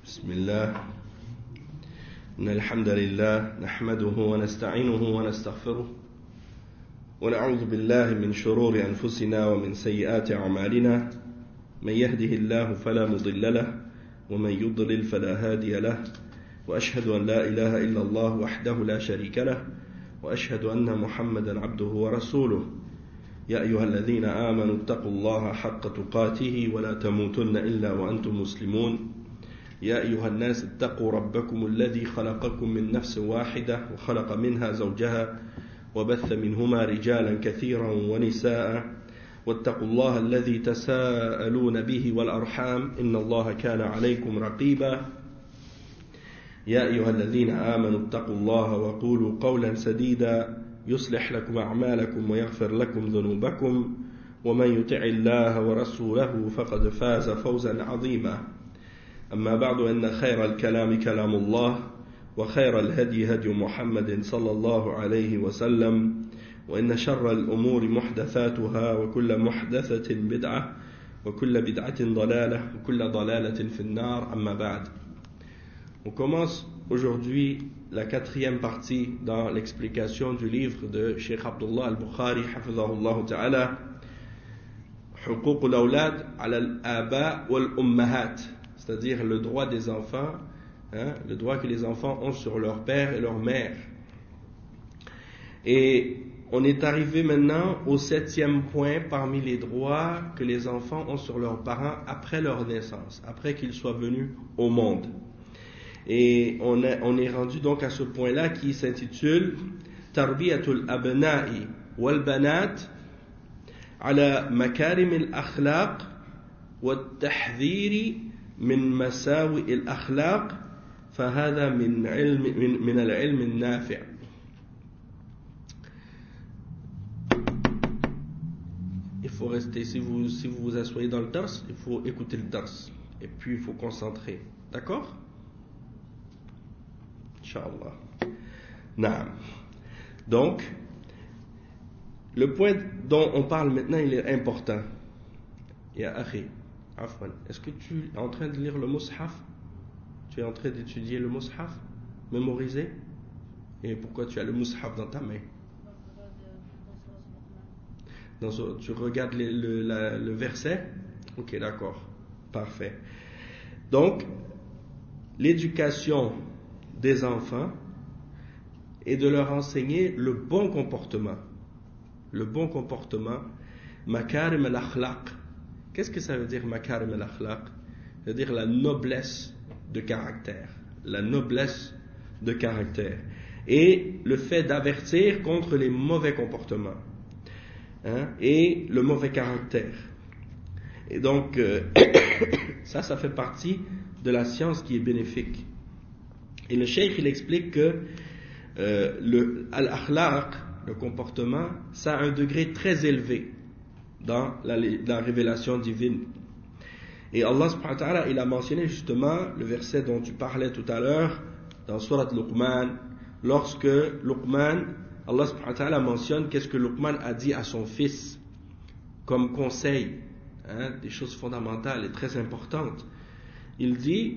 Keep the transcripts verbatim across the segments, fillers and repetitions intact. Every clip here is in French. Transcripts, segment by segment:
بسم الله إن الحمد لله نحمده ونستعينه ونستغفره ونعوذ بالله من شرور أنفسنا ومن سيئات أعمالنا من يهده الله فلا مضل له ومن يضلل فلا هادي له وأشهد أن لا إله إلا الله وحده لا شريك له وأشهد أن محمدا عبده ورسوله يا أيها الذين آمنوا اتقوا الله حق تقاته ولا تموتن إلا وأنتم مسلمون يا أيها الناس اتقوا ربكم الذي خلقكم من نفس واحدة وخلق منها زوجها وبث منهما رجالا كثيرا ونساء واتقوا الله الذي تساءلون به والأرحام إن الله كان عليكم رقيبا يا أيها الذين آمنوا اتقوا الله وقولوا قولا سديدا يصلح لكم أعمالكم ويغفر لكم ذنوبكم ومن يطع الله ورسوله فقد فاز فوزا عظيما أما بعد إن خير الكلام كلام الله وخير الهدي هدي محمد صلى الله عليه وسلم وإن شر الأمور محدثاتها وكل محدثة بدعة وكل بدعة ضلالة وكل ضلالة في النار أما بعد. On commence aujourd'hui la quatrième partie dans l'explication du livre de Cheikh Abdullah al-Bukhari hafizahullah ta'ala حقوق الأولاد على الآباء والأمهات, c'est-à-dire le droit des enfants, hein, le droit que les enfants ont sur leur père et leur mère. Et on est arrivé maintenant au septième point parmi les droits que les enfants ont sur leurs parents après leur naissance, après qu'ils soient venus au monde. Et on, a, on est rendu donc à ce point-là qui s'intitule Tarbiyatul Abna'i wal Banat ala Makarim al-Akhlaq wa Tahdhiri من مساوئ الأخلاق فهذا من علم من, من العلم النافع. Il faut rester, si vous si vous vous asseyez dans le dars, il faut écouter le dars et puis il faut concentrer, d'accord? Inch'Allah. Naam. Donc le point dont on parle maintenant, il est important. Ya akhi, Afwan, est-ce que tu es en train de lire le mushaf? Tu es en train d'étudier le mushaf? Mémoriser? Et pourquoi tu as le mushaf dans ta main? Dans ce, tu regardes le, le, la, le verset? Ok, d'accord. Parfait. Donc, l'éducation des enfants est de leur enseigner le bon comportement. Le bon comportement. Makarim al-akhlaq. Qu'est-ce que ça veut dire makarim al-akhlaq? Ça veut dire la noblesse de caractère. La noblesse de caractère. Et le fait d'avertir contre les mauvais comportements. Hein, et le mauvais caractère. Et donc, euh, ça, ça fait partie de la science qui est bénéfique. Et le cheikh, il explique que euh, le al-akhlaq, le comportement, ça a un degré très élevé dans la, la révélation divine. Et Allah subhanahu wa ta'ala, il a mentionné justement le verset dont tu parlais tout à l'heure dans Surat Luqman, lorsque Luqman, Allah subhanahu wa ta'ala mentionne qu'est-ce que Luqman a dit à son fils comme conseil, hein, des choses fondamentales et très importantes. Il dit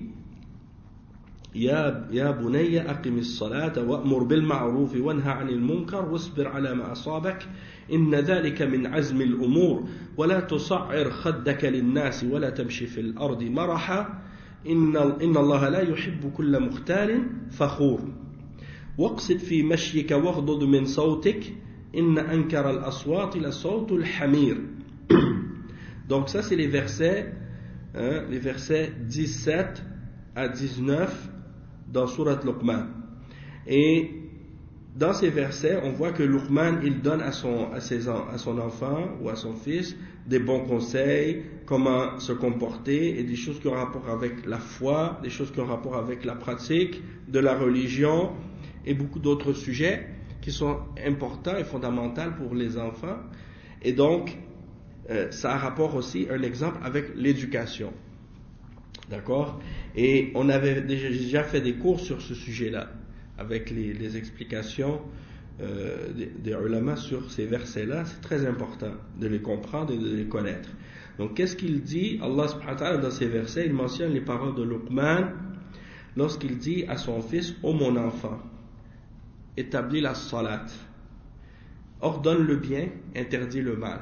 يا يا بني أقم الصلاة وأمر بالمعروف وانهى عن المنكر واصبر على ما أصابك إن ذلك من عزم الأمور ولا تصعر خدك للناس ولا تمشي في الأرض مرحا إن إن الله لا يحب كل مختال فخور واقصد في مشيك واغضض من صوتك إن أنكر الأصوات لصوت الحمير. Donc ça c'est les versets, hein, les versets dix-sept à dix-neuf dans Surat Luqman. Et dans ces versets, on voit que Luqman, il donne à son, à, ses, à son enfant ou à son fils des bons conseils, comment se comporter, et des choses qui ont rapport avec la foi, des choses qui ont rapport avec la pratique de la religion, et beaucoup d'autres sujets qui sont importants et fondamentaux pour les enfants. Et donc, euh, ça a rapport aussi, un exemple, avec l'éducation. D'accord? Et on avait déjà fait des cours sur ce sujet-là, avec les, les explications euh, des, des ulama sur ces versets-là. C'est très important de les comprendre et de les connaître. Donc, qu'est-ce qu'il dit? Allah subhanahu wa ta'ala dans ces versets, il mentionne les paroles de Luqman lorsqu'il dit à son fils, ô mon enfant, établis la salat, ordonne le bien, interdis le mal.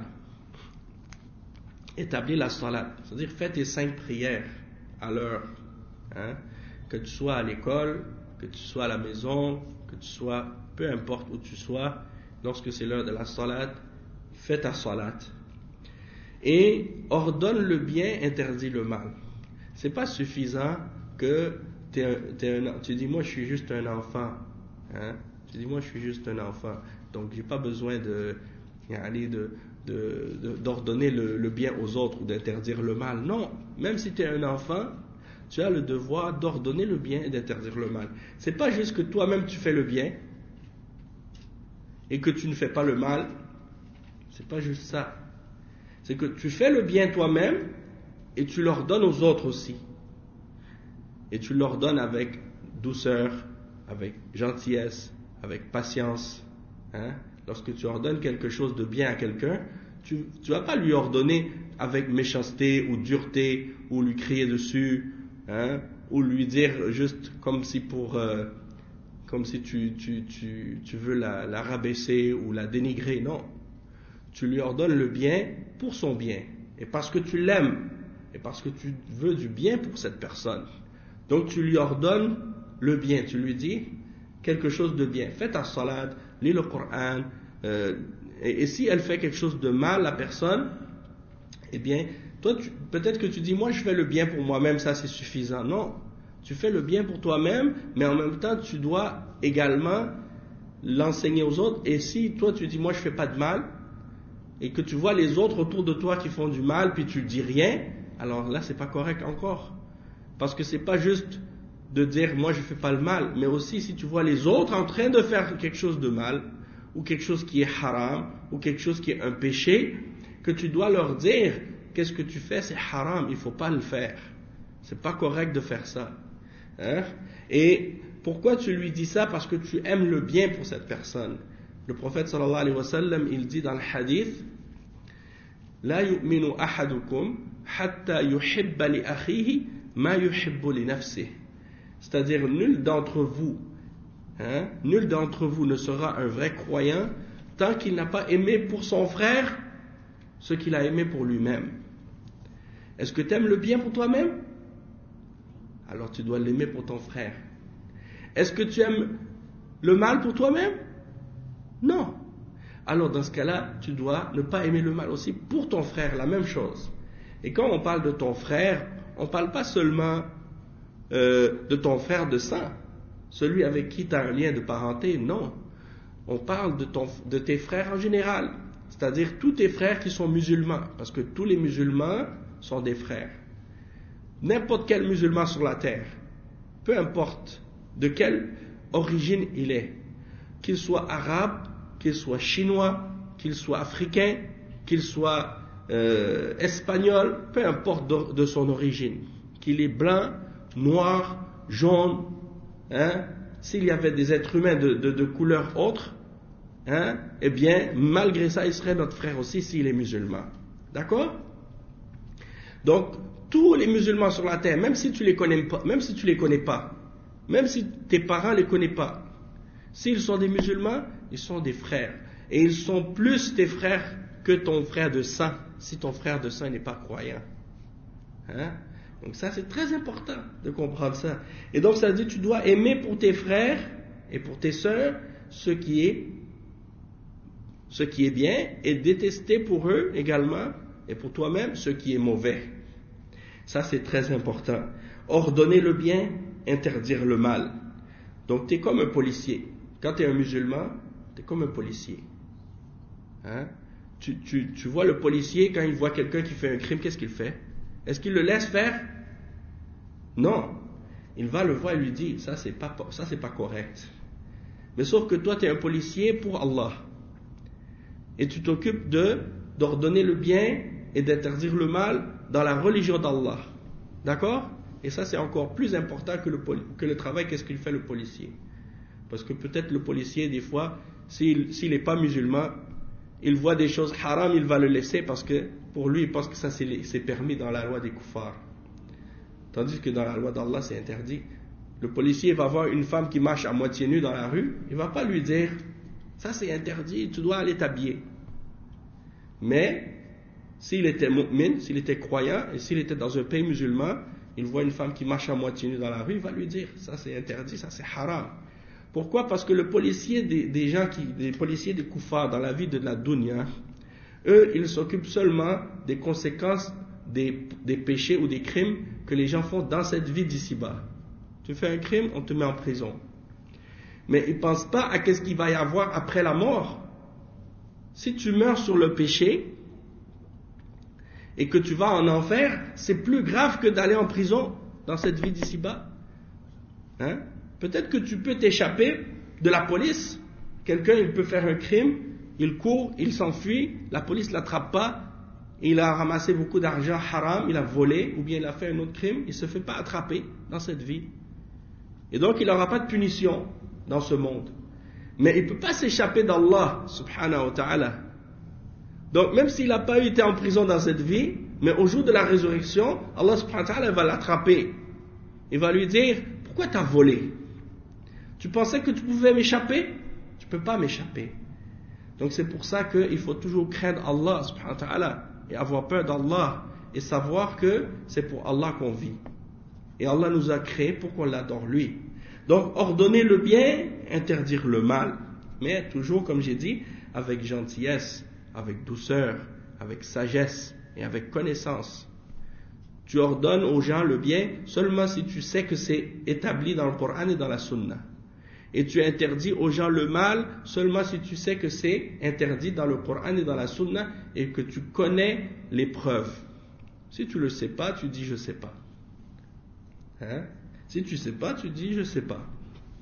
Établis la salat, c'est-à-dire fais tes cinq prières à l'heure, hein? Que tu sois à l'école, que tu sois à la maison, que tu sois, peu importe où tu sois, lorsque c'est l'heure de la salat, fais ta salat. Et ordonne le bien, interdis le mal. C'est pas suffisant que t'es un, t'es un, tu dis moi je suis juste un enfant, hein? Tu dis moi je suis juste un enfant, donc j'ai pas besoin de, de, de, de d'ordonner le, le bien aux autres ou d'interdire le mal. Non, même si tu es un enfant, tu as le devoir d'ordonner le bien et d'interdire le mal. C'est pas juste que toi-même tu fais le bien et que tu ne fais pas le mal. C'est pas juste ça. C'est que tu fais le bien toi-même et tu l'ordonnes aux autres aussi. Et tu l'ordonnes avec douceur, avec gentillesse, avec patience. Hein? Lorsque tu ordonnes quelque chose de bien à quelqu'un, tu ne vas pas lui ordonner avec méchanceté ou dureté, ou lui crier dessus, hein? Ou lui dire juste comme si pour... Euh, comme si tu, tu, tu, tu veux la, la rabaisser ou la dénigrer. Non. Tu lui ordonnes le bien pour son bien. Et parce que tu l'aimes. Et parce que tu veux du bien pour cette personne. Donc tu lui ordonnes le bien. Tu lui dis quelque chose de bien. Fais ta salade, lis le Coran. Euh, et, et si elle fait quelque chose de mal, la personne, eh bien, toi, tu, peut-être que tu dis, moi je fais le bien pour moi-même, ça c'est suffisant. Non. Tu fais le bien pour toi-même, mais en même temps, tu dois également l'enseigner aux autres. Et si toi, tu dis, moi, je fais pas de mal, et que tu vois les autres autour de toi qui font du mal, puis tu dis rien, alors là, c'est pas correct encore. Parce que c'est pas juste de dire, moi, je fais pas le mal, mais aussi si tu vois les autres en train de faire quelque chose de mal, ou quelque chose qui est haram, ou quelque chose qui est un péché, que tu dois leur dire, qu'est-ce que tu fais, c'est haram, il faut pas le faire. C'est pas correct de faire ça. Hein? Et pourquoi tu lui dis ça? Parce que tu aimes le bien pour cette personne. Le prophète sallallahu alayhi wa sallam, il dit dans le hadith, La yu'minu ahadukum hatta yuhibba li akhihi ma yuhibbu li nafsihi. C'est-à-dire, nul d'entre vous, hein, nul d'entre vous ne sera un vrai croyant tant qu'il n'a pas aimé pour son frère ce qu'il a aimé pour lui-même. Est-ce que tu aimes le bien pour toi-même? Alors tu dois l'aimer pour ton frère. Est-ce que tu aimes le mal pour toi-même? Non. Alors dans ce cas-là, tu dois ne pas aimer le mal aussi pour ton frère, la même chose. Et quand on parle de ton frère, on ne parle pas seulement euh, de ton frère de sang, celui avec qui tu as un lien de parenté, non. On parle de, ton, de tes frères en général, c'est-à-dire tous tes frères qui sont musulmans, parce que tous les musulmans sont des frères. N'importe quel musulman sur la terre, peu importe de quelle origine il est, qu'il soit arabe, qu'il soit chinois, qu'il soit africain, qu'il soit euh, espagnol, peu importe de, de son origine, qu'il est blanc, noir, jaune, hein, s'il y avait des êtres humains de, de, de couleur autre, hein, eh bien, malgré ça, il serait notre frère aussi s'il est musulman. D'accord? Donc, tous les musulmans sur la terre, même si tu les connais pas, même si tu les connais pas, même si tes parents les connaissent pas, s'ils sont des musulmans, ils sont des frères. Et ils sont plus tes frères que ton frère de sang, si ton frère de sang n'est pas croyant. Hein? Donc ça, c'est très important de comprendre ça. Et donc ça veut dire que tu dois aimer pour tes frères et pour tes sœurs ce qui est, ce qui est bien, et détester pour eux également, et pour toi-même, ce qui est mauvais. Ça, c'est très important. Ordonner le bien, interdire le mal. Donc, tu es comme un policier. Quand tu es un musulman, tu es comme un policier. Hein? Tu, tu, tu vois le policier, quand il voit quelqu'un qui fait un crime, qu'est-ce qu'il fait? Est-ce qu'il le laisse faire? Non. Il va le voir et lui dit, ça, c'est pas, ça, c'est pas correct. Mais sauf que toi, tu es un policier pour Allah. Et tu t'occupes de, d'ordonner le bien et d'interdire le mal dans la religion d'Allah. D'accord? Et ça, c'est encore plus important que le, que le travail, qu'est-ce qu'il fait le policier. Parce que peut-être le policier, des fois, s'il s'il n'est pas musulman, il voit des choses haram, il va le laisser parce que, pour lui, il pense que ça, c'est, c'est permis dans la loi des kuffars. Tandis que dans la loi d'Allah, c'est interdit. Le policier va voir une femme qui marche à moitié nue dans la rue, il ne va pas lui dire « ça c'est interdit, tu dois aller t'habiller ». Mais s'il était mu'min, s'il était croyant et s'il était dans un pays musulman, il voit une femme qui marche à moitié nue dans la rue, il va lui dire « ça c'est interdit, ça c'est haram ». Pourquoi? Parce que le policier des, des gens qui, des policiers des koufars dans la vie de la dunya, eux, ils s'occupent seulement des conséquences des, des péchés ou des crimes que les gens font dans cette vie d'ici-bas. Tu fais un crime, on te met en prison. Mais ils ne pensent pas à ce qu'il va y avoir après la mort. Si tu meurs sur le péché et que tu vas en enfer, c'est plus grave que d'aller en prison dans cette vie d'ici-bas. Hein? Peut-être que tu peux t'échapper de la police. Quelqu'un, il peut faire un crime, il court, il s'enfuit, la police ne l'attrape pas, il a ramassé beaucoup d'argent haram, il a volé, ou bien il a fait un autre crime, il ne se fait pas attraper dans cette vie. Et donc, il n'aura pas de punition dans ce monde. Mais il ne peut pas s'échapper d'Allah, subhanahu wa ta'ala. Donc, même s'il n'a pas été en prison dans cette vie, mais au jour de la résurrection, Allah subhanahu wa ta'ala va l'attraper. Il va lui dire, pourquoi tu as volé? Tu pensais que tu pouvais m'échapper? Tu ne peux pas m'échapper. Donc, c'est pour ça qu'il faut toujours craindre Allah subhanahu wa ta'ala et avoir peur d'Allah et savoir que c'est pour Allah qu'on vit. Et Allah nous a créés pour qu'on l'adore lui. Donc, ordonner le bien, interdire le mal. Mais toujours, comme j'ai dit, avec gentillesse, avec douceur, avec sagesse et avec connaissance. Tu ordonnes aux gens le bien seulement si tu sais que c'est établi dans le Coran et dans la Sunna. Et tu interdis aux gens le mal seulement si tu sais que c'est interdit dans le Coran et dans la Sunna et que tu connais les preuves. Si tu ne le sais pas, tu dis je ne sais pas. Hein? Si tu ne sais pas, tu dis je ne sais pas.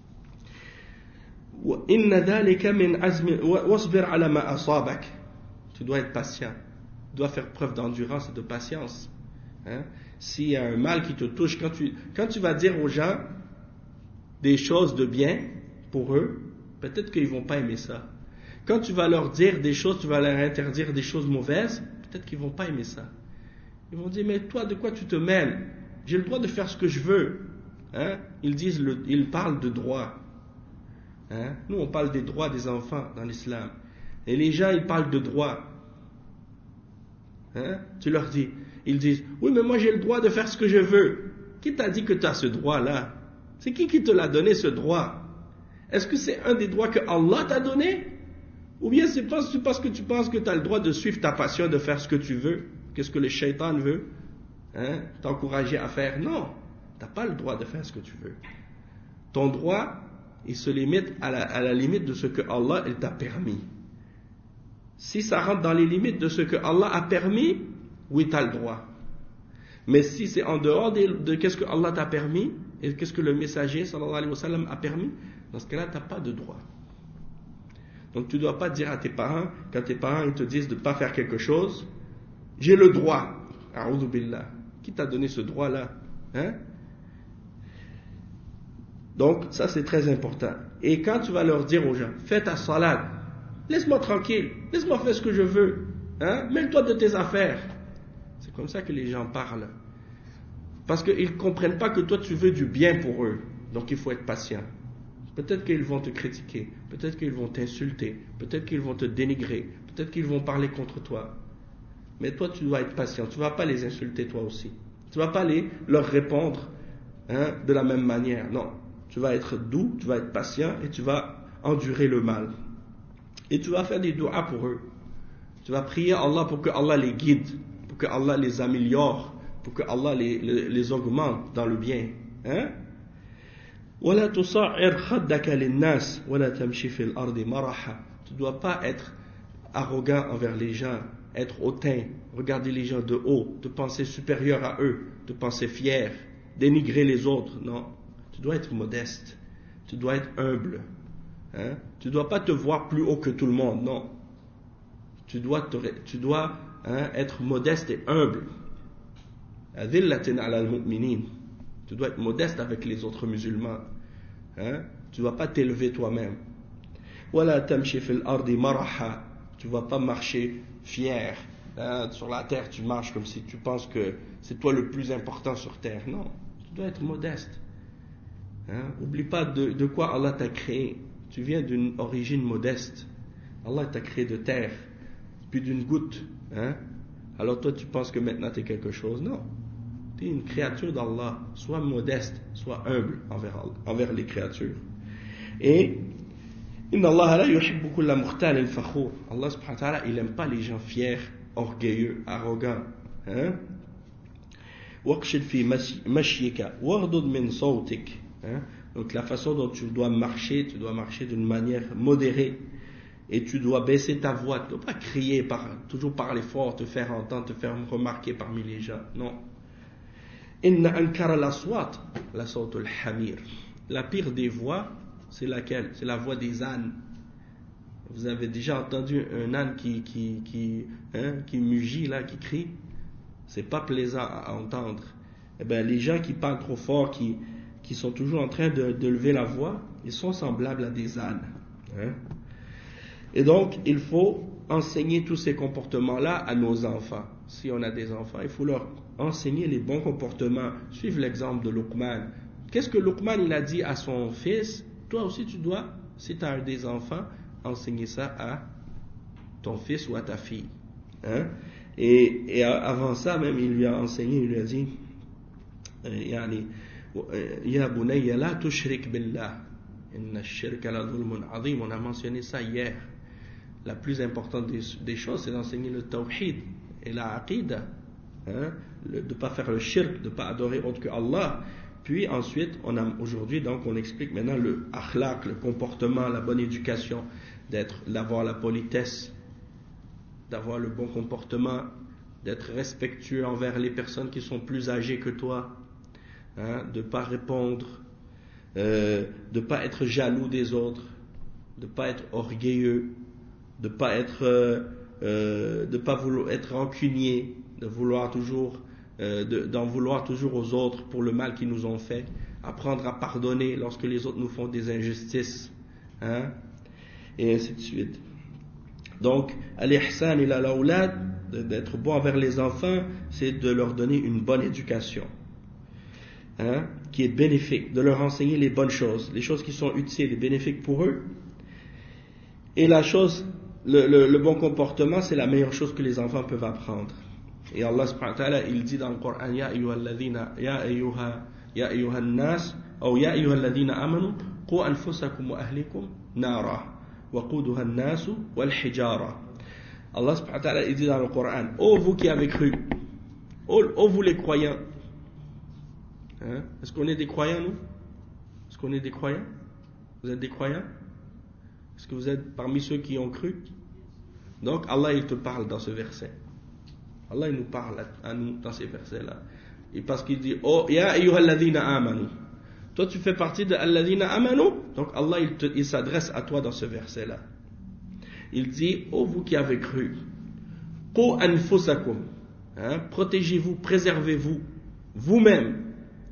Tu dois être patient. Tu dois faire preuve d'endurance et de patience. Hein? S'il y a un mal qui te touche, quand tu, quand tu vas dire aux gens des choses de bien pour eux, peut-être qu'ils ne vont pas aimer ça. Quand tu vas leur dire des choses, tu vas leur interdire des choses mauvaises, peut-être qu'ils ne vont pas aimer ça. Ils vont dire, mais toi, de quoi tu te mêles? J'ai le droit de faire ce que je veux. Hein? Ils disent, le, ils parlent de droit. Hein? Nous, on parle des droits des enfants dans l'islam. Et les gens, ils parlent de droit. Hein? Tu leur dis, ils disent, oui, mais moi j'ai le droit de faire ce que je veux. Qui t'a dit que tu as ce droit-là? C'est qui qui te l'a donné, ce droit? Est-ce que c'est un des droits que Allah t'a donné? Ou bien c'est parce que tu penses que tu as le droit de suivre ta passion, de faire ce que tu veux? Qu'est-ce que le shaitan veut? Hein? T'encourager à faire? Non, tu n'as pas le droit de faire ce que tu veux. Ton droit, il se limite à la, à la limite de ce que Allah il t'a permis. Si ça rentre dans les limites de ce que Allah a permis, oui, tu as le droit. Mais si c'est en dehors de, de qu'est-ce que Allah t'a permis, et qu'est-ce que le messager, sallallahu alayhi wa sallam, a permis, dans ce cas-là, tu n'as pas de droit. Donc tu ne dois pas dire à tes parents, quand tes parents ils te disent de ne pas faire quelque chose, j'ai le droit. A'udhu billah. Qui t'a donné ce droit-là? Hein? Donc ça c'est très important. Et quand tu vas leur dire aux gens, fais ta salade, laisse-moi tranquille, laisse-moi faire ce que je veux, hein? Mêle-toi de tes affaires. C'est comme ça que les gens parlent. Parce qu'ils ne comprennent pas que toi tu veux du bien pour eux. Donc il faut être patient. Peut-être qu'ils vont te critiquer, peut-être qu'ils vont t'insulter, peut-être qu'ils vont te dénigrer, peut-être qu'ils vont parler contre toi. Mais toi tu dois être patient, tu ne vas pas les insulter toi aussi. Tu ne vas pas les, leur répondre hein, de la même manière. Non, tu vas être doux, tu vas être patient et tu vas endurer le mal. Et tu vas faire des doigts pour eux. Tu vas prier à Allah pour que Allah les guide, pour que Allah les améliore, pour que Allah les, les, les augmente dans le bien. Hein? وَلَا تُصَعِّرْ خَدَّكَ لِلنَّاسِ وَلَا تَمْشِ فِي الْأَرْضِ مَرَحًا. Tu ne dois pas être arrogant envers les gens, être hautain, regarder les gens de haut, te penser supérieur à eux, te penser fier, dénigrer les autres. Non, tu dois être modeste, tu dois être humble. Hein? Tu ne dois pas te voir plus haut que tout le monde, non. Tu dois, te, tu dois hein, être modeste et humble. أَذِلَّةٍ عَلَى الْمُؤْمِنِينَ. Tu dois être modeste avec les autres musulmans. Hein? Tu ne vas pas t'élever toi-même. وَلَا تَمْشِ فِي الْأَرْضِ مَرَحًا. Tu ne vas pas marcher fier. Hein? Sur la terre, tu marches comme si tu penses que c'est toi le plus important sur terre. Non, tu dois être modeste. Hein? Oublie pas de, de quoi Allah t'a créé. Tu viens d'une origine modeste. Allah t'a créé de terre, puis d'une goutte. Hein? Alors toi tu penses que maintenant tu es quelque chose. Non. Tu es une créature d'Allah. Sois modeste, sois humble envers, envers les créatures. Et Inna Allah la yuhibbu kulla mukhtalin fakhour. Allah subhanahu wa ta'ala, il n'aime pas les gens fiers, orgueilleux, arrogants. Hein? Waqshid fi mashyika waghdud min sawtik. Donc la façon dont tu dois marcher, tu dois marcher d'une manière modérée. Et tu dois baisser ta voix. Tu ne dois pas crier, par, toujours parler fort, te faire entendre, te faire remarquer parmi les gens. Non. Inna ankara l'aswat, la sawtul hamir. La pire des voix, c'est laquelle? C'est la voix des ânes. Vous avez déjà entendu un âne qui, qui, qui, hein, qui mugit, là, qui crie? C'est pas plaisant à entendre. Eh bien, les gens qui parlent trop fort, qui, qui sont toujours en train de, de lever la voix, ils sont semblables à des ânes. Hein? Et donc, il faut enseigner tous ces comportements-là à nos enfants. Si on a des enfants, il faut leur enseigner les bons comportements. Suivre l'exemple de Luqman. Qu'est-ce que Luqman il a dit à son fils? Toi aussi, tu dois, si tu as des enfants, enseigner ça à ton fils ou à ta fille. Hein? Et, et avant ça, même, il lui a enseigné, il lui a dit, yani, Ya bunayya la tushrik billah, inna ash-shirka la dhulmun azim. On a mentionné ça hier. La plus importante des, des choses, c'est d'enseigner le tawhid et la aqida, hein? Le, de ne pas faire le shirk, de ne pas adorer autre que Allah. Puis ensuite, on a aujourd'hui, donc, on explique maintenant le akhlaq, le comportement, la bonne éducation, d'être, d'avoir la politesse, d'avoir le bon comportement, d'être respectueux envers les personnes qui sont plus âgées que toi, hein? De ne pas répondre, euh, de ne pas être jaloux des autres, de ne pas être orgueilleux, de ne pas être, euh, euh, de pas vouloir être rancunier, de vouloir toujours, euh, de, d'en vouloir toujours aux autres pour le mal qu'ils nous ont fait, apprendre à pardonner lorsque les autres nous font des injustices, hein? Et ainsi de suite. Donc, al-ihsan ila al-awlad, d'être bon envers les enfants, c'est de leur donner une bonne éducation, hein, qui est bénéfique, de leur enseigner les bonnes choses, les choses qui sont utiles et bénéfiques pour eux. Et la chose, le, le, le bon comportement, c'est la meilleure chose que les enfants peuvent apprendre. Et Allah subhanahu wa ta'ala, il dit dans le Coran, Ya ayyuhalladhina, ya ayyuha, ya ayyuhan nas, ou ya ayyuhalladhina amanu, qu anfusakum wa ahlikum nara, wa quduha an-nasu wal hijara. Allah subhanahu wa ta'ala, il dit dans le Coran, ô vous qui avez cru, ô, ô vous les croyants. Hein? Est-ce qu'on est des croyants, nous? Est-ce qu'on est des croyants? Vous êtes des croyants? Est-ce que vous êtes parmi ceux qui ont cru? Donc Allah il te parle dans ce verset. Allah il nous parle à nous dans ces versets-là. Et parce qu'il dit, oh ya ayyuhalladhina amanu. Toi tu fais partie de alladhina amanu. Donc Allah il, te, il s'adresse à toi dans ce verset-là. Il dit, oh vous qui avez cru, qu anfusakum, hein, protégez-vous, préservez-vous vous-même,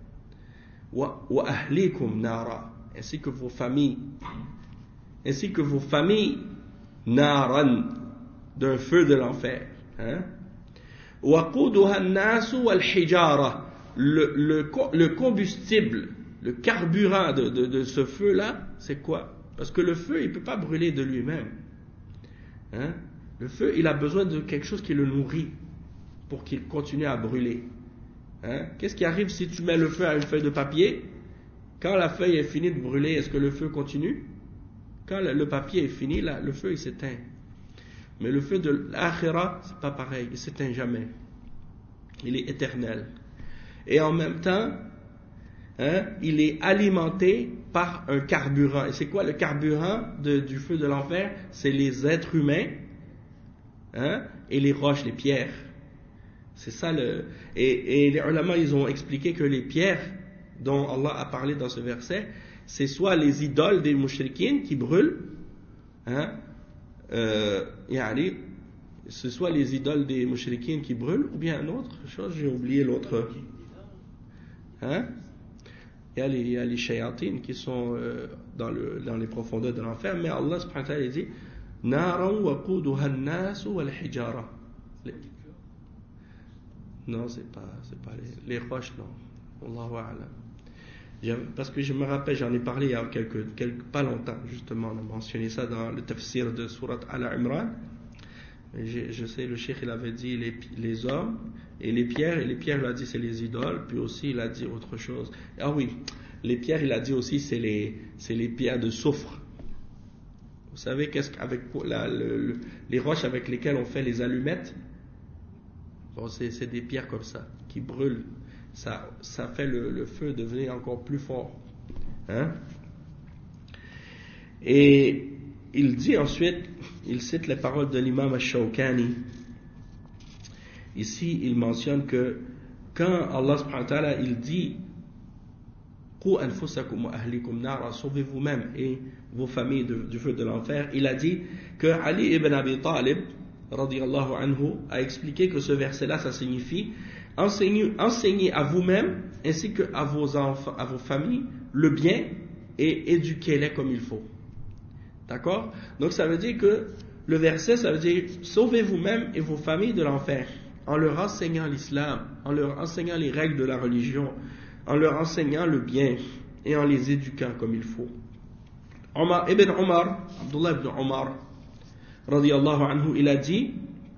wa, wa ahlikum nara, ainsi que vos familles, ainsi que vos familles, naran, d'un feu de l'enfer. Hein? Wa quduha an-nasu wal hijara, le, le, le combustible, le carburant de, de, de ce feu-là, c'est quoi? Parce que le feu, il ne peut pas brûler de lui-même. Hein? Le feu, il a besoin de quelque chose qui le nourrit pour qu'il continue à brûler. Hein? Qu'est-ce qui arrive si tu mets le feu à une feuille de papier? Quand la feuille est finie de brûler, est-ce que le feu continue? Quand le papier est fini, là, le feu il s'éteint. Mais le feu de l'akhira, c'est pas pareil, il s'éteint jamais. Il est éternel. Et en même temps, hein, il est alimenté par un carburant. Et c'est quoi le carburant de, du feu de l'enfer? C'est les êtres humains, hein, et les roches, les pierres. C'est ça le. Et, et les ulama, ils ont expliqué que les pierres dont Allah a parlé dans ce verset, c'est soit les idoles des mushrikines qui brûlent, hein, euh, yani, ce soit les idoles des mushrikines qui brûlent, ou bien une autre chose, j'ai oublié l'autre. Hein? Il y a les, il y a les shayatines qui sont euh, dans, le, dans les profondeurs de l'enfer, mais Allah subhanahu wa ta'ala dit Naran wa quduha an-nas wal hijara. Non, c'est pas, c'est pas les, les roches, non. Allahu a'lam. Parce que je me rappelle, j'en ai parlé il y a quelques, quelques, pas longtemps, justement, on a mentionné ça dans le tafsir de Surat Al-Imran. Je, je sais, le cheikh il avait dit les, les hommes et les pierres, et les pierres il a dit c'est les idoles, puis aussi il a dit autre chose. Ah oui, les pierres il a dit aussi c'est les, c'est les pierres de soufre. Vous savez qu'est-ce qu'avec la, le, le, les roches avec lesquelles on fait les allumettes, bon, c'est, c'est des pierres comme ça qui brûlent. Ça, ça fait le, le feu devenir encore plus fort. Hein? Et il dit ensuite, il cite les paroles de l'imam al-Shawkani. Ici, il mentionne que quand Allah subhanahu wa ta'ala, il dit Qu anfusakum wa ahlikum nara, sauvez vous-même et vos familles de, du feu de l'enfer, il a dit que Ali ibn Abi Talib radiyallahu anhu a expliqué que ce verset-là, ça signifie enseignez, enseignez à vous-même ainsi que à vos enfants, à vos familles le bien et éduquez-les comme il faut. D'accord? Donc ça veut dire que le verset, ça veut dire sauvez vous-même et vos familles de l'enfer en leur enseignant l'islam, en leur enseignant les règles de la religion, en leur enseignant le bien et en les éduquant comme il faut. Omar, Ibn Omar, Abdullah ibn Omar, radiyallahu anhu, il a dit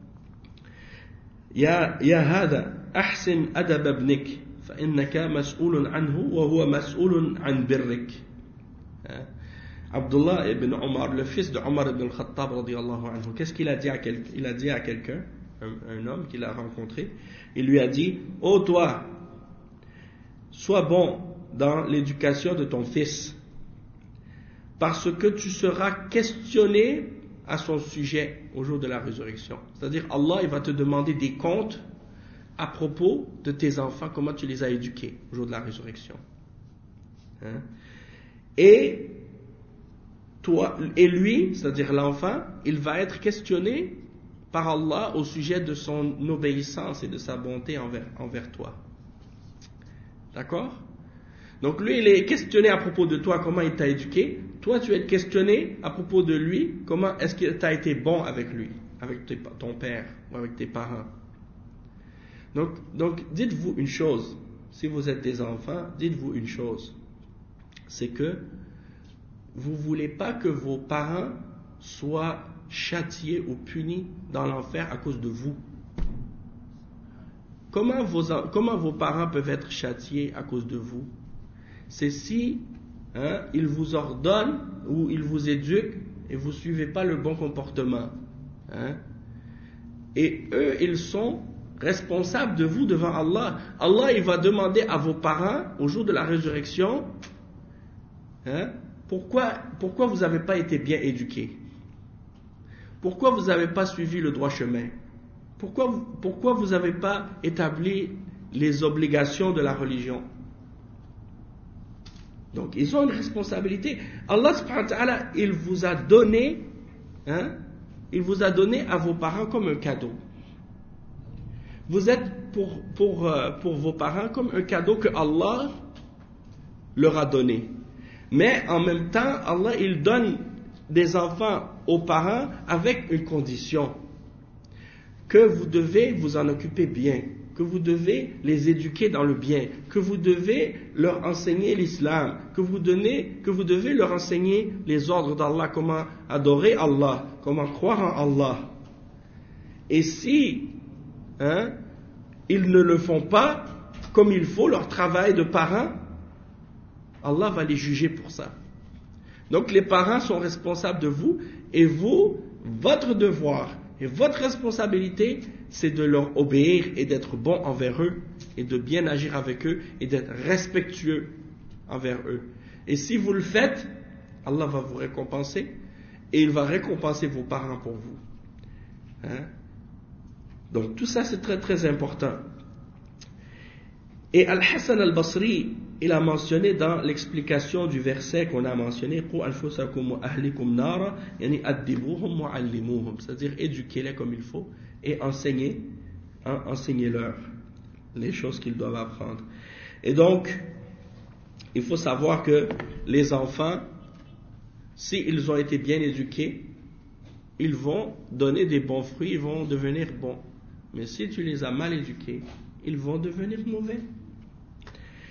Ya, ya hada, ahsin adab ibnik, fa innaka mas'oulun anhu, wa huwa mas'oulun an birrik. Abdullah ibn Omar, le fils de Omar ibn al-Khattab, radiyallahu anhu, qu'est-ce qu'il a dit à quelqu'un? Il a dit à quelqu'un, un, un homme qu'il a rencontré, il lui a dit, ô toi, sois bon dans l'éducation de ton fils, parce que tu seras questionné à son sujet au jour de la résurrection. C'est-à-dire, Allah, il va te demander des comptes à propos de tes enfants, comment tu les as éduqués au jour de la résurrection. Hein? Et toi, et lui, c'est-à-dire l'enfant, il va être questionné par Allah au sujet de son obéissance et de sa bonté envers, envers toi. D'accord? Donc lui, il est questionné à propos de toi, comment il t'a éduqué. Toi, tu es questionné à propos de lui, comment est-ce qu'il t'a été bon avec lui, avec tes, ton père ou avec tes parents. Donc, donc, dites-vous une chose. Si vous êtes des enfants, dites-vous une chose. C'est que vous ne voulez pas que vos parents soient châtiés ou punis dans l'enfer à cause de vous. Comment vos, comment vos parents peuvent être châtiés à cause de vous? C'est si hein, ils vous ordonnent ou ils vous éduquent et vous ne suivez pas le bon comportement. Hein? Et eux, ils sont responsables de vous devant Allah. Allah, il va demander à vos parents, au jour de la résurrection, hein, pourquoi, pourquoi vous n'avez pas été bien éduqués? Pourquoi vous n'avez pas suivi le droit chemin? Pourquoi, pourquoi vous n'avez pas établi les obligations de la religion? Donc, ils ont une responsabilité. Allah subhanahu wa ta'ala, il vous a donné, hein, il vous a donné à vos parents comme un cadeau. Vous êtes pour, pour, pour vos parents comme un cadeau que Allah leur a donné. Mais en même temps, Allah, il donne des enfants aux parents avec une condition. Que vous devez vous en occuper bien, que vous devez les éduquer dans le bien, que vous devez leur enseigner l'islam, que vous, donnez, que vous devez leur enseigner les ordres d'Allah, comment adorer Allah, comment croire en Allah. Et si hein, ils ne le font pas comme il faut, leur travail de parents, Allah va les juger pour ça. Donc les parents sont responsables de vous, et vous, votre devoir et votre responsabilité, c'est de leur obéir et d'être bon envers eux, et de bien agir avec eux, et d'être respectueux envers eux. Et si vous le faites, Allah va vous récompenser, et il va récompenser vos parents pour vous. Hein? Donc tout ça c'est très très important. Et Al-Hassan al-Basri, il a mentionné dans l'explication du verset qu'on a mentionné, c'est-à-dire éduquez-les comme il faut et enseignez, hein, enseignez-leur les choses qu'ils doivent apprendre. Et donc, il faut savoir que les enfants, s'ils ont été bien éduqués, ils vont donner des bons fruits, ils vont devenir bons. Mais si tu les as mal éduqués, ils vont devenir mauvais.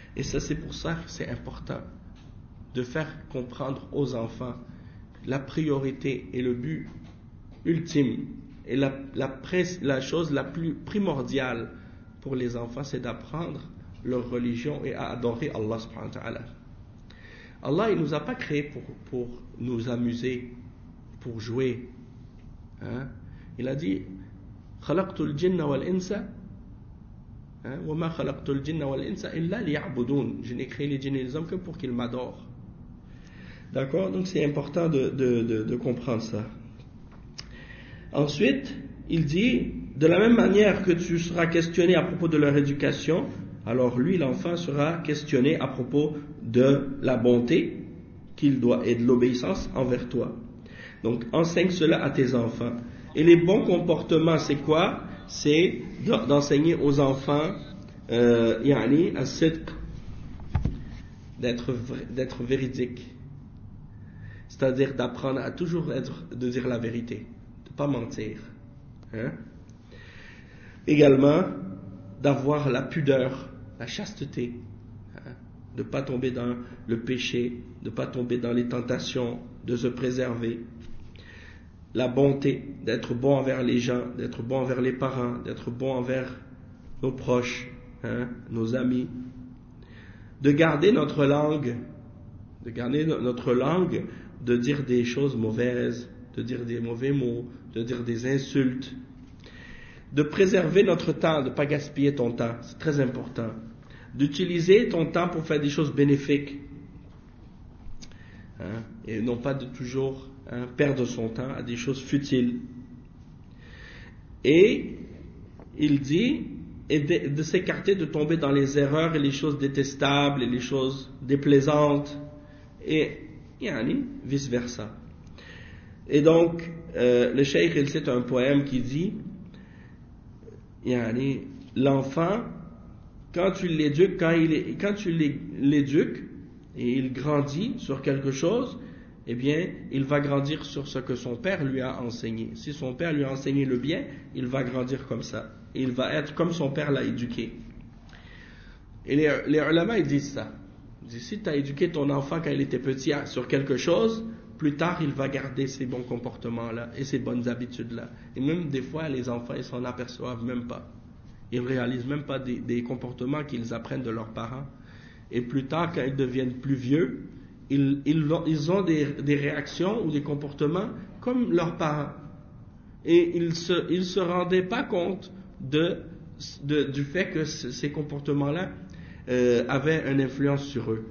Et ça, c'est pour ça que c'est important de faire comprendre aux enfants la priorité et le but ultime et la, la, la chose la plus primordiale pour les enfants, c'est d'apprendre leur religion et à adorer Allah subhanahu wa ta'ala. Allah, il ne nous a pas créés pour, pour nous amuser, pour jouer. Hein? Il a dit خلقت الجن والإنس وما خلقت الجن والإنس إلا ليعبدون. Je n'ai créé les djinns et les hommes que pour qu'ils m'adorent. D'accord? Donc c'est important de, de, de, de comprendre ça. Ensuite, il dit, de la même manière que tu seras questionné à propos de leur éducation, alors lui, l'enfant, sera questionné à propos de la bonté qu'il doit et de l'obéissance envers toi. Donc enseigne cela à tes enfants. Et les bons comportements, c'est quoi? C'est d'enseigner aux enfants euh, yani as-sidq, d'être d'être véridique. C'est-à-dire d'apprendre à toujours être, de dire la vérité, de ne pas mentir. Hein? Également, d'avoir la pudeur, la chasteté, hein? De ne pas tomber dans le péché, de ne pas tomber dans les tentations, de se préserver. La bonté, d'être bon envers les gens, d'être bon envers les parents, d'être bon envers nos proches, hein? Nos amis. De garder notre langue, de garder notre langue, de dire des choses mauvaises, de dire des mauvais mots, de dire des insultes, de préserver notre temps, de ne pas gaspiller ton temps, c'est très important, d'utiliser ton temps pour faire des choses bénéfiques, hein, et non pas de toujours hein, perdre son temps à des choses futiles. Et il dit, et de, de s'écarter de tomber dans les erreurs et les choses détestables et les choses déplaisantes, et yani, vice versa. Et donc, euh, le cheikh, il cite un poème qui dit, yani, l'enfant, quand tu l'éduques, quand, il est, quand tu l'éduques et il grandit sur quelque chose, eh bien, il va grandir sur ce que son père lui a enseigné. Si son père lui a enseigné le bien, il va grandir comme ça. Et il va être comme son père l'a éduqué. Et les, les ulama, ils disent ça. Si tu as éduqué ton enfant quand il était petit sur quelque chose, plus tard il va garder ces bons comportements-là et ces bonnes habitudes-là. Et même des fois, les enfants, ils s'en aperçoivent même pas. Ils ne réalisent même pas des, des comportements qu'ils apprennent de leurs parents. Et plus tard, quand ils deviennent plus vieux, ils, ils ont, ils ont des, des réactions ou des comportements comme leurs parents. Et ils ne se, ils se rendaient pas compte de, de, du fait que c- ces comportements-là Euh, avaient une influence sur eux.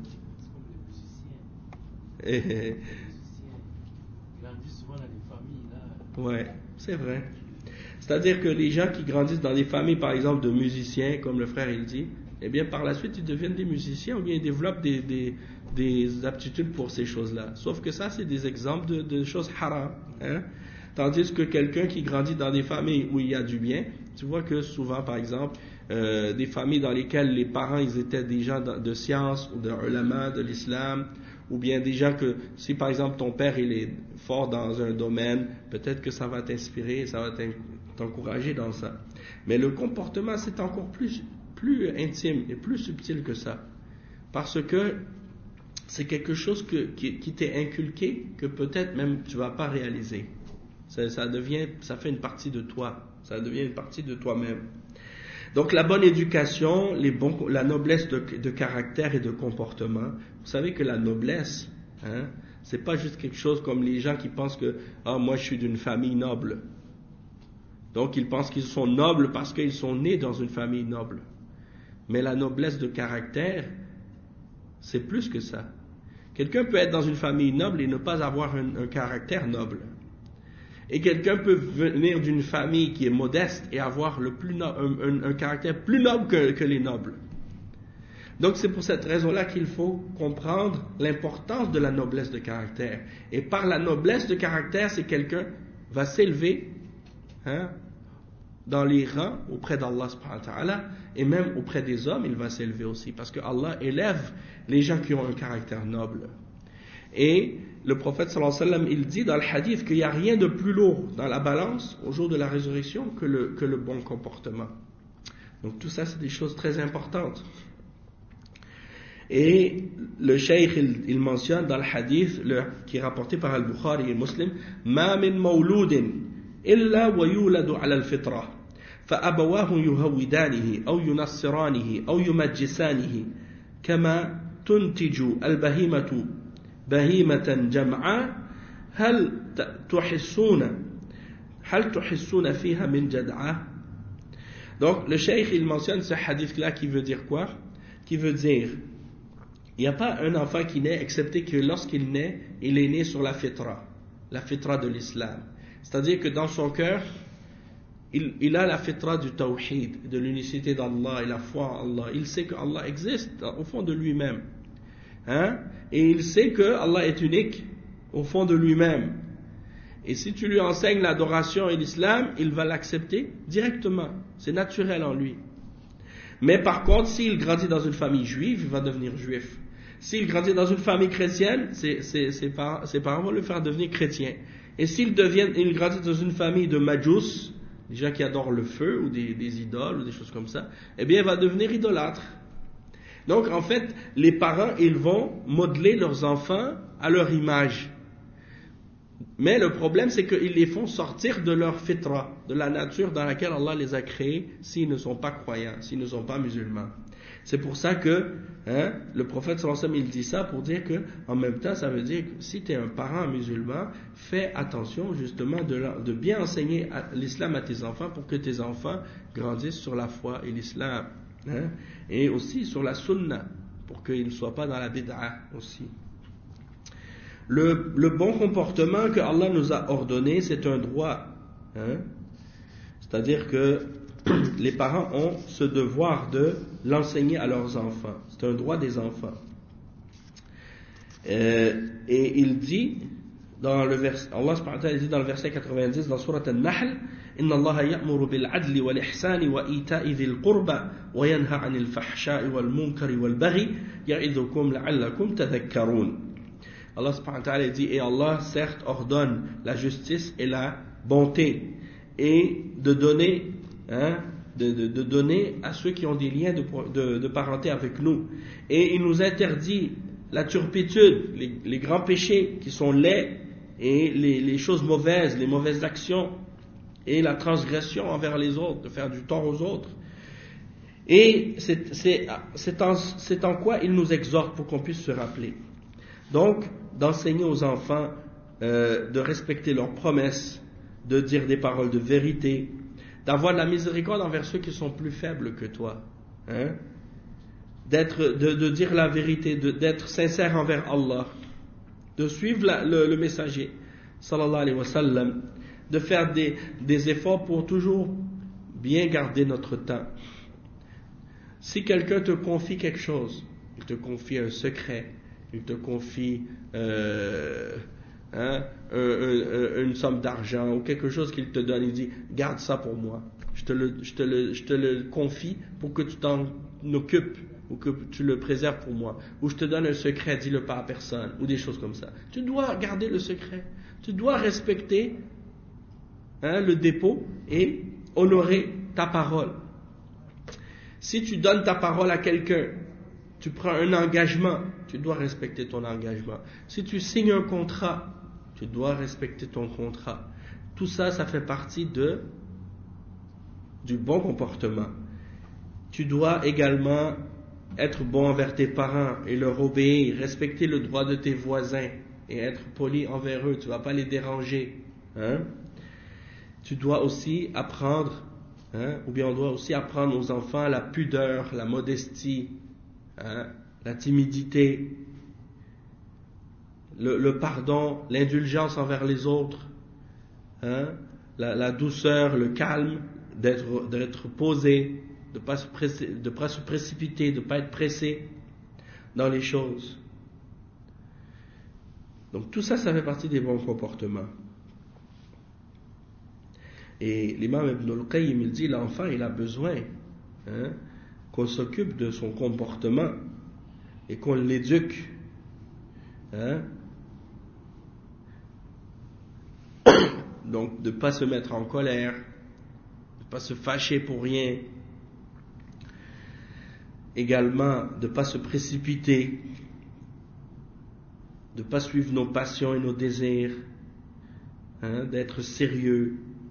Et, et, grandissent souvent dans des familles là. Ouais, c'est vrai. C'est-à-dire que les gens qui grandissent dans des familles, par exemple, de musiciens, comme le frère il dit, eh bien par la suite ils deviennent des musiciens ou bien ils développent des, des, des aptitudes pour ces choses-là. Sauf que ça, c'est des exemples de, de choses haram. Hein? Tandis que quelqu'un qui grandit dans des familles où il y a du bien, tu vois que souvent, par exemple, euh, des familles dans lesquelles les parents ils étaient des gens de, de science ou de ulama, de l'islam, ou bien des gens que, si par exemple ton père il est fort dans un domaine, peut-être que ça va t'inspirer, ça va t'encourager dans ça. Mais le comportement, c'est encore plus, plus intime et plus subtil que ça. Parce que c'est quelque chose que, qui, qui t'est inculqué, que peut-être même tu ne vas pas réaliser. Ça, ça devient, ça fait une partie de toi. Ça devient une partie de toi-même. Donc la bonne éducation, les bons, la noblesse de, de caractère et de comportement. Vous savez que la noblesse, hein, c'est pas juste quelque chose comme les gens qui pensent que ah moi je suis d'une famille noble. Donc ils pensent qu'ils sont nobles parce qu'ils sont nés dans une famille noble. Mais la noblesse de caractère, c'est plus que ça. Quelqu'un peut être dans une famille noble et ne pas avoir un, un caractère noble. Et quelqu'un peut venir d'une famille qui est modeste et avoir le plus no- un, un, un caractère plus noble que, que les nobles. Donc c'est pour cette raison-là qu'il faut comprendre l'importance de la noblesse de caractère. Et par la noblesse de caractère, c'est quelqu'un va s'élever hein, dans les rangs auprès d'Allah subhanahu wa ta'ala, et même auprès des hommes, il va s'élever aussi. Parce que Allah élève les gens qui ont un caractère noble. Et le prophète sallallahu alayhi wa sallam, il dit dans le hadith qu'il n'y a rien de plus lourd dans la balance au jour de la résurrection que le, que le bon comportement. Donc tout ça, c'est des choses très importantes. Et le cheikh, il, il mentionne dans le hadith le, qui est rapporté par Al-Bukhari et Muslim, Ma min mawludin illa wa yuladu ala al-fitra fa abawahu yuhawidanihi aw yunassiranihi aw yumajjisanihi kama tuntiju al-bahimatu bahimatan jam'a hal tuhissuna hal tuhissuna fiha min jad'a. Donc le cheikh, il mentionne ce hadith là qui veut dire quoi? Qui veut dire il n'y a pas un enfant qui naît, excepté que lorsqu'il naît, il est né sur la fitra, la fitra de l'islam. C'est-à-dire que dans son cœur, il, il a la fitra du tawhid, de l'unicité d'Allah et la foi en Allah. Il sait que Allah existe au fond de lui-même. Hein? Et il sait que Allah est unique au fond de lui-même. Et si tu lui enseignes l'adoration et l'islam, il va l'accepter directement. C'est naturel en lui. Mais par contre, s'il grandit dans une famille juive, il va devenir juif. S'il grandit dans une famille chrétienne, ses, ses, ses, parents, ses parents vont le faire devenir chrétien. Et s'il devient, il grandit dans une famille de majous, des gens qui adorent le feu ou des, des idoles ou des choses comme ça, eh bien il va devenir idolâtre. Donc en fait, les parents, ils vont modeler leurs enfants à leur image. Mais le problème, c'est qu'ils les font sortir de leur fitra, de la nature dans laquelle Allah les a créés, s'ils ne sont pas croyants, s'ils ne sont pas musulmans. C'est pour ça que hein, le prophète sallallahu alayhi wa sallam, il dit ça pour dire que, en même temps, ça veut dire que si tu es un parent musulman, fais attention justement de, de bien enseigner l'islam à tes enfants pour que tes enfants grandissent sur la foi et l'islam. Hein, et aussi sur la sunna, pour qu'ils ne soient pas dans la bid'a aussi. Le, le bon comportement que Allah nous a ordonné, c'est un droit. Hein? C'est-à-dire que les parents ont ce devoir de l'enseigner à leurs enfants. C'est un droit des enfants. Euh, et il dit, dans le vers, Allah subhanahu wa ta'ala dit dans le verset quatre-vingt-dix, dans Surat Al-Nahl, Inna Allah ya'muru bil adli wal ihsani wa ita'i dhil qurba wa yanha 'anil fahsha'i wal munkari wal baghi ya'idhukum la'allakum tadhakkarun. Allah subhanahu wa ta'ala dit, et Allah certes ordonne la justice et la bonté, et de donner, hein, de, de, de donner à ceux qui ont des liens de, de, de parenté avec nous. Et il nous interdit la turpitude, les, les grands péchés qui sont laids, et les, les choses mauvaises, les mauvaises actions, et la transgression envers les autres, de faire du tort aux autres. Et c'est, c'est, c'est, en, c'est en quoi il nous exhorte pour qu'on puisse se rappeler. Donc, d'enseigner aux enfants euh, de respecter leurs promesses, de dire des paroles de vérité, d'avoir de la miséricorde envers ceux qui sont plus faibles que toi, hein? D'être, de, de dire la vérité, de, d'être sincère envers Allah, de suivre la, le, le messager, sallallahu alayhi wa sallam, de faire des, des efforts pour toujours bien garder notre temps. Si quelqu'un te confie quelque chose, il te confie un secret, il te confie euh, hein, un, un, une somme d'argent ou quelque chose qu'il te donne, il dit garde ça pour moi, je te le, je te le, je te le confie pour que tu t'en occupes ou que tu le préserves pour moi, ou je te donne un secret, dis-le pas à personne, ou des choses comme ça. Tu dois garder le secret, tu dois respecter hein, le dépôt et honorer ta parole. Si tu donnes ta parole à quelqu'un, tu prends un engagement, tu dois respecter ton engagement. Si tu signes un contrat, tu dois respecter ton contrat. Tout ça, ça fait partie de, du bon comportement. Tu dois également être bon envers tes parents et leur obéir, respecter le droit de tes voisins et être poli envers eux. Tu ne vas pas les déranger. Hein? Tu dois aussi apprendre, hein, ou bien on doit aussi apprendre aux enfants la pudeur, la modestie, hein, la timidité, le, le pardon, l'indulgence envers les autres, hein, la, la douceur, le calme, d'être, d'être posé, de ne pas se presser, de pas se précipiter, de ne pas être pressé dans les choses. Donc tout ça, ça fait partie des bons comportements. Et l'imam Ibn al-Qayyim, il dit, l'enfant, il a besoin hein, qu'on s'occupe de son comportement et qu'on l'éduque. Hein? Donc, de ne pas se mettre en colère, de ne pas se fâcher pour rien. également de ne pas se précipiter, de ne pas suivre nos passions et nos désirs, hein, d'être sérieux,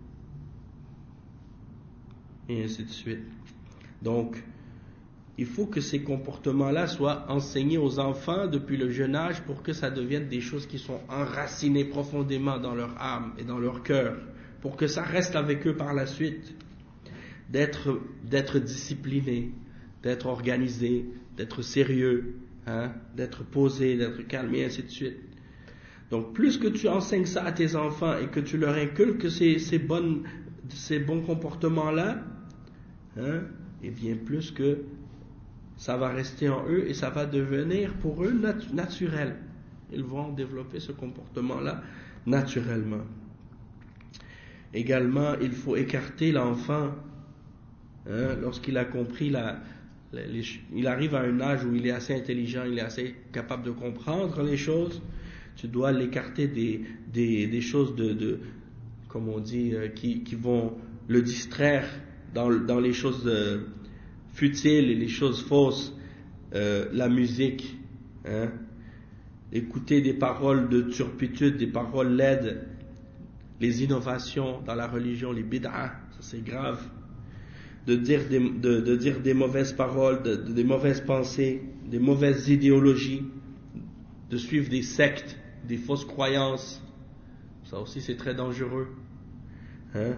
et ainsi de suite. Donc, il faut que ces comportements-là soient enseignés aux enfants depuis le jeune âge pour que ça devienne des choses qui sont enracinées profondément dans leur âme et dans leur cœur, pour que ça reste avec eux par la suite. D'être, d'être discipliné, d'être organisé, d'être sérieux, hein, d'être posé, d'être calme, et ainsi de suite. Donc, plus que tu enseignes ça à tes enfants et que tu leur inculques ces, ces, bonnes, ces bons comportements-là, hein, et bien plus que ça va rester en eux et ça va devenir pour eux nat- naturel. Ils vont développer ce comportement-là naturellement. Également, il faut écarter l'enfant, hein, lorsqu'il a compris la, la les, il arrive à un âge où il est assez intelligent, il est assez capable de comprendre les choses. Tu dois l'écarter des, des, des choses de, de, comme on dit, euh, qui, qui vont le distraire dans, dans les choses euh, futiles et les choses fausses, euh, la musique, hein, écouter des paroles de turpitude, des paroles laides, les innovations dans la religion, les bid'ah, ça c'est grave, de dire des, de, de dire des mauvaises paroles, de, de, des mauvaises pensées, des mauvaises idéologies, de suivre des sectes, des fausses croyances, ça aussi c'est très dangereux, hein.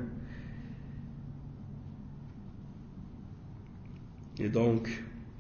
Et donc,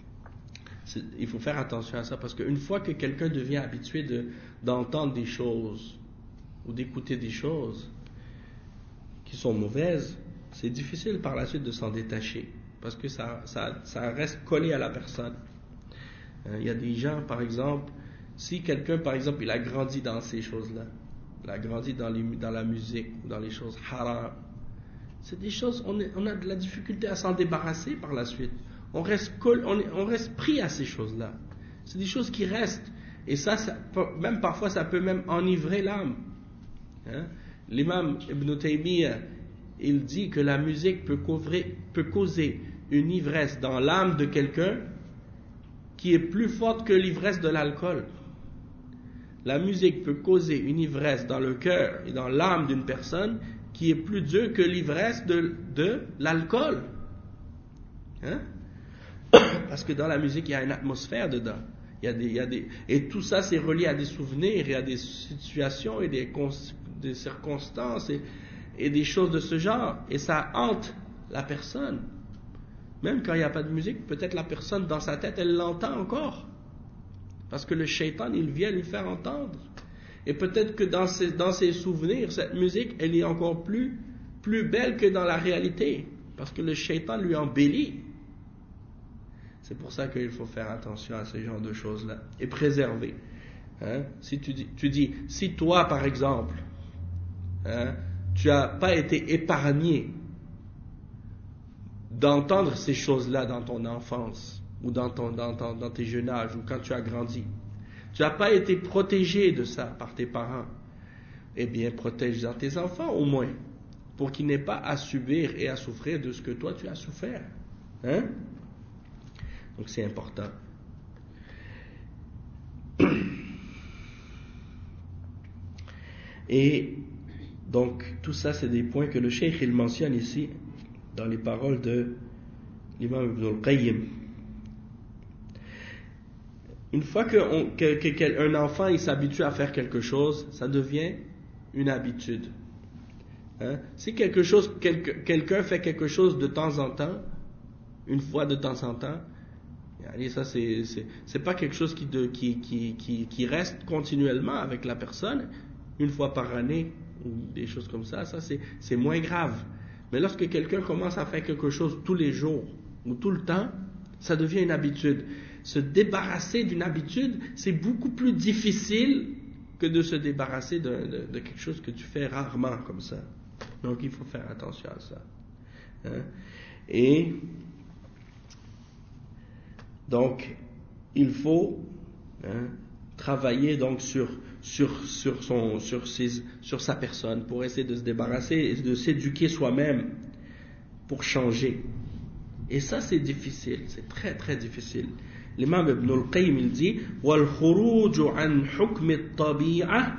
il faut faire attention à ça, parce qu'une fois que quelqu'un devient habitué de, d'entendre des choses, ou d'écouter des choses qui sont mauvaises, c'est difficile par la suite de s'en détacher, parce que ça, ça, ça reste collé à la personne. Il y a des gens, par exemple, si quelqu'un, par exemple, il a grandi dans ces choses-là, il a grandi dans, les, dans la musique, dans les choses haram, c'est des choses, on, est, on a de la difficulté à s'en débarrasser par la suite. On reste, on, on reste pris à ces choses-là. C'est des choses qui restent. Et ça, ça même parfois, ça peut même enivrer l'âme. Hein? L'imam Ibn Taymiyyah, il dit que la musique peut, couvrir, peut causer une ivresse dans l'âme de quelqu'un qui est plus forte que l'ivresse de l'alcool. La musique peut causer une ivresse dans le cœur et dans l'âme d'une personne qui est plus dure que l'ivresse de, de l'alcool. Hein? Parce que dans la musique, il y a une atmosphère dedans. Il y a des, il y a des, et tout ça, c'est relié à des souvenirs et à des situations et des, des circonstances et, et des choses de ce genre. Et ça hante la personne. Même quand il n'y a pas de musique, peut-être la personne dans sa tête, elle l'entend encore. Parce que le shaitan, il vient lui faire entendre. Et peut-être que dans ses, dans ses souvenirs, cette musique, elle est encore plus, plus belle que dans la réalité. Parce que le shaitan lui embellit. C'est pour ça qu'il faut faire attention à ce genre de choses-là. Et préserver. Hein? Si tu dis, tu dis, si toi, par exemple, hein, tu n'as pas été épargné d'entendre ces choses-là dans ton enfance, ou dans, ton, dans, ton, dans tes jeunes âges, ou quand tu as grandi, tu n'as pas été protégé de ça par tes parents, eh bien, protège-en tes enfants au moins, pour qu'ils n'aient pas à subir et à souffrir de ce que toi tu as souffert. Hein? Donc c'est important. Et donc tout ça c'est des points que le cheikh il mentionne ici dans les paroles de l'imam Ibn al-Qayyim. Une fois qu'un que, que, que, enfant il s'habitue à faire quelque chose, ça devient une habitude. Hein? Si quelque chose, quelque, quelqu'un fait quelque chose de temps en temps, une fois de temps en temps, et ça c'est, c'est, c'est pas quelque chose qui, de, qui, qui, qui, qui reste continuellement avec la personne, une fois par année, ou des choses comme ça, ça c'est, c'est moins grave. Mais lorsque quelqu'un commence à faire quelque chose tous les jours, ou tout le temps, ça devient une habitude. Se débarrasser d'une habitude, c'est beaucoup plus difficile que de se débarrasser de, de, de quelque chose que tu fais rarement comme ça. Donc il faut faire attention à ça. Hein? Et donc il faut hein, travailler donc sur sur sur son sur ses sur sa personne pour essayer de se débarrasser et de s'éduquer soi-même pour changer. Et ça, c'est difficile, c'est très très difficile. L'imam Ibn al-Qayyim, il dit وَالْخُرُوجُ عَنْ حُكْمِ الطَّبِيعَةِ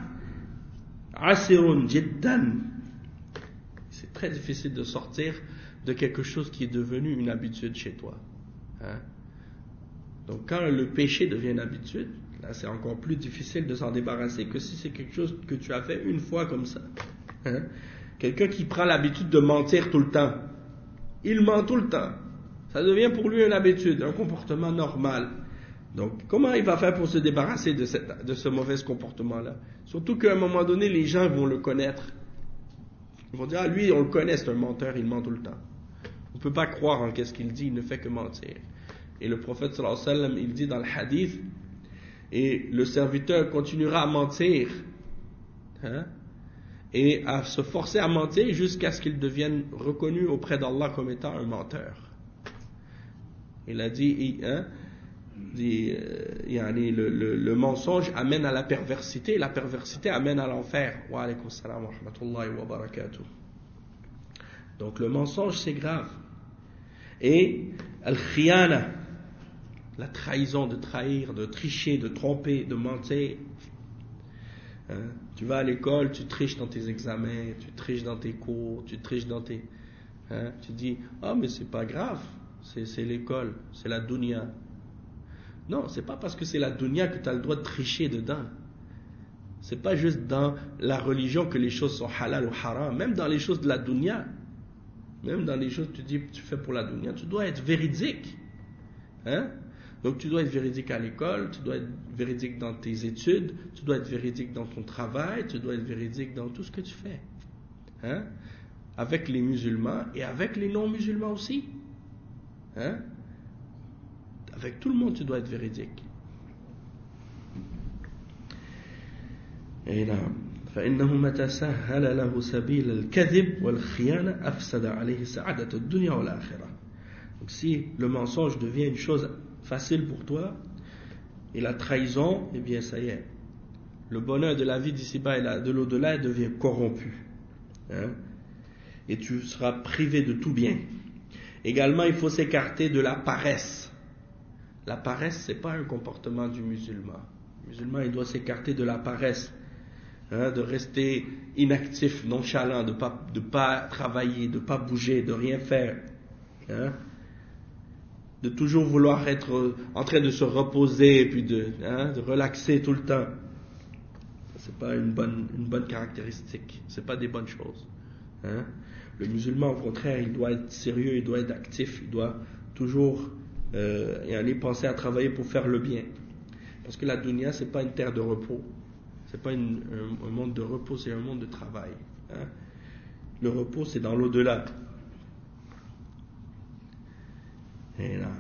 عَسِرٌ جِدًّا. C'est très difficile de sortir de quelque chose qui est devenu une habitude chez toi. Hein? Donc quand le péché devient une habitude, là c'est encore plus difficile de s'en débarrasser que si c'est quelque chose que tu as fait une fois comme ça. Hein? Quelqu'un qui prend l'habitude de mentir tout le temps, il ment tout le temps. Ça devient pour lui une habitude, un comportement normal. Donc, comment il va faire pour se débarrasser de, cette, de ce mauvais comportement-là? Surtout qu'à un moment donné, les gens vont le connaître. Ils vont dire, ah, lui, on le connaît, c'est un menteur, il ment tout le temps. On ne peut pas croire en qu'est-ce qu'il dit, il ne fait que mentir. Et le prophète, sallallahu alayhi wa sallam, il dit dans le hadith, et le serviteur continuera à mentir, hein, et à se forcer à mentir jusqu'à ce qu'il devienne reconnu auprès d'Allah comme étant un menteur. Il a dit, hein, dit euh, le, le, le mensonge amène à la perversité, et la perversité amène à l'enfer. Wa alaykum salam wa rahmatullahi wa barakatuh. Donc le mensonge, c'est grave. Et al-khiyana, la trahison, de trahir, de tricher, de tromper, de mentir. Hein? Tu vas à l'école, tu triches dans tes examens, tu triches dans tes cours, tu triches dans tes... Hein? Tu dis, ah, oh, mais c'est pas grave, c'est, c'est l'école, c'est la dunya. Non, c'est pas parce que c'est la dunya que tu as le droit de tricher dedans. C'est pas juste dans la religion que les choses sont halal ou haram, même dans les choses de la dunya. Même dans les choses que tu dis que tu fais pour la dunya, tu dois être véridique. Hein? Donc tu dois être véridique à l'école, tu dois être véridique dans tes études, tu dois être véridique dans ton travail, tu dois être véridique dans tout ce que tu fais. Hein? Avec les musulmans et avec les non-musulmans aussi. Hein? Avec tout le monde, tu dois être véridique. Et là, فإنه متى سهل له سبيل الكذب والخيانة أفسد عليه سعادة الدنيا والآخرة. Donc si le mensonge devient une chose facile pour toi et la trahison, eh bien ça y est, le bonheur de la vie d'ici-bas et de l'au-delà devient corrompu, hein? Et tu seras privé de tout bien. Également, il faut s'écarter de la paresse. La paresse, c'est pas un comportement du musulman. Le musulman, il doit s'écarter de la paresse. Hein, de rester inactif, nonchalant, de pas, de pas travailler, de pas bouger, de rien faire, hein, de toujours vouloir être en train de se reposer, puis de, hein, de relaxer tout le temps. C'est pas une bonne, une bonne caractéristique. C'est pas des bonnes choses. Hein. Le musulman, au contraire, il doit être sérieux, il doit être actif, il doit toujours euh, y aller penser à travailler pour faire le bien. Parce que la dunya, c'est pas une terre de repos. C'est pas une, un, un monde de repos, c'est un monde de travail. Hein? Le repos, c'est dans l'au-delà. Et là.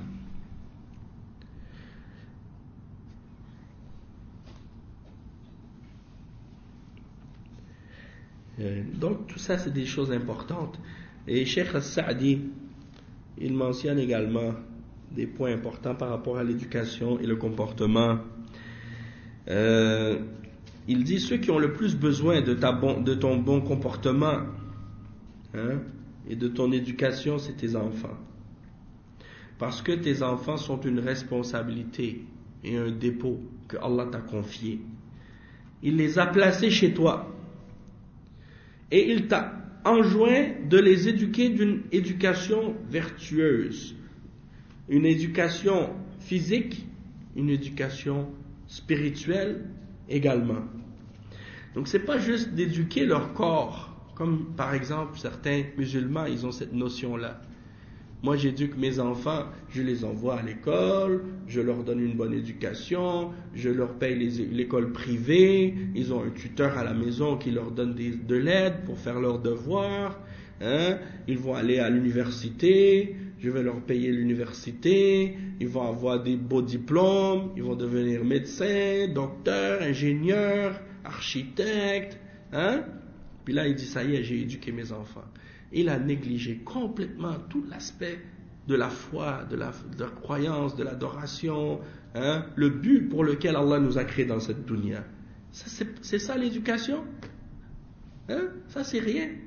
Et donc, tout ça, c'est des choses importantes. Et Cheikh As-Sa'di, il mentionne également des points importants par rapport à l'éducation et le comportement. Euh, Il dit, ceux qui ont le plus besoin de, ta bon, de ton bon comportement, hein, et de ton éducation, c'est tes enfants. Parce que tes enfants sont une responsabilité et un dépôt que Allah t'a confié. Il les a placés chez toi. Et il t'a enjoint de les éduquer d'une éducation vertueuse. Une éducation physique, une éducation spirituelle également. Donc c'est pas juste d'éduquer leur corps, comme par exemple certains musulmans, ils ont cette notion-là. Moi j'éduque mes enfants, je les envoie à l'école, je leur donne une bonne éducation, je leur paye les, l'école privée, ils ont un tuteur à la maison qui leur donne des, de l'aide pour faire leurs devoirs, hein? Ils vont aller à l'université, je vais leur payer l'université, ils vont avoir des beaux diplômes, ils vont devenir médecins, docteurs, ingénieurs, architectes, hein? Puis là, il dit, ça y est, j'ai éduqué mes enfants. Il a négligé complètement tout l'aspect de la foi, de la, de la croyance, de l'adoration, hein? Le but pour lequel Allah nous a créés dans cette dunya. Ça, c'est, c'est ça l'éducation? Hein? Ça, c'est rien.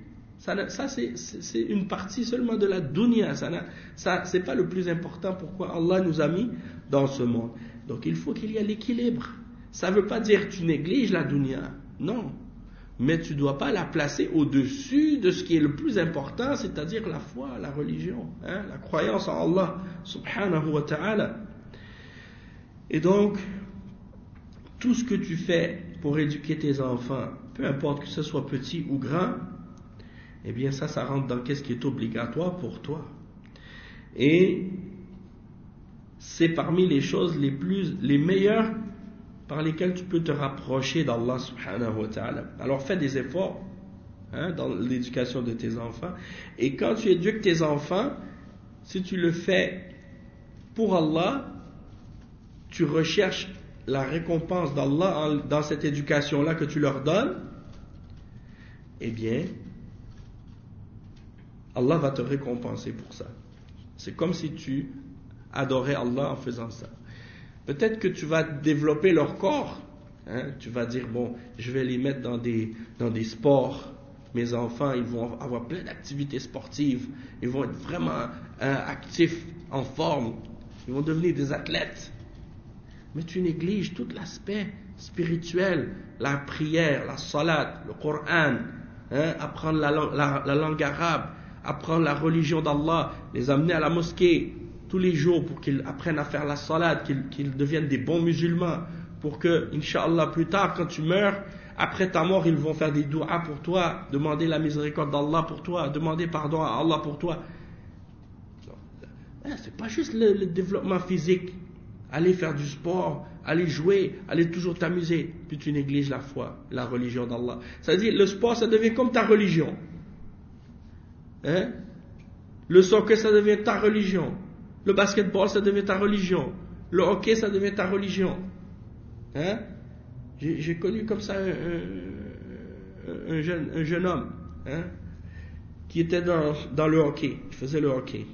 Ça, ça c'est, c'est une partie seulement de la dunya. Ça, ça c'est pas le plus important pourquoi Allah nous a mis dans ce monde. Donc il faut qu'il y ait l'équilibre. Ça ne veut pas dire que tu négliges la dunya. Non. Mais tu ne dois pas la placer au-dessus de ce qui est le plus important, c'est-à-dire la foi, la religion, hein, la croyance en Allah subhanahu wa ta'ala. Et donc, tout ce que tu fais pour éduquer tes enfants, peu importe que ce soit petit ou grand, eh bien ça, ça rentre dans qu'est-ce qui est obligatoire pour toi. Et c'est parmi les choses les plus, les meilleures par lesquelles tu peux te rapprocher d'Allah subhanahu wa ta'ala. Alors fais des efforts hein, dans l'éducation de tes enfants. Et quand tu éduques tes enfants, si tu le fais pour Allah, tu recherches la récompense d'Allah dans cette éducation-là que tu leur donnes, eh bien, Allah va te récompenser pour ça. C'est comme si tu adorais Allah en faisant ça. Peut-être que tu vas développer leur corps. Hein? Tu vas dire, bon, je vais les mettre dans des, dans des sports. Mes enfants, ils vont avoir plein d'activités sportives. Ils vont être vraiment hein, actifs, en forme. Ils vont devenir des athlètes. Mais tu négliges tout l'aspect spirituel, la prière, la salat, le Coran, hein? Apprendre la, la, la langue arabe, apprendre la religion d'Allah, les amener à la mosquée tous les jours pour qu'ils apprennent à faire la salade, qu'ils, qu'ils deviennent des bons musulmans, pour que, Inch'Allah, plus tard, quand tu meurs, après ta mort, ils vont faire des doua pour toi, demander la miséricorde d'Allah pour toi, demander pardon à Allah pour toi. Non, c'est pas juste le, le développement physique, aller faire du sport, aller jouer, aller toujours t'amuser, puis tu négliges la foi, la religion d'Allah. Ça veut dire, le sport, ça devient comme ta religion. Hein? Le soccer, ça devient ta religion. Le basketball, ça devient ta religion. Le hockey, ça devient ta religion. Hein? J'ai, j'ai connu comme ça un, un, un, jeune, un jeune homme hein, qui était dans, dans le hockey, qui faisait le hockey.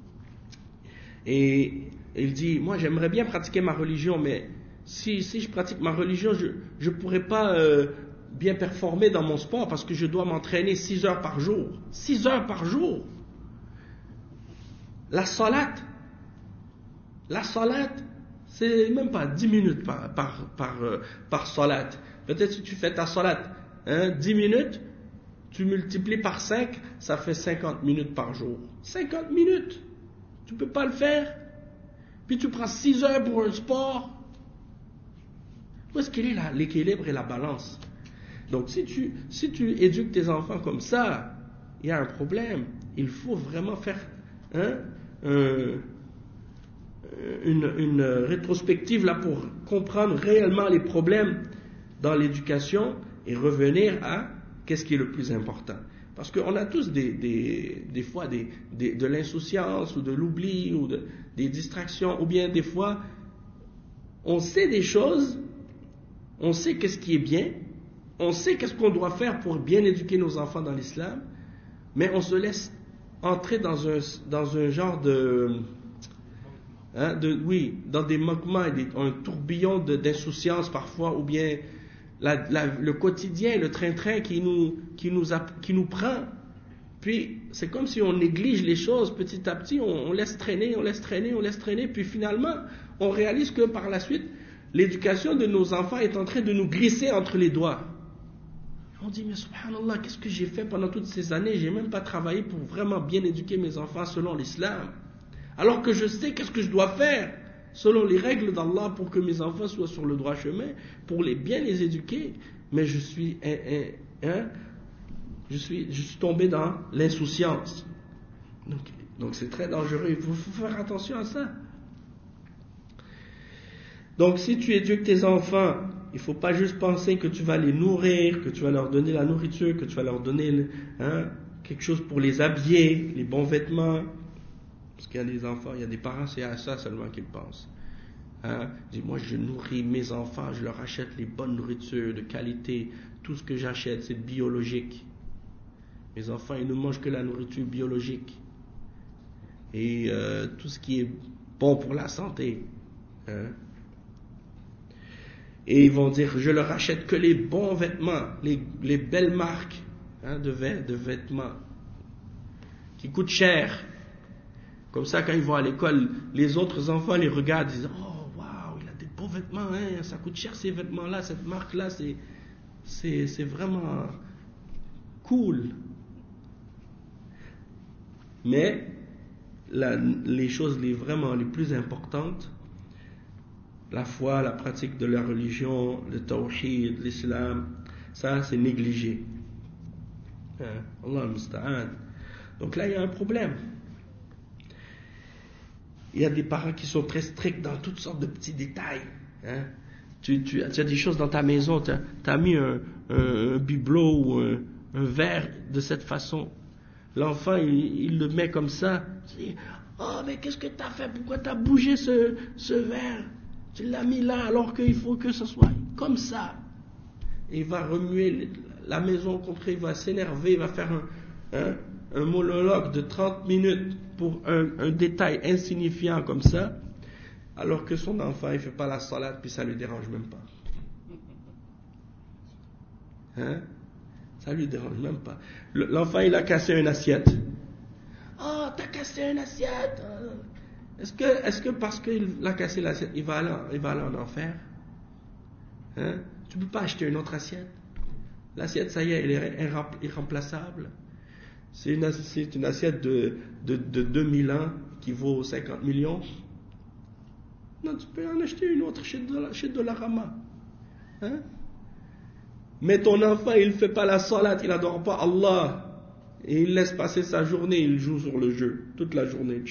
Et il dit, moi j'aimerais bien pratiquer ma religion, mais si, si je pratique ma religion, je ne pourrais pas euh, bien performer dans mon sport parce que je dois m'entraîner six heures par jour. six heures par jour. La salat, la salat, c'est même pas dix minutes par, par, par, euh, par salat. Peut-être si tu fais ta salat hein, dix minutes, tu multiplies par cinq, ça fait cinquante minutes par jour. cinquante minutes, tu ne peux pas le faire. Puis tu prends six heures pour un sport. Où est-ce qu'il est là, l'équilibre et la balance? Donc si tu, si tu éduques tes enfants comme ça, il y a un problème. Il faut vraiment faire hein, un, une, une rétrospective là pour comprendre réellement les problèmes dans l'éducation et revenir à qu'est-ce qui est le plus important. Parce qu'on a tous des, des, des fois des, des, de l'insouciance ou de l'oubli ou de, des distractions, ou bien des fois on sait des choses, on sait qu'est-ce qui est bien, on sait qu'est-ce qu'on doit faire pour bien éduquer nos enfants dans l'islam, mais on se laisse entrer dans un, dans un genre de, hein, de oui, dans des manquements, des, un tourbillon de, d'insouciance parfois, ou bien La, la, le quotidien, le train-train qui nous, qui nous, qui nous prend. Puis, c'est comme si on néglige les choses petit à petit, on, on laisse traîner, on laisse traîner, on laisse traîner, puis finalement, on réalise que par la suite, l'éducation de nos enfants est en train de nous glisser entre les doigts. On dit, mais subhanallah, qu'est-ce que j'ai fait pendant toutes ces années? J'ai même pas travaillé pour vraiment bien éduquer mes enfants selon l'islam. Alors que je sais qu'est-ce que je dois faire selon les règles d'Allah pour que mes enfants soient sur le droit chemin, pour les bien les éduquer, mais je suis, hein, hein, je suis, je suis tombé dans l'insouciance. Donc, donc c'est très dangereux, il faut, faut faire attention à ça. Donc si tu éduques tes enfants, il ne faut pas juste penser que tu vas les nourrir, que tu vas leur donner la nourriture, que tu vas leur donner hein, quelque chose pour les habiller, les bons vêtements. Parce qu'il y a des enfants, il y a des parents, c'est à ça seulement qu'ils pensent. Hein? Dis, moi, je nourris mes enfants, je leur achète les bonnes nourritures de qualité. Tout ce que j'achète, c'est biologique. Mes enfants, ils ne mangent que la nourriture biologique. Et euh, tout ce qui est bon pour la santé. Hein? Et ils vont dire, je leur achète que les bons vêtements, les, les belles marques. hein, de, vêt- de vêtements qui coûtent cher. Comme ça, quand ils vont à l'école, les autres enfants les regardent, ils disent oh waouh, il a des beaux vêtements, hein, ça coûte cher ces vêtements-là, cette marque-là, c'est, c'est, c'est vraiment cool. Mais la, les choses les, vraiment les plus importantes, la foi, la pratique de la religion, le tawhid, l'islam, ça c'est négligé. Hein? Allah al-Musta'an. Donc là il y a un problème. Il y a des parents qui sont très stricts dans toutes sortes de petits détails. Hein? Tu, tu, tu as des choses dans ta maison, tu as mis un, un, un bibelot ou un, un verre de cette façon. L'enfant, il, il le met comme ça. Tu dis, oh, mais qu'est-ce que tu as fait? Pourquoi tu as bougé ce, ce verre? Tu l'as mis là alors qu'il faut que ce soit comme ça. Et il va remuer la maison contre, il va s'énerver, il va faire un, un, un monologue de trente minutes pour un, un détail insignifiant comme ça, alors que son enfant, il ne fait pas la salade, puis ça ne lui dérange même pas. Hein? Ça ne lui dérange même pas. L'enfant, il a cassé une assiette. Oh, t'as cassé une assiette. Est-ce que, est-ce que parce qu'il a cassé l'assiette, il va aller, il va aller en enfer? Hein? Tu ne peux pas acheter une autre assiette. L'assiette, ça y est, elle est irremplaçable. C'est une, c'est une assiette de, de, de deux mille ans qui vaut cinquante millions. Non, tu peux en acheter une autre chez, chez Dollarama. Hein? Mais ton enfant, il ne fait pas la salade, il n'adore pas Allah. Et il laisse passer sa journée, il joue sur le jeu, toute la journée.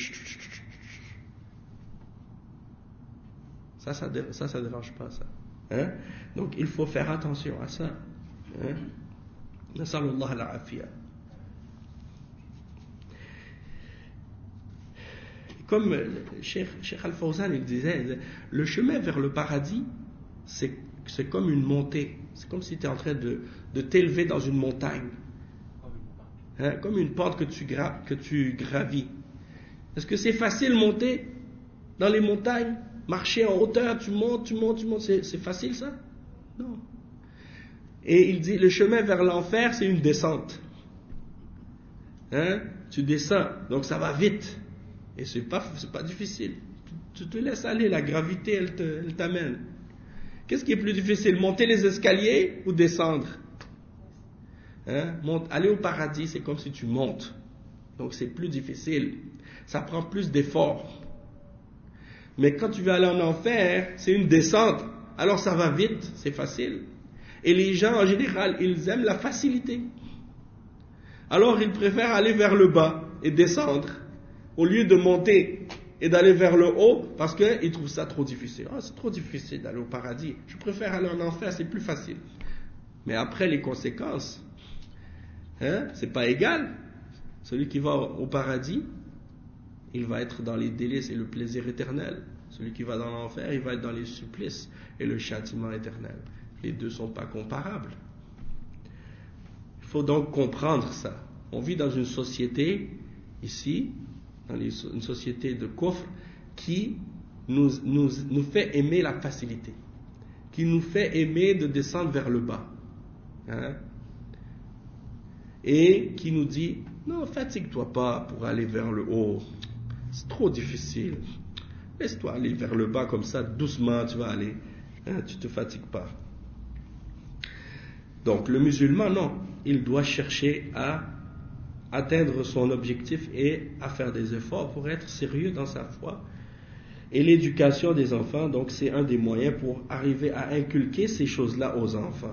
Ça, ça ne ça, ça dérange pas, ça. Hein? Donc, il faut faire attention à ça. Hein? Nasallallahu al-afiyah. Comme Cheikh, Cheikh Al-Fawzan, il disait, le chemin vers le paradis, c'est, c'est comme une montée. C'est comme si tu es en train de, de t'élever dans une montagne. Hein, comme une pente que tu, gra, que tu gravis. Est-ce que c'est facile de monter dans les montagnes? Marcher en hauteur, tu montes, tu montes, tu montes. C'est, c'est facile ça? Non. Et il dit, le chemin vers l'enfer, c'est une descente. Hein? Tu descends, donc ça va vite. Et c'est pas, c'est pas difficile. Tu, tu te laisses aller, la gravité, elle, te, elle t'amène. Qu'est-ce qui est plus difficile, monter les escaliers ou descendre? Hein? Monte, aller au paradis, c'est comme si tu montes. Donc c'est plus difficile. Ça prend plus d'efforts. Mais quand tu veux aller en enfer, c'est une descente. Alors ça va vite, c'est facile. Et les gens, en général, ils aiment la facilité. Alors ils préfèrent aller vers le bas et descendre, au lieu de monter et d'aller vers le haut, parce qu'ils trouvent ça trop difficile. Oh, c'est trop difficile d'aller au paradis. Je préfère aller en enfer, c'est plus facile. Mais après, les conséquences, hein, c'est pas égal. Celui qui va au paradis, il va être dans les délices et le plaisir éternel. Celui qui va dans l'enfer, il va être dans les supplices et le châtiment éternel. Les deux ne sont pas comparables. Il faut donc comprendre ça. On vit dans une société, ici, dans les, une société de coffre, qui nous, nous, nous fait aimer la facilité, qui nous fait aimer de descendre vers le bas. Hein? Et qui nous dit, non, fatigue-toi pas pour aller vers le haut. C'est trop difficile. Laisse-toi aller vers le bas comme ça, doucement, tu vas aller. Hein, tu ne te fatigues pas. Donc, le musulman, non. Il doit chercher à atteindre son objectif et à faire des efforts pour être sérieux dans sa foi. Et l'éducation des enfants, donc, c'est un des moyens pour arriver à inculquer ces choses-là aux enfants.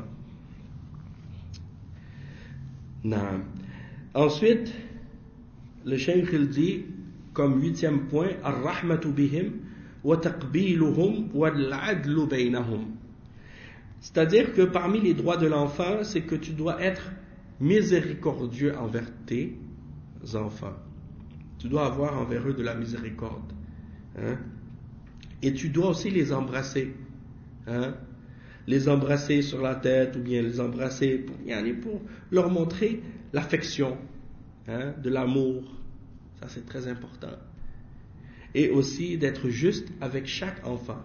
Non. Ensuite, le cheikh il dit, comme huitième point, ar-rahmatu bihim wa taqbiluhum wa al-adlu baynahum. C'est-à-dire que parmi les droits de l'enfant, c'est que tu dois être miséricordieux envers tes enfants. Tu dois avoir envers eux de la miséricorde. Hein? Et tu dois aussi les embrasser. Hein? Les embrasser sur la tête ou bien les embrasser pour, pour leur montrer l'affection, hein? De l'amour. Ça, c'est très important. Et aussi d'être juste avec chaque enfant.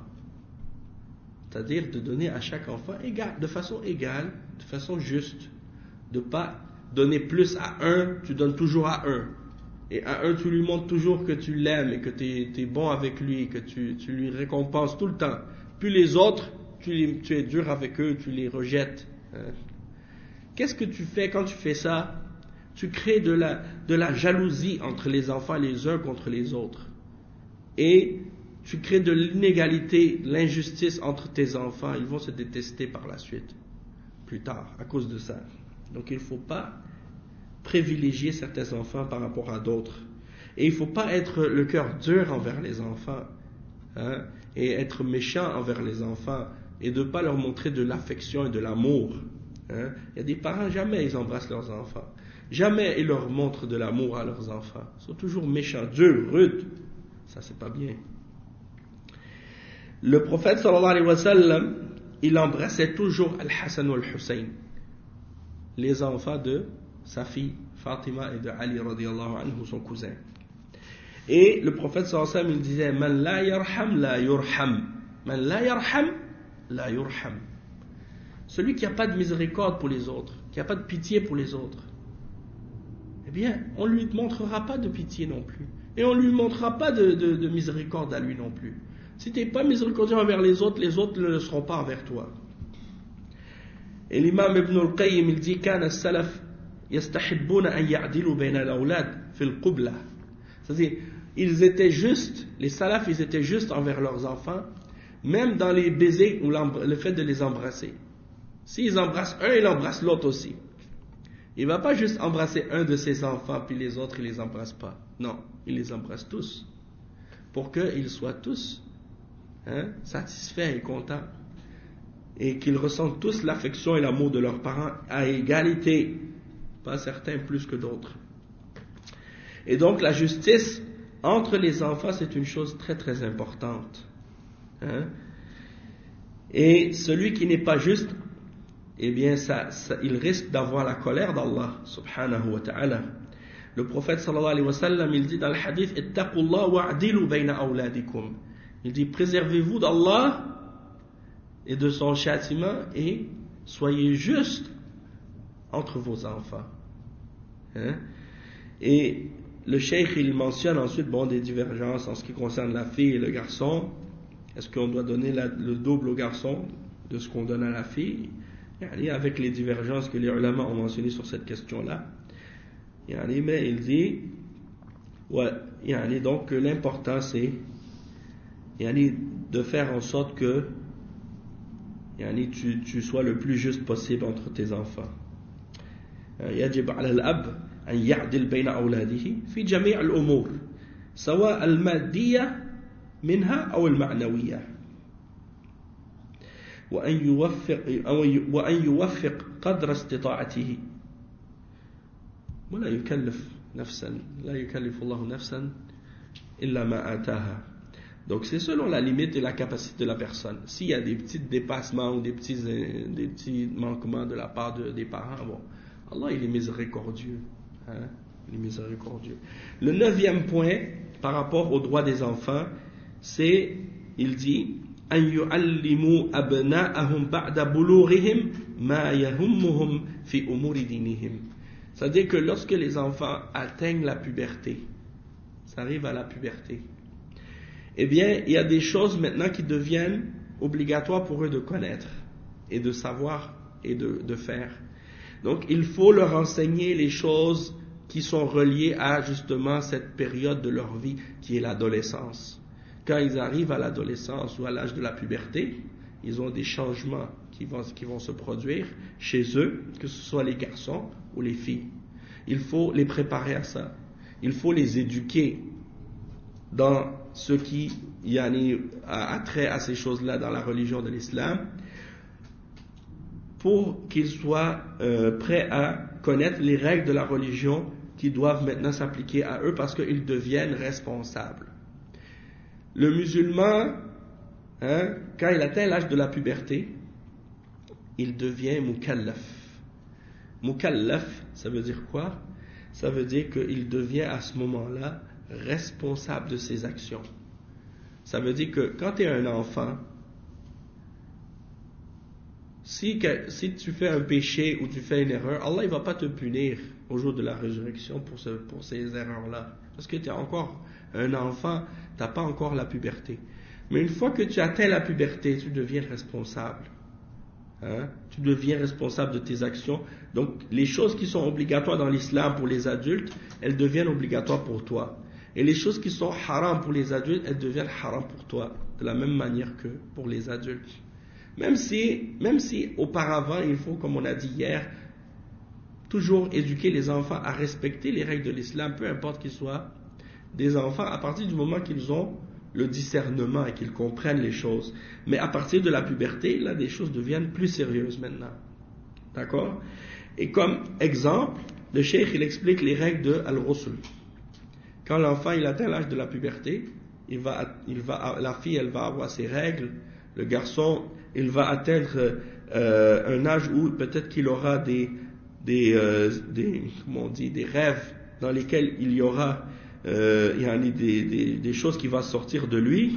C'est-à-dire de donner à chaque enfant égal, de façon égale, de façon juste. De ne pas donner plus à un, tu donnes toujours à un. Et à un, tu lui montres toujours que tu l'aimes et que tu es bon avec lui, que tu, tu lui récompenses tout le temps. Puis les autres, tu, les, tu es dur avec eux, tu les rejettes. Hein. Qu'est-ce que tu fais quand tu fais ça? Tu crées de la, de la jalousie entre les enfants les uns contre les autres. Et tu crées de l'inégalité, de l'injustice entre tes enfants. Ils vont se détester par la suite, plus tard, à cause de ça. Donc il ne faut pas privilégier certains enfants par rapport à d'autres. Et il ne faut pas être le cœur dur envers les enfants, hein, et être méchant envers les enfants, et de ne pas leur montrer de l'affection et de l'amour. Hein. Il y a des parents, jamais ils embrassent leurs enfants. Jamais ils leur montrent de l'amour à leurs enfants. Ils sont toujours méchants, durs, rudes. Ça, c'est pas bien. Le prophète sallallahu alayhi wa sallam, il embrassait toujours Al-Hassan ou Al-Hussein, les enfants de sa fille Fatima et de Ali radiyallahu anhu, son cousin. Et le prophète sallallahu alayhi wa sallam, il disait Man la yarham la yurham. Man la yarham la yurham. Celui qui n'a pas de miséricorde pour les autres, qui n'a pas de pitié pour les autres, eh bien, on ne lui montrera pas de pitié non plus. Et on ne lui montrera pas de, de, de miséricorde à lui non plus. Si tu n'es pas miséricordieux envers les autres, les autres ne le seront pas envers toi. Et l'imam Ibn al-Qayyim, il dit كان السلف يستحبون أن يعدلوا بين الأولاد في القبلة. C'est-à-dire, ils étaient justes, les salafs, ils étaient justes envers leurs enfants, même dans les baisers ou le fait de les embrasser. S'ils embrassent un, ils embrassent l'autre aussi. Il ne va pas juste embrasser un de ses enfants, puis les autres, il ne les embrasse pas. Non, il les embrasse tous. Pour qu'ils soient tous hein, satisfaits et contents. Et qu'ils ressentent tous l'affection et l'amour de leurs parents à égalité. Pas certains plus que d'autres. Et donc la justice entre les enfants, c'est une chose très très importante. Hein? Et celui qui n'est pas juste, eh bien, ça, ça, il risque d'avoir la colère d'Allah, subhanahu wa ta'ala. Le prophète sallallahu alayhi wa sallam, il dit dans le hadith, ittaqullah wa'adilu bayna awladikum. Il dit, préservez-vous d'Allah et de son châtiment et soyez juste entre vos enfants. Hein? Et le cheikh, il mentionne ensuite, bon, des divergences en ce qui concerne la fille et le garçon. Est-ce qu'on doit donner la, le double au garçon de ce qu'on donne à la fille? Avec les divergences que les ulama ont mentionnées sur cette question-là. Mais il dit ouais, donc que l'important c'est de faire en sorte que tu, tu sois le plus juste possible entre tes enfants. يجب على الأب أن يعدل بين أولاده في جميع الأمور سواء المادية منها أو المعنوية وأن يوفق وأن يوفق قدر استطاعته ولا يكلف نفسا لا يكلف الله نفسا إلا ما آتاها. Donc c'est selon la limite et la capacité de la personne. S'il y a des petits dépassements ou des petits, des petits manquements de la part de, des parents, bon, Allah il est miséricordieux. Hein? Il est miséricordieux. Le neuvième point par rapport aux droits des enfants, c'est, il dit, أن يعلموا أبناءهم بعد بلوغهم ما يهمهم في أمور دينهم. C'est-à-dire que lorsque les enfants atteignent la puberté, ça arrive à la puberté, eh bien, il y a des choses maintenant qui deviennent obligatoires pour eux de connaître et de savoir et de, de faire. Donc, il faut leur enseigner les choses qui sont reliées à justement cette période de leur vie qui est l'adolescence. Quand ils arrivent à l'adolescence ou à l'âge de la puberté, ils ont des changements qui vont, qui vont se produire chez eux, que ce soit les garçons ou les filles. Il faut les préparer à ça. Il faut les éduquer dans ce qui y a, a trait à ces choses-là dans la religion de l'islam, pour qu'ils soient euh, prêts à connaître les règles de la religion qui doivent maintenant s'appliquer à eux parce qu'ils deviennent responsables. Le musulman, hein, quand il atteint l'âge de la puberté, il devient mukallaf. Mukallaf, ça veut dire quoi? Ça veut dire qu'il devient à ce moment-là responsable de ses actions. Ça veut dire que quand tu es un enfant, Si, que, si tu fais un péché ou tu fais une erreur, Allah ne va pas te punir au jour de la résurrection pour, ce, pour ces erreurs-là. Parce que tu es encore un enfant, tu n'as pas encore la puberté. Mais une fois que tu atteins la puberté, tu deviens responsable. Hein? Tu deviens responsable de tes actions. Donc, les choses qui sont obligatoires dans l'islam pour les adultes, elles deviennent obligatoires pour toi. Et les choses qui sont haram pour les adultes, elles deviennent haram pour toi. De la même manière que pour les adultes. Même si, même si auparavant, il faut, comme on a dit hier, toujours éduquer les enfants à respecter les règles de l'islam, peu importe qu'ils soient des enfants, à partir du moment qu'ils ont le discernement et qu'ils comprennent les choses. Mais à partir de la puberté, là, des choses deviennent plus sérieuses maintenant. D'accord? Et comme exemple, le cheikh, il explique les règles de Al-Rusul. Quand l'enfant, il atteint l'âge de la puberté, il va, il va, la fille, elle va avoir ses règles, le garçon, il va atteindre euh, un âge où peut-être qu'il aura des, des, euh, des, comment on dit, des rêves dans lesquels il y aura euh, il y a des, des, des choses qui vont sortir de lui.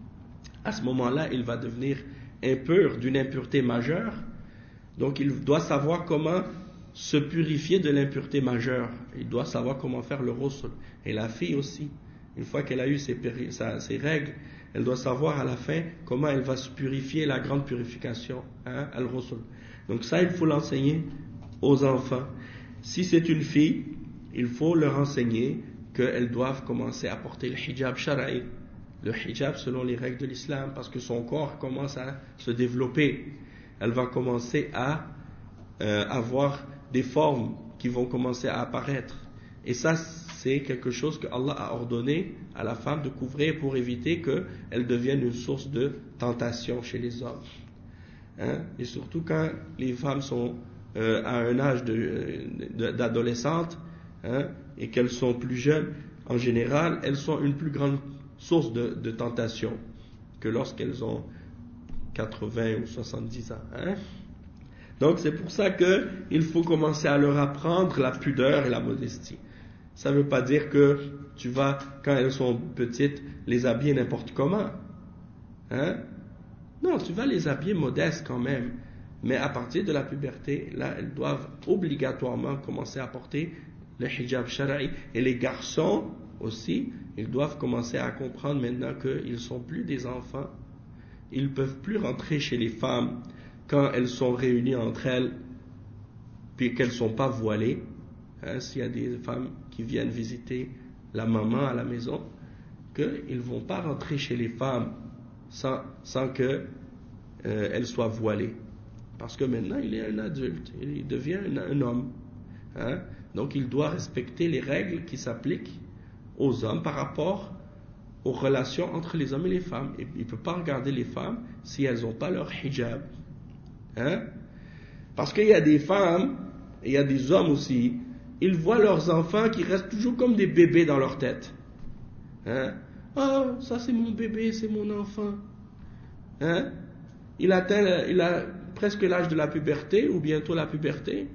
À ce moment-là, il va devenir impur, d'une impureté majeure. Donc il doit savoir comment se purifier de l'impureté majeure. Il doit savoir comment faire le rusul. Et la fille aussi, une fois qu'elle a eu ses, péri- sa, ses règles, elle doit savoir à la fin comment elle va se purifier, la grande purification, hein, al-rusul. Donc ça, il faut l'enseigner aux enfants. Si c'est une fille, il faut leur enseigner qu'elles doivent commencer à porter le hijab shara'i, le hijab selon les règles de l'islam, parce que son corps commence à se développer. Elle va commencer à euh, avoir des formes qui vont commencer à apparaître. Et ça, c'est quelque chose que Allah a ordonné à la femme de couvrir pour éviter qu'elle devienne une source de tentation chez les hommes. Hein? Et surtout quand les femmes sont euh, à un âge de, de, d'adolescente, hein, et qu'elles sont plus jeunes, en général, elles sont une plus grande source de, de tentation que lorsqu'elles ont quatre-vingts ou soixante-dix ans. Hein? Donc c'est pour ça qu'il faut commencer à leur apprendre la pudeur et la modestie. Ça ne veut pas dire que tu vas, quand elles sont petites, les habiller n'importe comment. Hein? Non, tu vas les habiller modestes quand même. Mais à partir de la puberté, là, elles doivent obligatoirement commencer à porter le hijab shara'i. Et les garçons aussi, ils doivent commencer à comprendre maintenant qu'ils ne sont plus des enfants. Ils ne peuvent plus rentrer chez les femmes quand elles sont réunies entre elles, puis qu'elles ne sont pas voilées. Hein, s'il y a des femmes qui viennent visiter la maman à la maison, qu'ils ne vont pas rentrer chez les femmes sans, sans qu'elles euh, soient voilées. Parce que maintenant, il est un adulte, il devient un, un homme. Hein? Donc, il doit respecter les règles qui s'appliquent aux hommes par rapport aux relations entre les hommes et les femmes. Et il ne peut pas regarder les femmes si elles n'ont pas leur hijab. Hein? Parce qu'il y a des femmes, et il y a des hommes aussi, ils voient leurs enfants qui restent toujours comme des bébés dans leur tête. Hein? Ah, ça c'est mon bébé, c'est mon enfant. Hein? Il atteint, il a presque l'âge de la puberté, ou bientôt la puberté.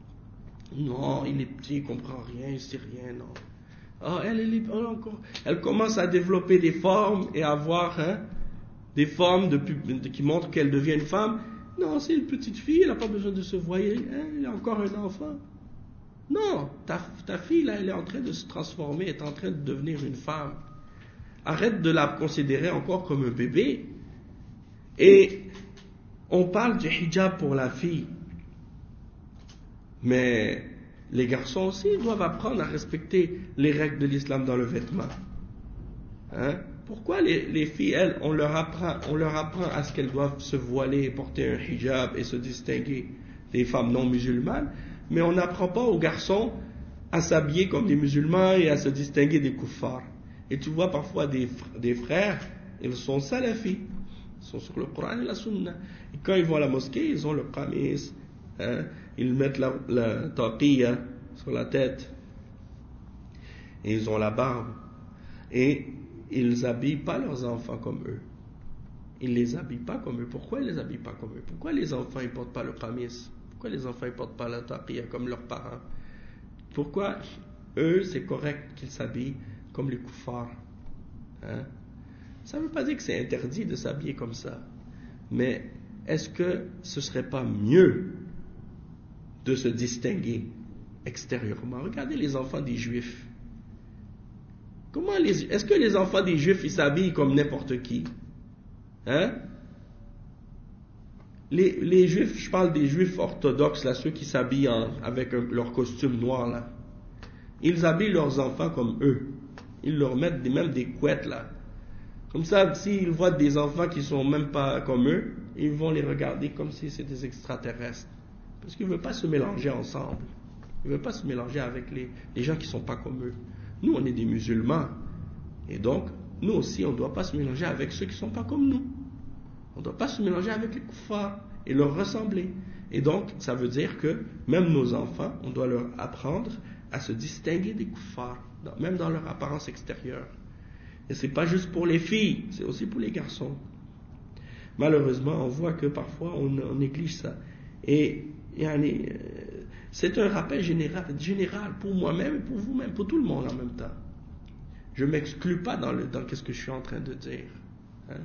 Non, il est petit, il ne comprend rien, il ne sait rien, non. Ah, elle, elle, elle, encore, elle commence à développer des formes et à avoir hein, des formes de, de, qui montrent qu'elle devient une femme. Non, c'est une petite fille, elle n'a pas besoin de se voiler, hein, elle est encore un enfant. Non, ta, ta fille, là, elle est en train de se transformer, elle est en train de devenir une femme. Arrête de la considérer encore comme un bébé. Et on parle du hijab pour la fille. Mais les garçons aussi doivent apprendre à respecter les règles de l'islam dans le vêtement. Hein? Pourquoi les, les filles, elles, on leur apprend, on leur apprend à ce qu'elles doivent se voiler, porter un hijab et se distinguer des femmes non musulmanes, mais on n'apprend pas aux garçons à s'habiller comme des musulmans et à se distinguer des kuffars. Et tu vois parfois des, des frères, ils sont salafis, ils sont sur le Coran et la Sunna. Et quand ils vont à la mosquée, ils ont le qamis, hein, ils mettent la, la taqiyya sur la tête, et ils ont la barbe, et ils n'habillent pas leurs enfants comme eux. Ils ne les habillent pas comme eux. Pourquoi ils ne les habillent pas comme eux? Pourquoi les enfants ne portent pas le qamis? Pourquoi les enfants ne portent pas la taqiyya comme leurs parents? Pourquoi eux, c'est correct qu'ils s'habillent comme les kuffars? Hein? Ça ne veut pas dire que c'est interdit de s'habiller comme ça. Mais est-ce que ce ne serait pas mieux de se distinguer extérieurement? Regardez les enfants des Juifs. Comment les, est-ce que les enfants des Juifs, ils s'habillent comme n'importe qui? Hein? Les, les Juifs, je parle des Juifs orthodoxes, là, ceux qui s'habillent en, avec un, leur costume noir, là. Ils habillent leurs enfants comme eux. Ils leur mettent des, même des couettes, là. Comme ça, s'ils voient des enfants qui sont même pas comme eux, ils vont les regarder comme si c'était des extraterrestres. Parce qu'ils ne veulent pas se mélanger ensemble. Ils ne veulent pas se mélanger avec les, les gens qui ne sont pas comme eux. Nous, on est des musulmans. Et donc, nous aussi, on ne doit pas se mélanger avec ceux qui ne sont pas comme nous. On ne doit pas se mélanger avec les kuffars et leur ressembler. Et donc, ça veut dire que même nos enfants, on doit leur apprendre à se distinguer des kuffars, même dans leur apparence extérieure. Et ce n'est pas juste pour les filles, c'est aussi pour les garçons. Malheureusement, on voit que parfois on, on néglige ça. Et yani, c'est un rappel général, général pour moi-même et pour vous-même, pour tout le monde en même temps. Je ne m'exclus pas dans, le, dans ce que je suis en train de dire. Hein?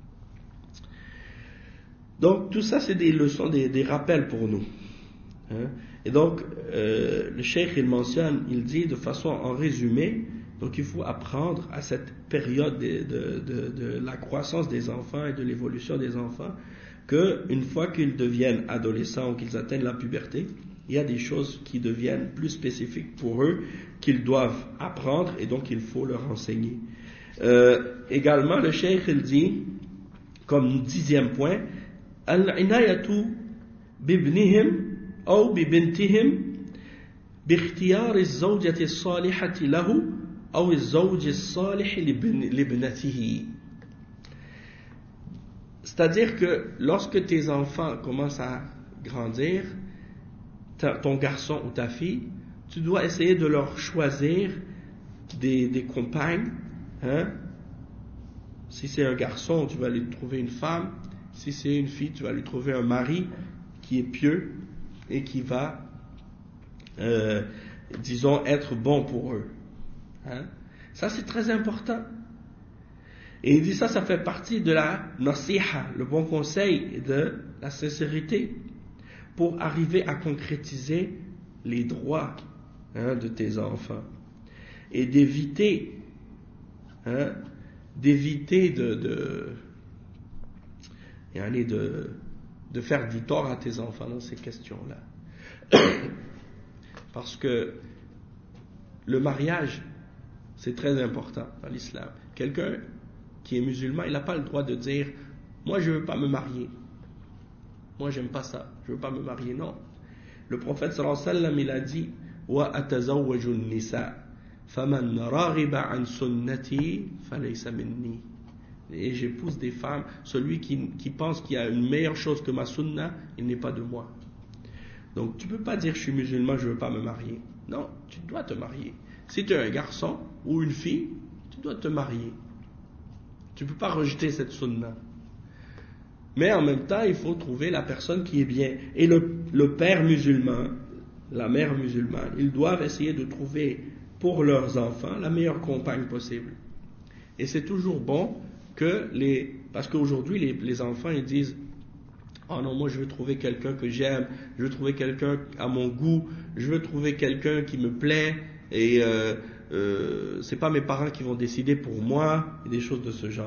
Donc tout ça, c'est des leçons, des, des rappels pour nous. Hein? Et donc, euh, le cheikh, il mentionne, il dit de façon en résumé, donc il faut apprendre à cette période de, de, de, de la croissance des enfants et de l'évolution des enfants, qu'une fois qu'ils deviennent adolescents ou qu'ils atteignent la puberté, il y a des choses qui deviennent plus spécifiques pour eux, qu'ils doivent apprendre et donc il faut leur enseigner. Euh, également, le cheikh, il dit, comme dixième point, « Al-inayatu bibnihim أو ببنتهم باختيار الزوجة الصالحة له أو الزوج الصالح لابنته. C'est-à-dire que lorsque tes enfants commencent à grandir, ta, ton garçon ou ta fille, tu dois essayer de leur choisir des, des compagnes. Hein? Si c'est un garçon, tu vas lui trouver une femme. Si c'est une fille, tu vas lui trouver un mari qui est pieux et qui va, euh, disons, être bon pour eux. Hein? Ça, c'est très important. Et il dit ça, ça fait partie de la nasiha, le bon conseil et de la sincérité, pour arriver à concrétiser les droits hein, de tes enfants. Et d'éviter, hein, d'éviter de, de, de, de faire du tort à tes enfants dans ces questions-là. Parce que le mariage, c'est très important dans l'islam. Quelqu'un qui est musulman, il n'a pas le droit de dire « Moi, je ne veux pas me marier. Moi, j'aime pas ça. Je ne veux pas me marier. » Non. Le prophète sallallahu alayhi wa sallam, il a dit « Wa atazawwaju nisa faman raghiba an sunnati falaysa minni. » Et j'épouse des femmes, celui qui, qui pense qu'il y a une meilleure chose que ma sunna, il n'est pas de moi. Donc tu ne peux pas dire je suis musulman, je ne veux pas me marier. Non, tu dois te marier. Si tu es un garçon ou une fille, tu dois te marier. Tu ne peux pas rejeter cette sunna. Mais en même temps, il faut trouver la personne qui est bien. Et le, le père musulman, la mère musulmane, ils doivent essayer de trouver pour leurs enfants la meilleure compagne possible. Et c'est toujours bon que les... Parce qu'aujourd'hui, les, les enfants, ils disent « Oh non, moi je veux trouver quelqu'un que j'aime, je veux trouver quelqu'un à mon goût, je veux trouver quelqu'un qui me plaît, et euh, euh, c'est pas mes parents qui vont décider pour moi, et des choses de ce genre. »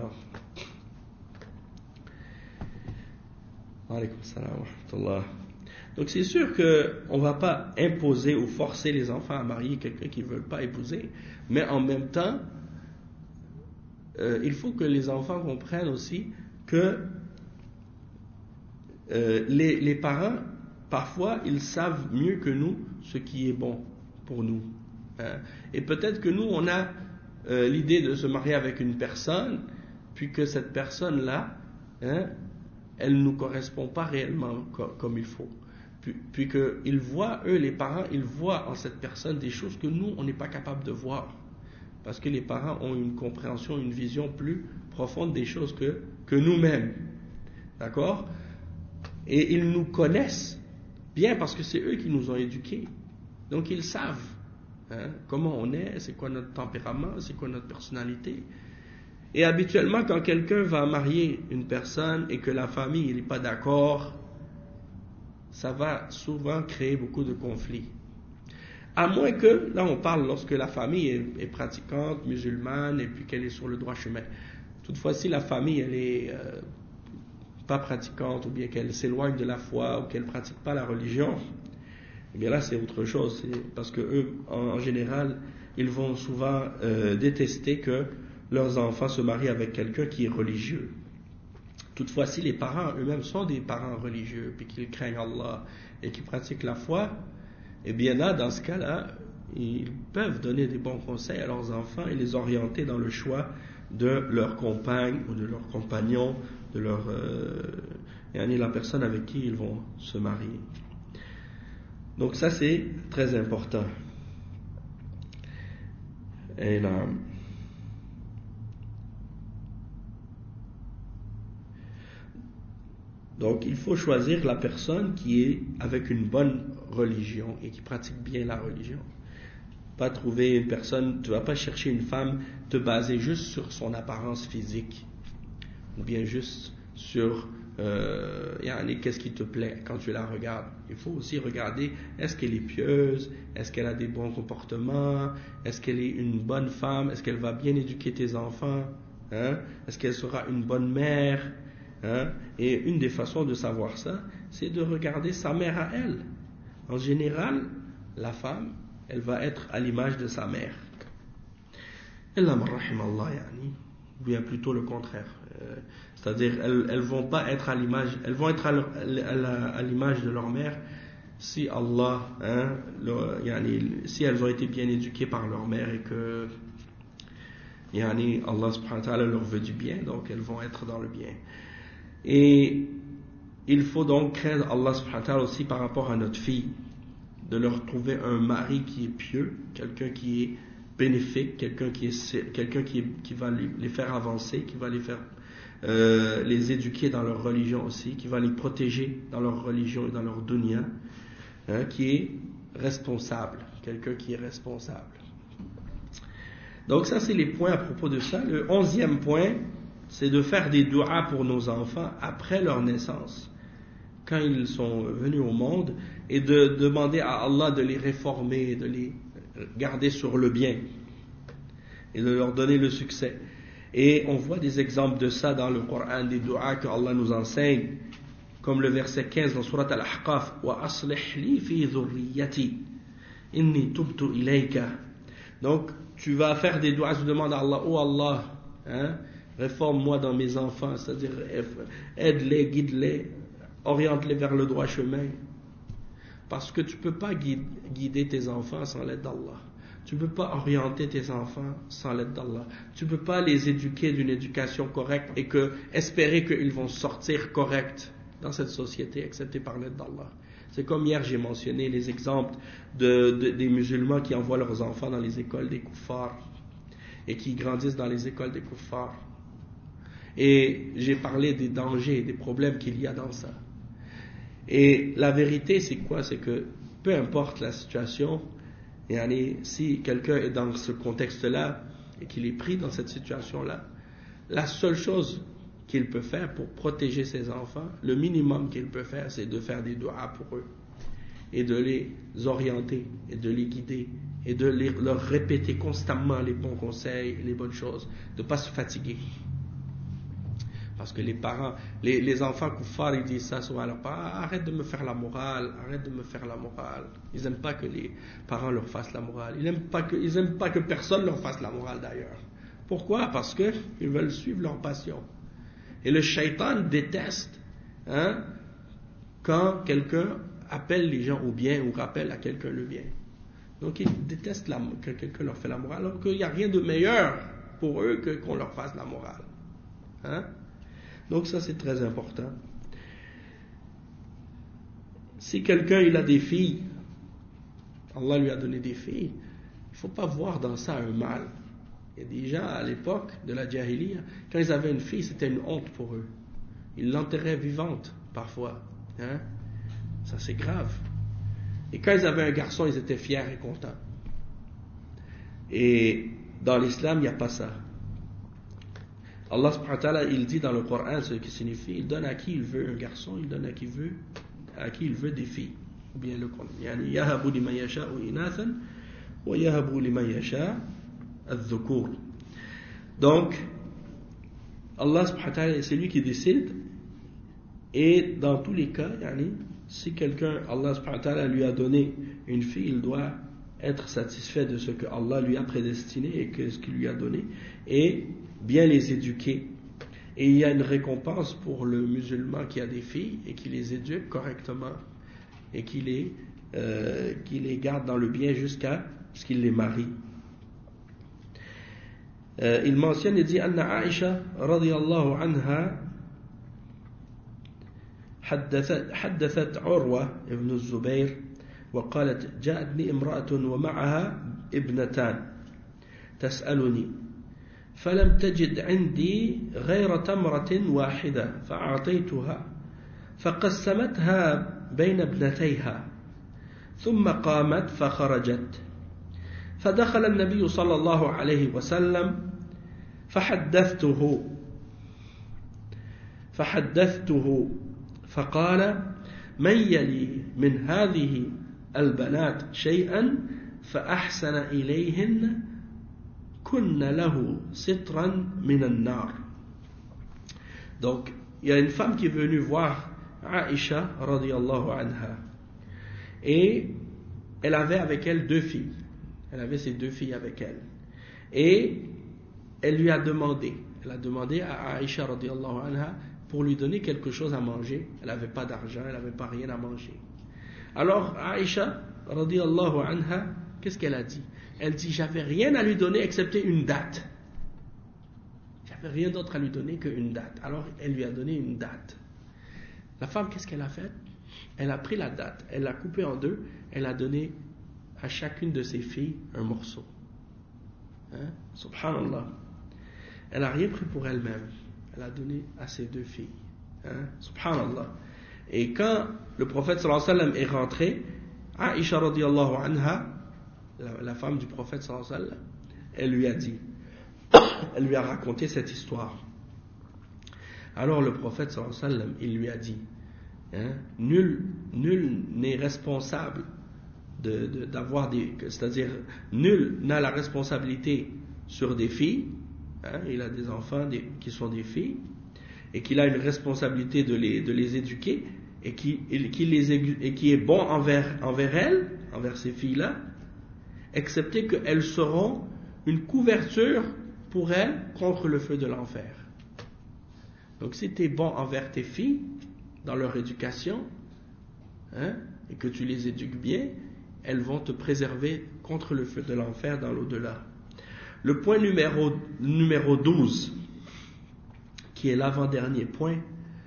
Alaykoum salam wa rahmatullah. Donc c'est sûr qu'on ne va pas imposer ou forcer les enfants à marier quelqu'un qu'ils ne veulent pas épouser, mais en même temps, Euh, il faut que les enfants comprennent aussi que euh, les, les parents, parfois, ils savent mieux que nous ce qui est bon pour nous. Hein. Et peut-être que nous, on a euh, l'idée de se marier avec une personne, puis que cette personne-là, hein, elle ne nous correspond pas réellement co- comme il faut. Puis, puis qu'ils voient, eux, les parents, ils voient en cette personne des choses que nous, on n'est pas capable de voir. Parce que les parents ont une compréhension, une vision plus profonde des choses que, que nous-mêmes. D'accord? Et ils nous connaissent bien parce que c'est eux qui nous ont éduqués. Donc ils savent hein, comment on est, c'est quoi notre tempérament, c'est quoi notre personnalité. Et habituellement, quand quelqu'un va marier une personne et que la famille n'est pas d'accord, ça va souvent créer beaucoup de conflits. À moins que, là on parle lorsque la famille est, est pratiquante, musulmane, et puis qu'elle est sur le droit chemin. Toutefois, si la famille elle est euh, pas pratiquante, ou bien qu'elle s'éloigne de la foi, ou qu'elle ne pratique pas la religion, eh bien là c'est autre chose. C'est parce que eux, en, en général, ils vont souvent euh, détester que leurs enfants se marient avec quelqu'un qui est religieux. Toutefois, si les parents eux-mêmes sont des parents religieux, puis qu'ils craignent Allah, et qui pratiquent la foi, eh bien là, dans ce cas-là, ils peuvent donner des bons conseils à leurs enfants et les orienter dans le choix de leur compagne ou de leur compagnon, de leur, euh, yani la personne avec qui ils vont se marier. Donc ça, c'est très important. Et là, donc il faut choisir la personne qui est avec une bonne religion et qui pratique bien la religion. Pas trouver une personne, tu vas pas chercher une femme te baser juste sur son apparence physique ou bien juste sur euh, yani, qu'est-ce qui te plaît quand tu la regardes. Il faut aussi regarder est-ce qu'elle est pieuse, est-ce qu'elle a des bons comportements, est-ce qu'elle est une bonne femme, est-ce qu'elle va bien éduquer tes enfants, hein? Est-ce qu'elle sera une bonne mère, hein? Et une des façons de savoir ça, c'est de regarder sa mère à elle. En général, la femme, elle va être à l'image de sa mère. Illa man rahim Allah, yani, ou bien plutôt le contraire. Euh, c'est-à-dire, elles, elles vont pas être à l'image, elles vont être à, leur, à, la, à l'image de leur mère si Allah, hein, le, yani, si elles ont été bien éduquées par leur mère et que, yani, Allah subhanahu wa ta'ala leur veut du bien, donc elles vont être dans le bien. Et il faut donc craindre Allah subhanahu wa ta'ala aussi par rapport à notre fille, de leur trouver un mari qui est pieux, quelqu'un qui est bénéfique, quelqu'un qui est quelqu'un qui, est, qui va les, les faire avancer, qui va les faire euh, les éduquer dans leur religion aussi, qui va les protéger dans leur religion et dans leur dunya, hein, qui est responsable, quelqu'un qui est responsable. Donc ça c'est les points à propos de ça. Le onzième point, c'est de faire des du'as pour nos enfants après leur naissance, quand ils sont venus au monde, et de demander à Allah de les réformer, de les garder sur le bien, et de leur donner le succès. Et on voit des exemples de ça dans le Coran, des du'as que Allah nous enseigne, comme le verset quinze dans Surat Al-Ahqaf, wa aslih li fi dhurriyyati inni tubtu ilayka. Donc tu vas faire des du'as, tu demandes à Allah, oh Allah, hein, réforme-moi dans mes enfants, c'est-à-dire aide-les, guide-les, oriente-les vers le droit chemin. Parce que tu ne peux pas guider tes enfants sans l'aide d'Allah. Tu ne peux pas orienter tes enfants sans l'aide d'Allah. Tu ne peux pas les éduquer d'une éducation correcte et que, espérer qu'ils vont sortir corrects dans cette société, excepté par l'aide d'Allah. C'est comme hier j'ai mentionné les exemples de, de, des musulmans qui envoient leurs enfants dans les écoles des kuffars et qui grandissent dans les écoles des kuffars. Et j'ai parlé des dangers, des problèmes qu'il y a dans ça. Et la vérité, c'est quoi? C'est que peu importe la situation, et si quelqu'un est dans ce contexte-là et qu'il est pris dans cette situation-là, la seule chose qu'il peut faire pour protéger ses enfants, le minimum qu'il peut faire, c'est de faire des du'as pour eux et de les orienter et de les guider et de les, leur répéter constamment les bons conseils, les bonnes choses, de ne pas se fatiguer. Parce que les parents, les, les enfants kuffars, ils disent ça souvent à leurs parents, arrête de me faire la morale, arrête de me faire la morale. Ils n'aiment pas que les parents leur fassent la morale. Ils n'aiment pas que, ils n'aiment pas que personne leur fasse la morale d'ailleurs. Pourquoi? Parce qu'ils veulent suivre leur passion. Et le shaitan déteste, hein, quand quelqu'un appelle les gens au bien ou rappelle à quelqu'un le bien. Donc ils détestent la, que quelqu'un leur fait la morale, alors qu'il n'y a rien de meilleur pour eux que qu'on leur fasse la morale. Hein? Donc ça c'est très important. Si quelqu'un il a des filles, Allah lui a donné des filles, il ne faut pas voir dans ça un mal. Et déjà à l'époque de la Jahiliya, quand ils avaient une fille, c'était une honte pour eux. Ils l'enterraient vivante parfois. Hein? Ça c'est grave. Et quand ils avaient un garçon, ils étaient fiers et contents. Et dans l'islam, il n'y a pas ça. Allah subhanahu wa ta'ala, il dit dans le Coran ce qui signifie, il donne à qui il veut un garçon, il donne à qui il veut, à qui il veut des filles. Ou bien le contraire. يعني يهب لمن يشاء إناثا ويهب لمن يشاء الذكور. Donc, Allah subhanahu wa ta'ala, c'est lui qui décide. Et dans tous les cas, yani, si quelqu'un, Allah subhanahu wa ta'ala lui a donné une fille, il doit être satisfait de ce que Allah lui a prédestiné et que ce qu'il lui a donné, et bien les éduquer. Et il y a une récompense pour le musulman qui a des filles et qui les éduque correctement et qui les, euh, qui les garde dans le bien jusqu'à ce qu'il les marie. Euh, il mentionne et dit Anna Aïcha radiyallahu anha حدثت, حدثت عروة ابن الزبير وقالت جاءتني امرأة ومعها ابنتان تسألني فلم تجد عندي غير تمرة واحدة فأعطيتها فقسمتها بين ابنتيها ثم قامت فخرجت فدخل النبي صلى الله عليه وسلم فحدثته فحدثته فقال من يلي من هذه البنات شيئا فأحسن إليهن كن له سترا من النار. Donc, il y a une femme qui est venue voir Aïcha radiyallahu anha et elle avait avec elle deux filles. Elle avait ses deux filles avec elle. Et elle lui a demandé, elle a demandé à Aïcha radiyallahu anha pour lui donner quelque chose à manger. Elle n'avait pas d'argent, elle n'avait pas rien à manger. Alors Aïcha radiyallahu anha, qu'est-ce qu'elle a dit? Elle dit, j'avais rien à lui donner excepté une date. J'avais rien d'autre à lui donner qu'une date. Alors elle lui a donné une date. La femme, qu'est-ce qu'elle a fait? Elle a pris la date, elle l'a coupée en deux, elle a donné à chacune de ses filles un morceau. Hein? Subhanallah. Elle n'a rien pris pour elle-même. Elle a donné à ses deux filles. Hein? Subhanallah. Et quand le prophète sallallahu alayhi wa sallam est rentré, Aïcha radiyallahu anha, la, la femme du prophète sallallahu alayhi wa sallam, elle lui a dit, elle lui a raconté cette histoire. Alors le prophète sallallahu alayhi wa sallam, il lui a dit, hein, nul, nul n'est responsable de, de, d'avoir des, c'est-à-dire nul n'a la responsabilité sur des filles. Hein, il a des enfants des, qui sont des filles et qu'il a une responsabilité de les, de les éduquer et qui, et, qui les, et qui est bon envers, envers elles, envers ces filles-là, excepté qu'elles seront une couverture pour elles contre le feu de l'enfer. Donc si tu es bon envers tes filles dans leur éducation, hein, et que tu les éduques bien, elles vont te préserver contre le feu de l'enfer dans l'au-delà. Le point numéro, numéro douze, qui est l'avant-dernier point,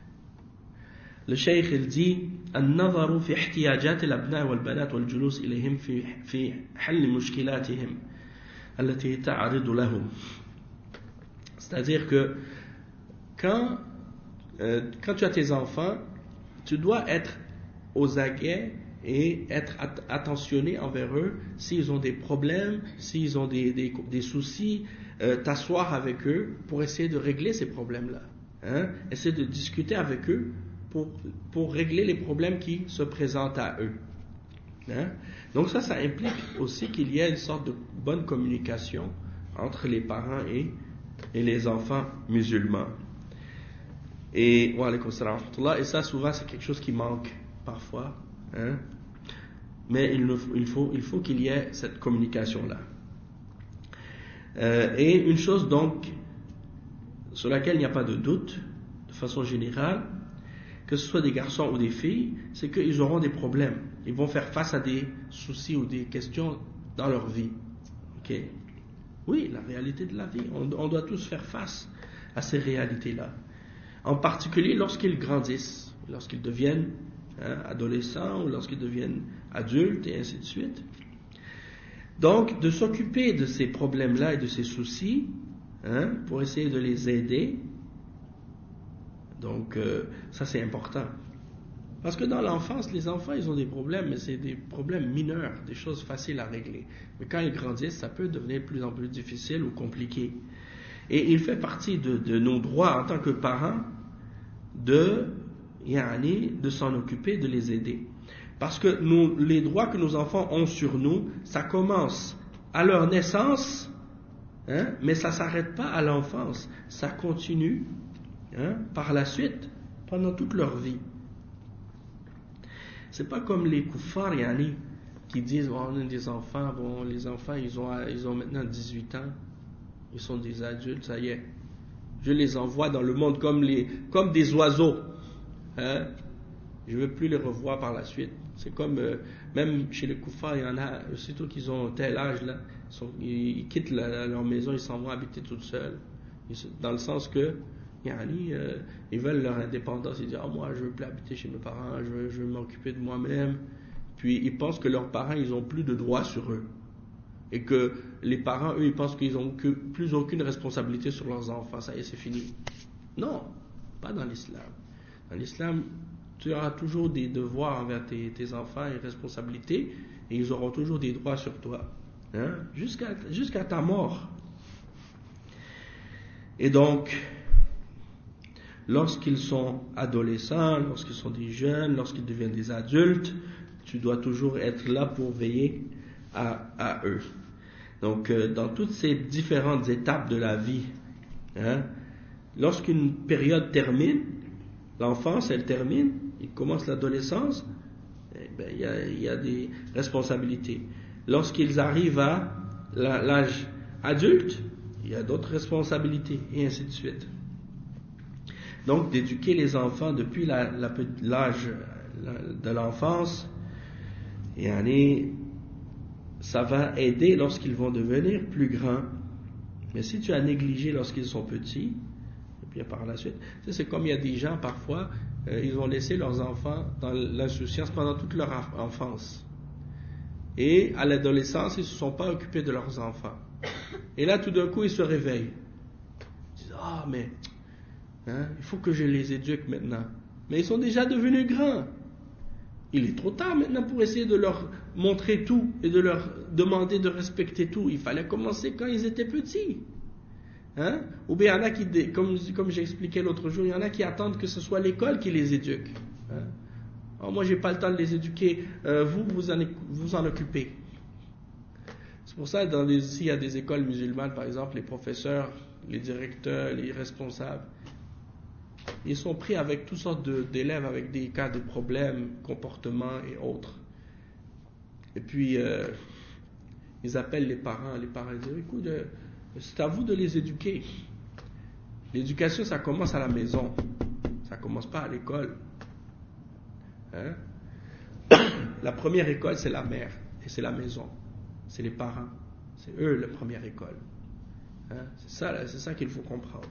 le cheikh il dit النظر في احتياجات الأبناء والبنات والجلوس إليهم في في حل مشكلاتهم التي تعرض لهم. C'est-à-dire que quand, euh, quand tu as tes enfants, tu dois être aux aguets et être at- attentionné envers eux s'ils ont des problèmes, s'ils ont des, des, des soucis, euh, t'asseoir avec eux pour essayer de régler ces problèmes-là. Hein? Essayer de discuter avec eux pour, pour régler les problèmes qui se présentent à eux. Hein? Donc ça, ça implique aussi qu'il y ait une sorte de bonne communication entre les parents et, et les enfants musulmans. Et, wa alaykoum salam, et ça souvent c'est quelque chose qui manque parfois. Hein? Mais il, il, faut, il faut qu'il y ait cette communication-là. Euh, et une chose donc sur laquelle il n'y a pas de doute, de façon générale, que ce soit des garçons ou des filles, c'est qu'ils auront des problèmes. Ils vont faire face à des soucis ou des questions dans leur vie. Okay? Oui, la réalité de la vie. On, on doit tous faire face à ces réalités-là. En particulier lorsqu'ils grandissent, lorsqu'ils deviennent hein, adolescents ou lorsqu'ils deviennent adultes et ainsi de suite. Donc, de s'occuper de ces problèmes-là et de ces soucis hein, pour essayer de les aider. Donc, euh, ça c'est important. Parce que dans l'enfance, les enfants, ils ont des problèmes, mais c'est des problèmes mineurs, des choses faciles à régler. Mais quand ils grandissent, ça peut devenir de plus en plus difficile ou compliqué. Et il fait partie de, de nos droits en tant que parents de, yani, de s'en occuper, de les aider. Parce que nous, les droits que nos enfants ont sur nous, ça commence à leur naissance, hein, mais ça ne s'arrête pas à l'enfance. Ça continue, hein, par la suite, pendant toute leur vie. C'est pas comme les kuffars, yani, qui disent, oh, on a des enfants, bon, les enfants, ils ont, ils ont maintenant dix-huit ans, ils sont des adultes, ça y est. Je les envoie dans le monde comme, les, comme des oiseaux. Hein? Je ne veux plus les revoir par la suite. C'est comme, euh, même chez les kuffars, il y en a, surtout qu'ils ont tel âge, là, ils, sont, ils, ils quittent la, leur maison, ils s'en vont habiter tout seuls. Dans le sens que, yani, euh, ils veulent leur indépendance. Ils disent, oh, moi, je ne veux plus habiter chez mes parents, je veux, je veux m'occuper de moi-même. Puis ils pensent que leurs parents, ils n'ont plus de droit sur eux. Et que les parents, eux, ils pensent qu'ils n'ont plus aucune responsabilité sur leurs enfants. Ça y est, c'est fini. Non, pas dans l'islam. Dans l'islam, tu auras toujours des devoirs envers tes, tes enfants et responsabilités, et ils auront toujours des droits sur toi, hein, jusqu'à, jusqu'à ta mort. Et donc, lorsqu'ils sont adolescents, lorsqu'ils sont des jeunes, lorsqu'ils deviennent des adultes, tu dois toujours être là pour veiller à, à eux. Donc, euh, dans toutes ces différentes étapes de la vie, hein, lorsqu'une période termine, l'enfance, elle termine, il commence l'adolescence, eh ben, il y a, il y a des responsabilités. Lorsqu'ils arrivent à la, l'âge adulte, il y a d'autres responsabilités, et ainsi de suite. Donc, d'éduquer les enfants depuis la, la, l'âge de l'enfance, et aller, ça va aider lorsqu'ils vont devenir plus grands. Mais si tu as négligé lorsqu'ils sont petits, et puis par la suite, c'est comme il y a des gens parfois, euh, ils ont laissé leurs enfants dans l'insouciance pendant toute leur enfance. Et à l'adolescence, ils ne se sont pas occupés de leurs enfants. Et là, tout d'un coup, ils se réveillent. Ils disent, ah, mais hein, il faut que je les éduque maintenant. Mais ils sont déjà devenus grands. Il est trop tard maintenant pour essayer de leur montrer tout et de leur demander de respecter tout. Il fallait commencer quand ils étaient petits. Hein? Ou bien il y en a qui, comme, comme j'ai expliqué l'autre jour, il y en a qui attendent que ce soit l'école qui les éduque. Hein? Alors moi, j'ai pas le temps de les éduquer. Euh, vous, vous en, vous en occupez. C'est pour ça, dans les, s'il y a des écoles musulmanes, par exemple, les professeurs, les directeurs, les responsables, ils sont pris avec toutes sortes de, d'élèves avec des cas de problèmes, comportements et autres. Et puis, euh, ils appellent les parents. Les parents disent, écoute, euh, c'est à vous de les éduquer. L'éducation, ça commence à la maison. Ça ne commence pas à l'école. Hein? La première école, c'est la mère. Et c'est la maison. C'est les parents. C'est eux la première école. Hein? C'est ça, c'est ça qu'il faut comprendre.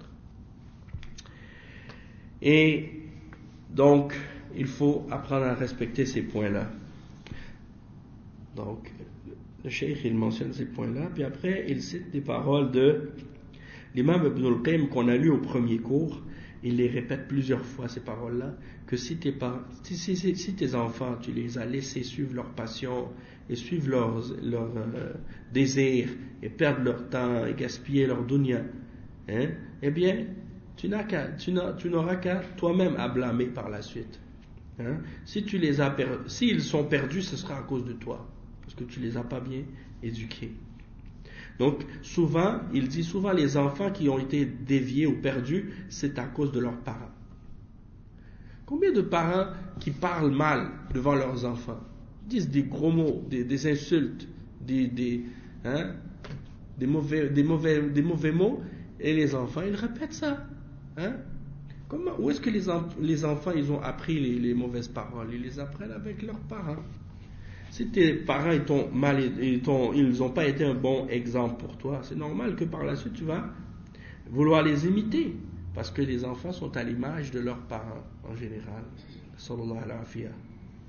Et donc, il faut apprendre à respecter ces points-là. Donc, le cheikh, il mentionne ces points-là, puis après, il cite des paroles de l'imam Ibn al-Qayyim qu'on a lu au premier cours. Il les répète plusieurs fois, ces paroles-là, que si tes, par... si, si, si, si tes enfants, tu les as laissés suivre leur passion, et suivre leurs leur, euh, désirs, et perdre leur temps, et gaspiller leur dunya, hein, eh bien, tu, n'as qu'à, tu, n'as, tu n'auras qu'à toi-même à blâmer par la suite. Hein? Si tu les as per... S'ils sont perdus, ce sera à cause de toi, parce que tu les as pas bien éduqués. Donc, souvent, il dit souvent les enfants qui ont été déviés ou perdus, c'est à cause de leurs parents. Combien de parents qui parlent mal devant leurs enfants, disent des gros mots, des, des insultes, des, des, hein, des, mauvais, des, mauvais, des mauvais mots, et les enfants, ils répètent ça. Hein? Comment, où est-ce que les, les enfants ils ont appris les, les mauvaises paroles? Ils les apprennent avec leurs parents. Si tes parents ils t'ont mal, ils t'ont, ils n'ont pas été un bon exemple pour toi, c'est normal que par la suite tu vas vouloir les imiter, parce que les enfants sont à l'image de leurs parents en général. Sallallahu alayhi wa.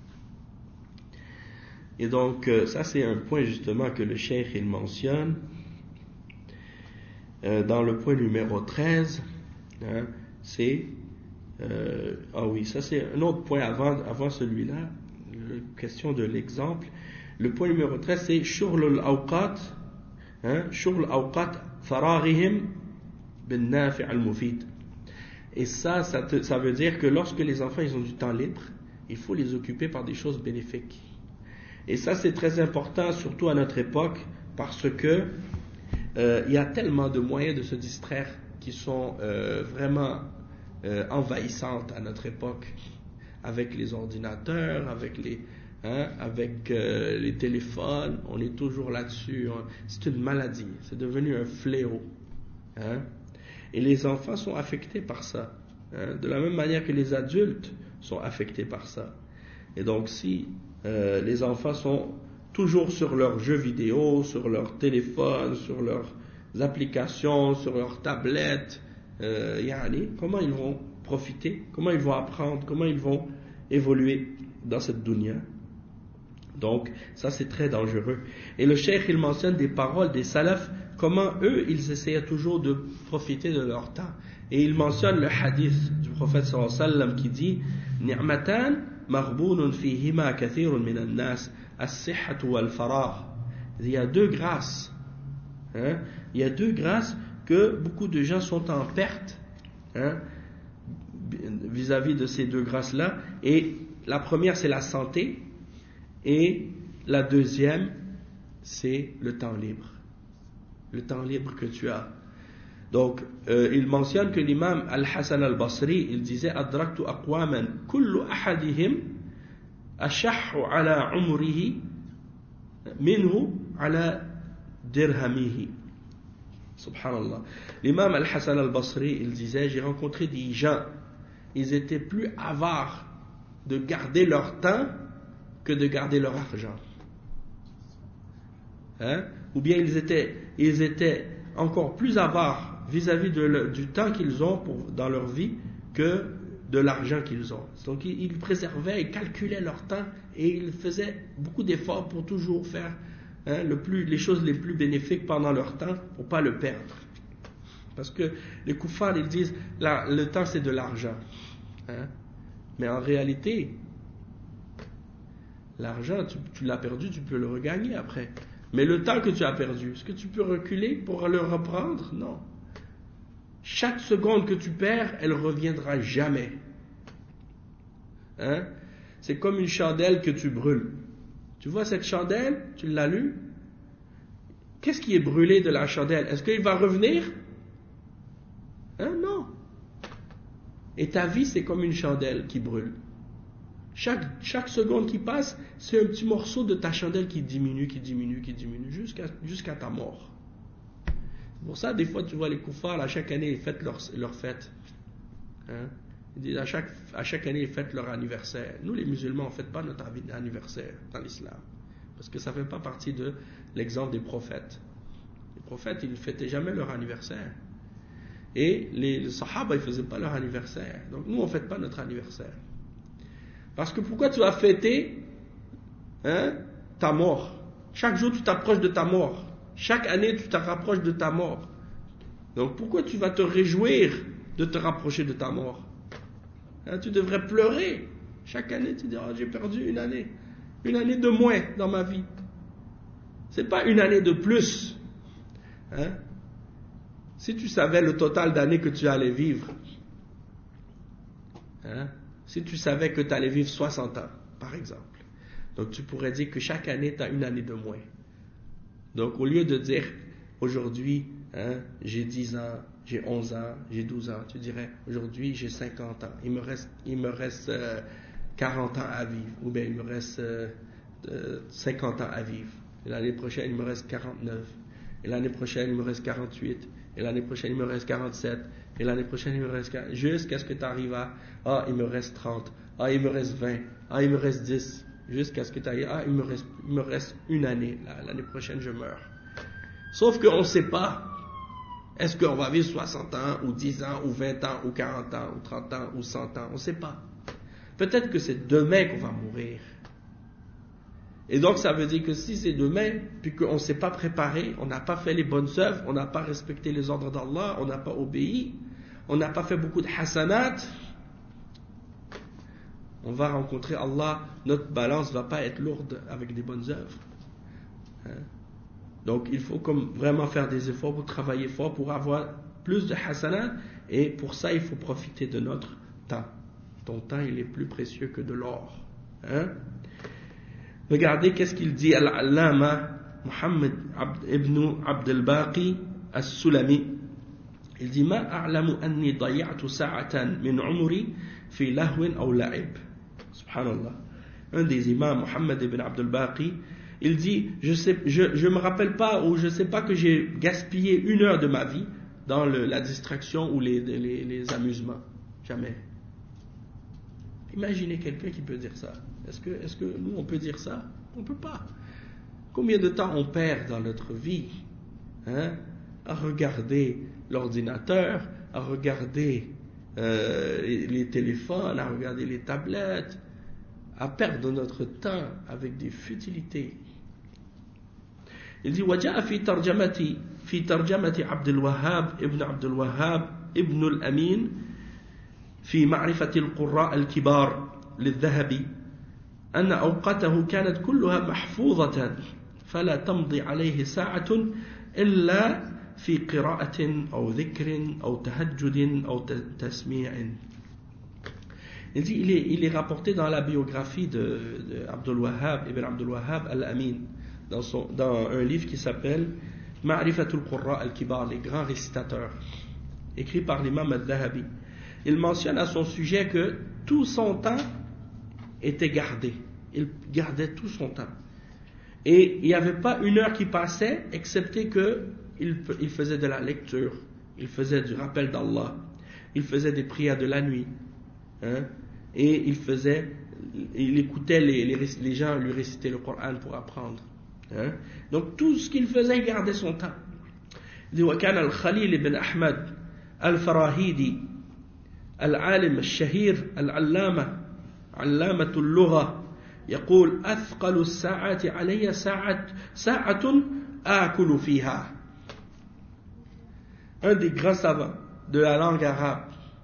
Et donc ça c'est un point justement que le cheikh il mentionne euh, dans le point numéro treize. Hein, c'est euh, ah oui, ça c'est un autre point avant, avant celui-là, la question de l'exemple. Le point numéro treize, c'est shurl al-awqat, hein, shurl awqat fararihim بالنافع المفيد. Et ça, ça, te, ça veut dire que lorsque les enfants ils ont du temps libre, il faut les occuper par des choses bénéfiques. Et ça, c'est très important, surtout à notre époque, parce que euh, il y a tellement de moyens de se distraire qui sont euh, vraiment euh, envahissantes à notre époque, avec les ordinateurs, avec les, hein, avec euh, les téléphones. On est toujours là-dessus. C'est une maladie, c'est devenu un fléau. Hein? Et les enfants sont affectés par ça, hein, de la même manière que les adultes sont affectés par ça. Et donc si euh, les enfants sont toujours sur leurs jeux vidéo, sur leur téléphone, sur leurs applications, sur leurs tablettes, euh, yani, comment ils vont profiter, comment ils vont apprendre, comment ils vont évoluer dans cette dunya? Donc ça c'est très dangereux. Et le cheikh il mentionne des paroles des salafs, comment eux ils essayaient toujours de profiter de leur temps. Et il mentionne le hadith du prophète sallallahu alayhi wa sallam qui dit ni'matan maghbunun fihima kathirun min an-nas as-sihhatu wal-faragh. Il y a deux grâces, hein? Il y a deux grâces que beaucoup de gens sont en perte, hein, vis-à-vis de ces deux grâces-là. Et la première c'est la santé, et la deuxième c'est le temps libre. Le temps libre que tu as. Donc, euh, il mentionne que l'imam Al-Hassan Al-Basri, il disait Adraktu aqwaman kullu ahadihim ashahhu ala umrihi minhu ala dirhamihi. Subhanallah. L'imam Al-Hassan Al-Basri, il disait, j'ai rencontré des gens, ils étaient plus avares de garder leur temps que de garder leur argent. Hein? Ou bien ils étaient, ils étaient encore plus avares vis-à-vis de le, du temps qu'ils ont pour, dans leur vie que de l'argent qu'ils ont. Donc ils, ils préservaient et calculaient leur temps et ils faisaient beaucoup d'efforts pour toujours faire, hein, le plus, les choses les plus bénéfiques pendant leur temps pour ne pas le perdre. Parce que les koufars ils disent la, le temps c'est de l'argent. Hein? Mais en réalité, l'argent tu, tu l'as perdu, tu peux le regagner après. Mais le temps que tu as perdu, est-ce que tu peux reculer pour le reprendre? Non. Chaque seconde que tu perds, elle ne reviendra jamais. Hein? C'est comme une chandelle que tu brûles. Tu vois cette chandelle, tu l'allumes. Qu'est-ce qui est brûlé de la chandelle? Est-ce qu'il va revenir? Hein? Non. Et ta vie, c'est comme une chandelle qui brûle. Chaque, chaque seconde qui passe, c'est un petit morceau de ta chandelle qui diminue, qui diminue, qui diminue, jusqu'à, jusqu'à ta mort. C'est pour ça, des fois, tu vois les koufars, à chaque année, ils fêtent leur, leur fête. Hein? Ils disent, à chaque, à chaque année, ils fêtent leur anniversaire. Nous, les musulmans, on ne fête pas notre anniversaire dans l'islam. Parce que ça ne fait pas partie de l'exemple des prophètes. Les prophètes, ils ne fêtaient jamais leur anniversaire. Et les, les sahaba, ils ne faisaient pas leur anniversaire. Donc, nous, on ne fête pas notre anniversaire. Parce que pourquoi tu vas fêter, hein, ta mort? Chaque jour, tu t'approches de ta mort. Chaque année, tu te rapproches de ta mort. Donc, pourquoi tu vas te réjouir de te rapprocher de ta mort? Hein, tu devrais pleurer. Chaque année, tu dis, oh, j'ai perdu une année. Une année de moins dans ma vie. C'est pas une année de plus. Hein? Si tu savais le total d'années que tu allais vivre, hein? Si tu savais que tu allais vivre soixante ans, par exemple, donc tu pourrais dire que chaque année, tu as une année de moins. Donc au lieu de dire, aujourd'hui, hein, j'ai dix ans, j'ai onze ans, j'ai douze ans, tu dirais, aujourd'hui, j'ai cinquante ans, il me reste, il me reste euh, quarante ans à vivre, ou bien il me reste euh, euh, cinquante ans à vivre. Et l'année prochaine, il me reste quarante-neuf. Et l'année prochaine, il me reste quarante-huit. Et l'année prochaine, il me reste quarante-sept. Et l'année prochaine, il me reste quarante. Jusqu'à ce que tu arrives à, ah, il me reste trente. Ah, il me reste vingt. Ah, il me reste dix. Jusqu'à ce que tu arrives, ah, il me reste, il me reste une année. L'année prochaine, je meurs. Sauf qu'on ne sait pas. Est-ce qu'on va vivre soixante ans, ou dix ans, ou vingt ans, ou quarante ans, ou trente ans, ou cent ans? On ne sait pas. Peut-être que c'est demain qu'on va mourir. Et donc ça veut dire que si c'est demain, puis qu'on ne s'est pas préparé, on n'a pas fait les bonnes œuvres, on n'a pas respecté les ordres d'Allah, on n'a pas obéi, on n'a pas fait beaucoup de hasanat, on va rencontrer Allah, notre balance ne va pas être lourde avec des bonnes œuvres. Hein? Donc il faut comme vraiment faire des efforts pour travailler fort, pour avoir plus de hasanat, et pour ça il faut profiter de notre temps. Ton temps il est plus précieux que de l'or. Hein? Regardez qu'est-ce qu'il dit Al-Allama Muhammad ibn Abd al-Baqi al-Sulami. Il dit Ma a'lamu anni daya'tu sa'atan min umri fi lahwin aw la'ib. Subhanallah. Un des imams, Muhammad ibn Abd al-Baqi, il dit je sais, je, je me rappelle pas ou je sais pas que j'ai gaspillé une heure de ma vie dans le, la distraction ou les, les, les amusements. Jamais. Imaginez quelqu'un qui peut dire ça. Est-ce que, est-ce que nous on peut dire ça? On ne peut pas. Combien de temps on perd dans notre vie, hein, à regarder l'ordinateur, à regarder euh, les, les téléphones, à regarder les tablettes, à perdre notre temps avec des futilités. Il dit وجاء في ترجمة في ترجمة عبد الوهاب ابن عبد الوهاب ابن الأمين في معرفة القراء الكبار للذهبي أن أوقاته كانت كلها محفوظة فلا تمضي عليه ساعة إلا في قراءة أو ذكر أو تهجد أو تسميع. Il dit, il est, il est rapporté dans la biographie de, de Abdul Wahhab, Ibn Abdul Wahhab al-Amin, dans, son, dans un livre qui s'appelle Ma'rifatul Qurra al-Kibar, les grands récitateurs, écrit par l'imam al-Dhahabi. Il mentionne à son sujet que tout son temps était gardé. Il gardait tout son temps. Et il n'y avait pas une heure qui passait, excepté qu'il il faisait de la lecture, il faisait du rappel d'Allah, il faisait des prières de la nuit. Hein? Et il faisait, il écoutait les, les, les gens lui réciter le Coran pour apprendre. Hein? Donc tout ce qu'il faisait, il gardait son temps. Il dit وكان الخليل بن أحمد الفراهيدي العالم الشهير العلامة علامة اللغة يقول أثقل الساعات علي ساعة ساعة آكل فيها. Un des grands savants de la langue arabe,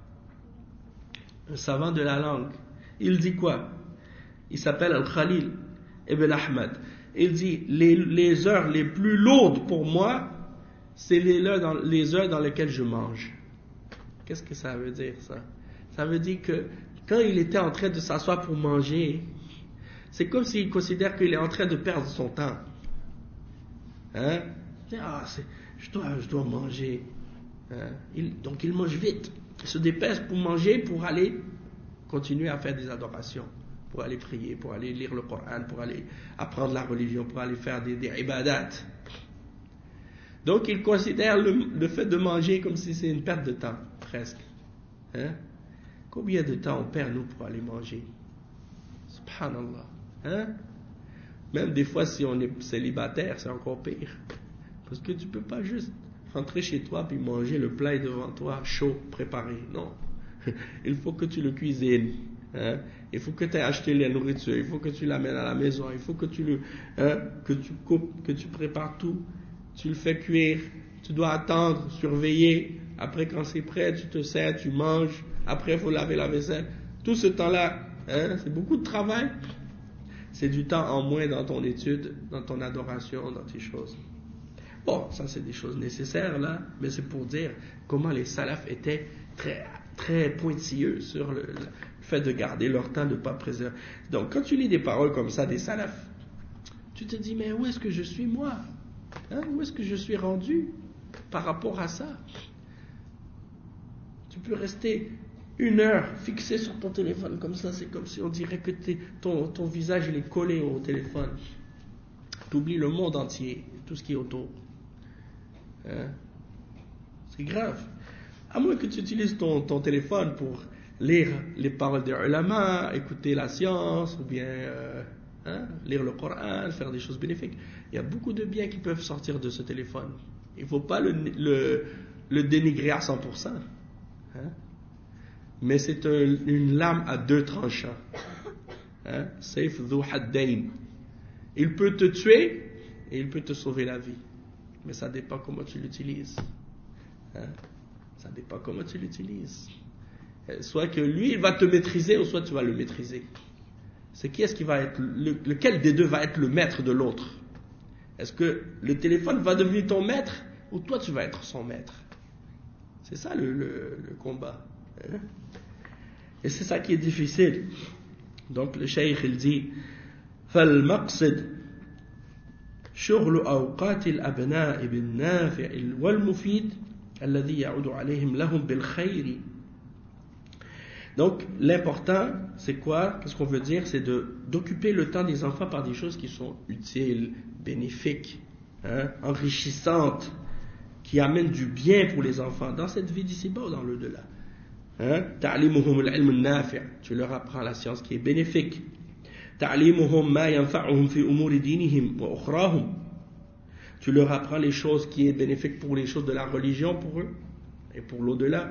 un savant de la langue, il dit quoi? Il s'appelle Al-Khalil ibn Ahmad. Il dit les, les heures les plus lourdes pour moi, c'est les heures, dans, les heures dans lesquelles je mange. Qu'est-ce que ça veut dire ça? Ça veut dire que quand il était en train de s'asseoir pour manger, c'est comme s'il considère qu'il est en train de perdre son temps. Hein? Ah, c'est, je, dois, je dois manger. Hein? Il, donc il mange vite. Il se dépêche pour manger, pour aller continuer à faire des adorations, pour aller prier, pour aller lire le Coran, pour aller apprendre la religion, pour aller faire des, des ibadats. Donc il considère le, le fait de manger comme si c'est une perte de temps, presque. Hein? Combien de temps on perd, nous, pour aller manger? Subhanallah. Hein? Même des fois, si on est célibataire, c'est encore pire. Parce que tu ne peux pas juste rentrer chez toi puis manger le plat devant toi, chaud, préparé. Non. Il faut que tu le cuisines. Hein? Il faut que tu aies acheté la nourriture. Il faut que tu l'amènes à la maison. Il faut que tu le, hein, que tu coupes, que tu prépares tout. Tu le fais cuire. Tu dois attendre, surveiller. Après, quand c'est prêt, tu te sers, tu manges. Après, il faut laver la vaisselle. Tout ce temps-là, hein, c'est beaucoup de travail. C'est du temps en moins dans ton étude, dans ton adoration, dans tes choses. Bon, ça c'est des choses nécessaires là, mais c'est pour dire comment les salafs étaient très, très pointilleux sur le, le fait de garder leur temps, de ne pas préserver. Donc quand tu lis des paroles comme ça des salafs, tu te dis mais où est-ce que je suis moi? Hein? Où est-ce que je suis rendu par rapport à ça? Tu peux rester une heure fixé sur ton téléphone comme ça, c'est comme si on dirait que ton, ton visage il est collé au téléphone. Tu oublies le monde entier, tout ce qui est autour. Hein? C'est grave. À moins que tu utilises ton, ton téléphone pour lire les paroles des ulama, écouter la science, ou bien euh, hein, lire le Coran, faire des choses bénéfiques. Il y a beaucoup de biens qui peuvent sortir de ce téléphone. Il ne faut pas le, le, le dénigrer à cent pour cent. Hein? Mais c'est un, une lame à deux tranchants. Hein? Sayf dhu haddain. Il peut te tuer et il peut te sauver la vie. Mais ça dépend comment tu l'utilises. Hein? Ça dépend comment tu l'utilises. Soit que lui, il va te maîtriser, ou soit tu vas le maîtriser. C'est qui est-ce qui va être, le, lequel des deux va être le maître de l'autre? Est-ce que le téléphone va devenir ton maître, ou toi tu vas être son maître? C'est ça le, le, le combat. Hein? Et c'est ça qui est difficile. Donc le cheikh il dit فالمقصد شغل أوقات الأبناء بالنافع والمفيد الذي يعود عليهم لهم بالخير. Donc l'important c'est quoi? Qu'est-ce qu'on veut dire? C'est de, d'occuper le temps des enfants par des choses qui sont utiles, bénéfiques, hein, enrichissantes, qui amènent du bien pour les enfants dans cette vie d'ici-bas ou dans l'au-delà. Hein? تعليمهم العلم النافع, tu leur apprends la science qui est bénéfique. تعليمهم ما ينفعهم في أمور دينهم وأخراهم, tu leur apprends les choses qui est bénéfique pour les choses de la religion pour eux et pour l'au-delà.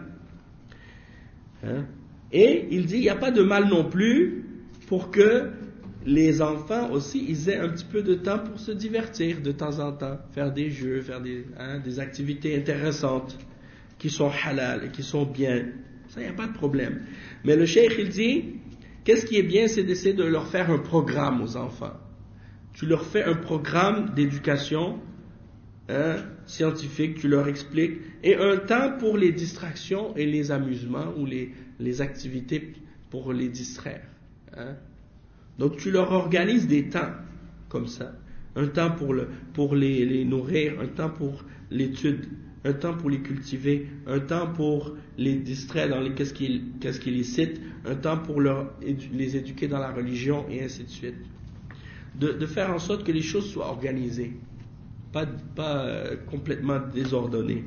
Hein? Et il dit il n'y a pas de mal non plus pour que les enfants aussi ils aient un petit peu de temps pour se divertir de temps en temps, faire des jeux, faire des, hein, des activités intéressantes qui sont halal et qui sont bien. Ça, il n'y a pas de problème. Mais le cheikh, il dit, qu'est-ce qui est bien, c'est d'essayer de leur faire un programme aux enfants. Tu leur fais un programme d'éducation hein, scientifique, tu leur expliques, et un temps pour les distractions et les amusements ou les, les activités pour les distraire. Hein. Donc tu leur organises des temps comme ça. Un temps pour, le, pour les, les nourrir, un temps pour l'étude, un temps pour les cultiver, un temps pour les distraire dans les qu'est-ce qui, qu'est-ce qui les cite, un temps pour leur, les éduquer dans la religion et ainsi de suite. De, de faire en sorte que les choses soient organisées, pas, pas euh, complètement désordonnées.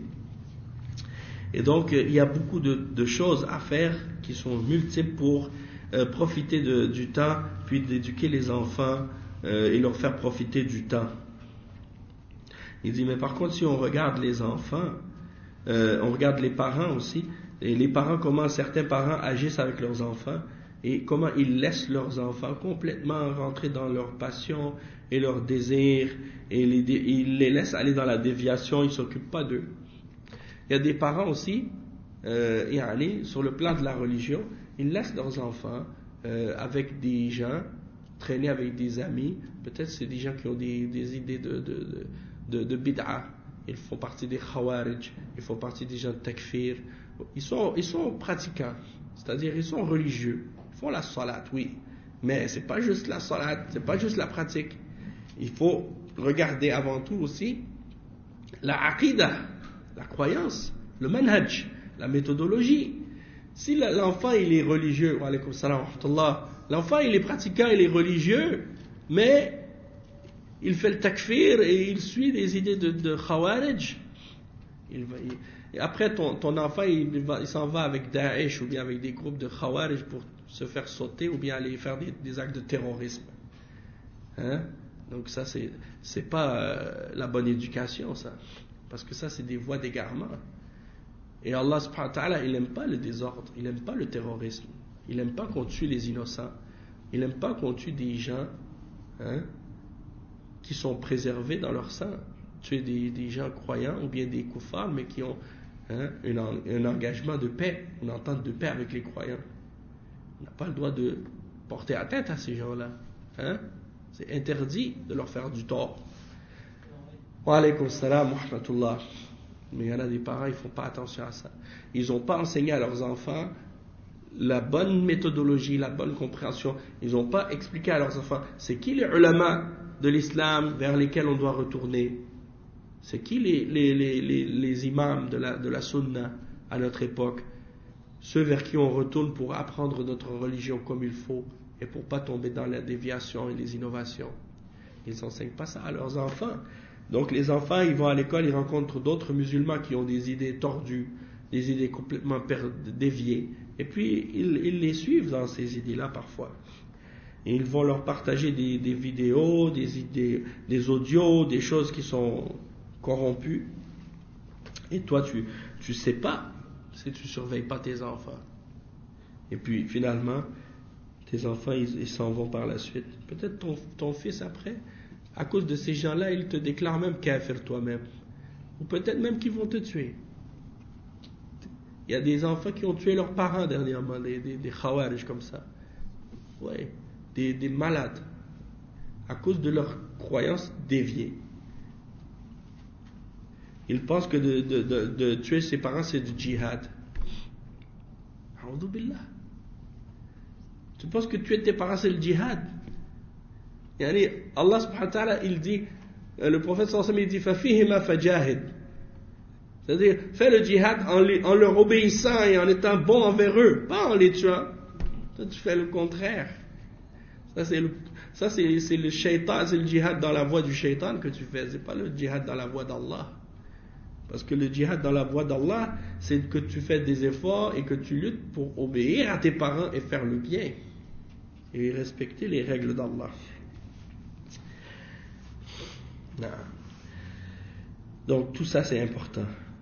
Et donc euh, il y a beaucoup de, de choses à faire qui sont multiples pour euh, profiter de, du temps, puis d'éduquer les enfants euh, et leur faire profiter du temps. Il dit, mais par contre, si on regarde les enfants, euh, on regarde les parents aussi, et les parents, comment certains parents agissent avec leurs enfants, et comment ils laissent leurs enfants complètement rentrer dans leurs passions et leurs désirs, et les, ils les laissent aller dans la déviation, ils ne s'occupent pas d'eux. Il y a des parents aussi, euh, et allez, sur le plan de la religion, ils laissent leurs enfants euh, avec des gens, traîner avec des amis, peut-être c'est des gens qui ont des, des idées de... de, de de, de bid'a, ils font partie des khawarij, ils font partie des gens de takfir, ils sont, ils sont pratiquants, c'est-à-dire ils sont religieux, ils font la salat, oui, mais c'est pas juste la salat, c'est pas juste la pratique, il faut regarder avant tout aussi la aqidah, la croyance, le manhaj, la méthodologie. Si l'enfant il est religieux, wa alaykum salam wa rahmatullah, l'enfant il est pratiquant, il est religieux, mais il fait le takfir et il suit les idées de, de Khawarij. Il va, il, et après, ton, ton enfant, il, va, il s'en va avec Daesh ou bien avec des groupes de Khawarij pour se faire sauter ou bien aller faire des, des actes de terrorisme. Hein? Donc ça, c'est, c'est pas euh, la bonne éducation, ça. Parce que ça, c'est des voies d'égarement. Et Allah subhanahu wa ta'ala, il n'aime pas le désordre, il n'aime pas le terrorisme. Il n'aime pas qu'on tue les innocents. Il n'aime pas qu'on tue des gens... Hein, qui sont préservés dans leur sang, tuer des, des gens croyants ou bien des koufars, mais qui ont hein, un, un engagement de paix, une entente de paix avec les croyants. On n'a pas le droit de porter atteinte à ces gens-là. Hein? C'est interdit de leur faire du tort. Wa alaykum salam wa rahmatullah. Mais il y en a des parents, ils ne font pas attention à ça. Ils n'ont pas enseigné à leurs enfants la bonne méthodologie, la bonne compréhension. Ils n'ont pas expliqué à leurs enfants c'est qui les ulama de l'islam vers lesquels on doit retourner. C'est qui les, les, les, les, les imams de la, de la sunna à notre époque, ceux vers qui on retourne pour apprendre notre religion comme il faut et pour ne pas tomber dans la déviation et les innovations. Ils n'enseignent pas ça à leurs enfants. Donc les enfants, ils vont à l'école, ils rencontrent d'autres musulmans qui ont des idées tordues, des idées complètement déviées, et puis ils, ils les suivent dans ces idées-là parfois. Et ils vont leur partager des, des vidéos, des idées, des audios, des choses qui sont corrompues. Et toi, tu tu sais pas si tu surveilles pas tes enfants. Et puis finalement, tes enfants, ils, ils s'en vont par la suite. Peut-être ton, ton fils après, à cause de ces gens-là, il te déclare même kafir toi-même. Ou peut-être même qu'ils vont te tuer. Il y a des enfants qui ont tué leurs parents dernièrement, des, des, des khawarij comme ça. Ouais. Des, des malades, à cause de leurs croyances déviées. Il pense que de, de, de, de tuer ses parents, c'est du djihad. A'udhu billah. Tu penses que tuer tes parents, c'est le djihad? Yani, Allah subhanahu wa ta'ala, il dit, le prophète sallallahu alayhi wa sallam, il dit, fafihima fajahid. C'est-à-dire, fais le djihad en, les, en leur obéissant et en étant bon envers eux, pas en les tuant. Toi, tu fais le contraire. Ça, c'est le, ça, c'est, c'est le shaitan, c'est le djihad dans la voie du shaitan que tu fais. C'est pas le djihad dans la voie d'Allah. Parce que le djihad dans la voie d'Allah, c'est que tu fais des efforts et que tu luttes pour obéir à tes parents et faire le bien. Et respecter les règles d'Allah. Non. Donc tout ça c'est important.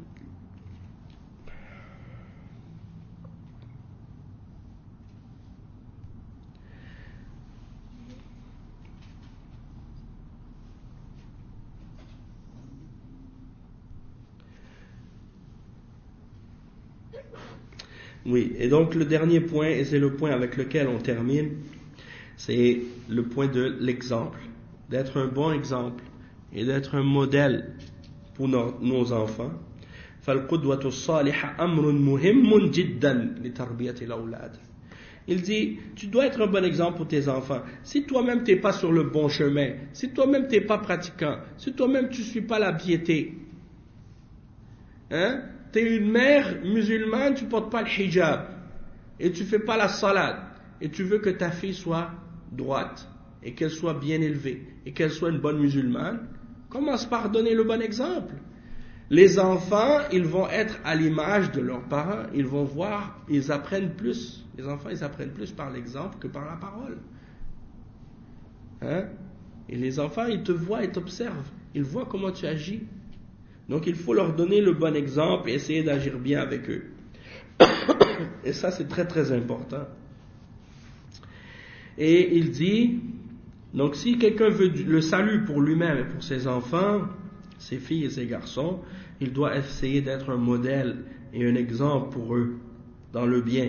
Oui, et donc le dernier point, et c'est le point avec lequel on termine, c'est le point de l'exemple, d'être un bon exemple et d'être un modèle pour nos, nos enfants. فالقدوة الصالحة أمر مهم جدا لتربية الأولاد. Il dit, tu dois être un bon exemple pour tes enfants. Si toi-même tu n'es pas sur le bon chemin, si toi-même tu n'es pas pratiquant, si toi-même tu ne suis pas la piété, hein, tu es une mère musulmane, tu ne portes pas le hijab, et tu ne fais pas la salade, et tu veux que ta fille soit droite, et qu'elle soit bien élevée, et qu'elle soit une bonne musulmane, commence par donner le bon exemple. Les enfants, ils vont être à l'image de leurs parents, ils vont voir, ils apprennent plus. Les enfants, ils apprennent plus par l'exemple que par la parole. Hein? Et les enfants, ils te voient et t'observent. Ils voient comment tu agis. Donc, il faut leur donner le bon exemple et essayer d'agir bien avec eux. Et ça, c'est très très important. Et il dit, donc si quelqu'un veut le salut pour lui-même et pour ses enfants, ses filles et ses garçons, il doit essayer d'être un modèle et un exemple pour eux dans le bien.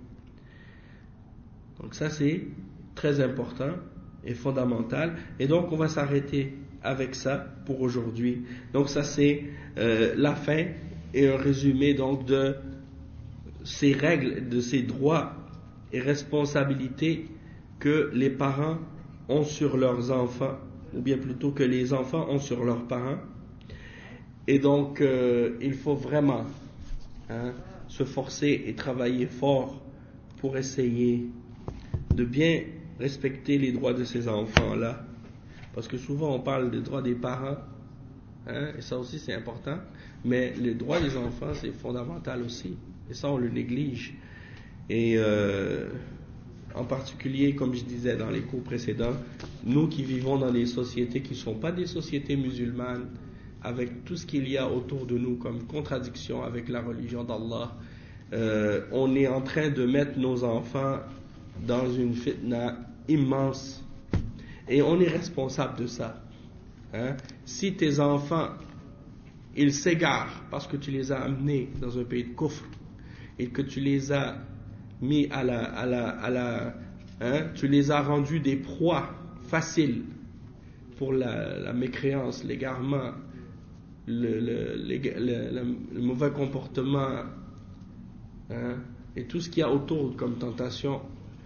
Donc ça c'est très important et fondamental. Et donc on va s'arrêter avec ça pour aujourd'hui. Donc ça c'est euh, la fin et un résumé donc de ces règles, de ces droits et responsabilités que les parents ont sur leurs enfants, ou bien plutôt que les enfants ont sur leurs parents. Et donc, euh, il faut vraiment hein, se forcer et travailler fort pour essayer de bien respecter les droits de ces enfants-là. Parce que souvent, on parle des droits des parents, hein, et ça aussi c'est important, mais les droits des enfants, c'est fondamental aussi. Et ça, on le néglige. Et euh, en particulier, comme je disais dans les cours précédents, nous qui vivons dans des sociétés qui ne sont pas des sociétés musulmanes, avec tout ce qu'il y a autour de nous comme contradiction avec la religion d'Allah, euh, on est en train de mettre nos enfants dans une fitna immense et on est responsable de ça. Hein? Si tes enfants ils s'égarent parce que tu les as amenés dans un pays de kufr et que tu les as mis à la, à la, à la hein, tu les as rendus des proies faciles pour la, la mécréance, l'égarement, Le, le, le, le, le mauvais comportement hein, et tout ce qu'il y a autour comme tentation,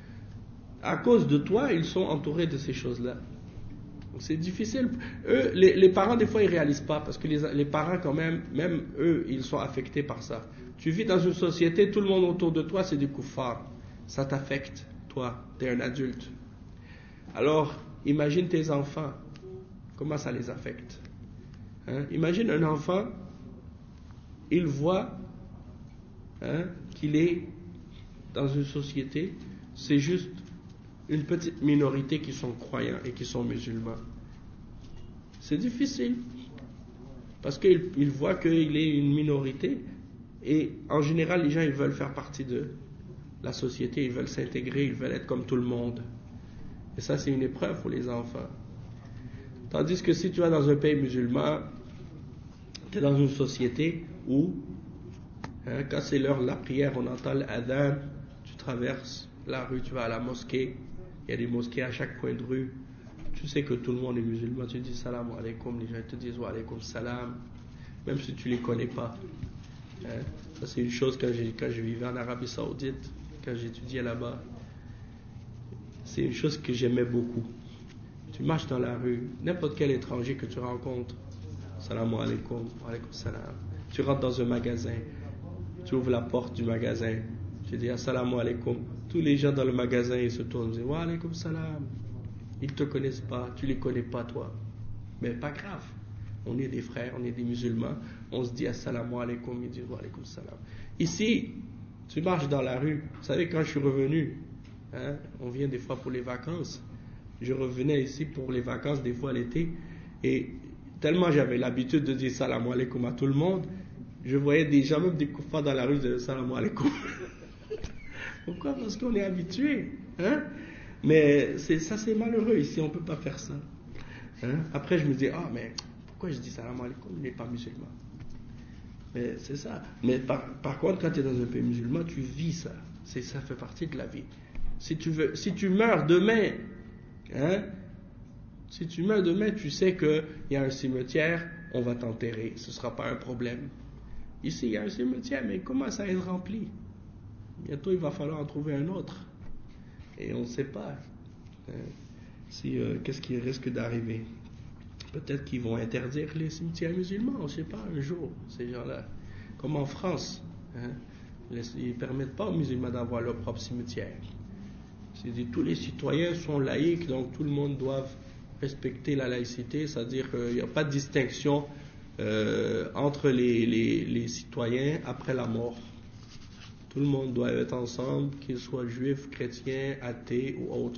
à cause de toi ils sont entourés de ces choses-là. Donc c'est difficile. Eux, les, les parents des fois ils réalisent pas parce que les, les parents quand même, même eux ils sont affectés par ça. Tu vis dans une société, tout le monde autour de toi c'est des kuffars, ça t'affecte, toi tu es un adulte. Alors imagine tes enfants, comment ça les affecte. Hein? Imagine un enfant, il voit hein, qu'il est dans une société, c'est juste une petite minorité qui sont croyants et qui sont musulmans. C'est difficile parce qu'il il voit qu'il est une minorité et en général les gens ils veulent faire partie de la société, ils veulent s'intégrer, ils veulent être comme tout le monde. Et ça c'est une épreuve pour les enfants. Tandis que si tu vas dans un pays musulman, tu es dans une société où, hein, quand c'est l'heure de la prière, on entend l'adhan, tu traverses la rue, tu vas à la mosquée, il y a des mosquées à chaque coin de rue, tu sais que tout le monde est musulman, tu dis salam alaikum, les gens te disent wa alaikum salam, même si tu ne les connais pas. Hein? Ça, c'est une chose quand, j'ai, quand je vivais en Arabie Saoudite, quand j'étudiais là-bas. C'est une chose que j'aimais beaucoup. Tu marches dans la rue, n'importe quel étranger que tu rencontres, salam alaikum, alaikum salam. Tu rentres dans un magasin, tu ouvres la porte du magasin, tu dis assalamu alaikum. Tous les gens dans le magasin, ils se tournent, ils disent wa alaikum salam. Ils ne te connaissent pas, tu ne les connais pas toi. Mais pas grave. On est des frères, on est des musulmans, on se dit assalamu alaikum, ils disent wa alaikum salam. Ici, tu marches dans la rue, vous savez, quand je suis revenu, hein, on vient des fois pour les vacances, je revenais ici pour les vacances, des fois l'été, et tellement j'avais l'habitude de dire salam alaikum à tout le monde, je voyais des gens, même des koufars dans la rue, de salam alaikum. Pourquoi? Parce qu'on est habitué. Hein? Mais c'est, ça, c'est malheureux ici, on ne peut pas faire ça. Hein? Après, je me dis, ah, mais pourquoi je dis salam alaikum? Il n'est pas musulman. Mais c'est ça. Mais par, par contre, quand tu es dans un pays musulman, tu vis ça. C'est, ça fait partie de la vie. Si tu, veux, si tu meurs demain, hein, si tu meurs demain, tu sais qu'il y a un cimetière, on va t'enterrer. Ce ne sera pas un problème. Ici, il y a un cimetière, mais il commence à être rempli. Bientôt, il va falloir en trouver un autre. Et on ne sait pas hein, si, euh, qu'est-ce qui risque d'arriver. Peut-être qu'ils vont interdire les cimetières musulmans, on ne sait pas, un jour, ces gens-là. Comme en France. Hein, ils ne permettent pas aux musulmans d'avoir leur propre cimetière. C'est-à-dire tous les citoyens sont laïcs, donc tout le monde doit respecter la laïcité, c'est-à-dire qu'il n'y a pas de distinction euh, entre les, les, les citoyens après la mort. Tout le monde doit être ensemble, qu'ils soient juifs, chrétiens, athées ou autres.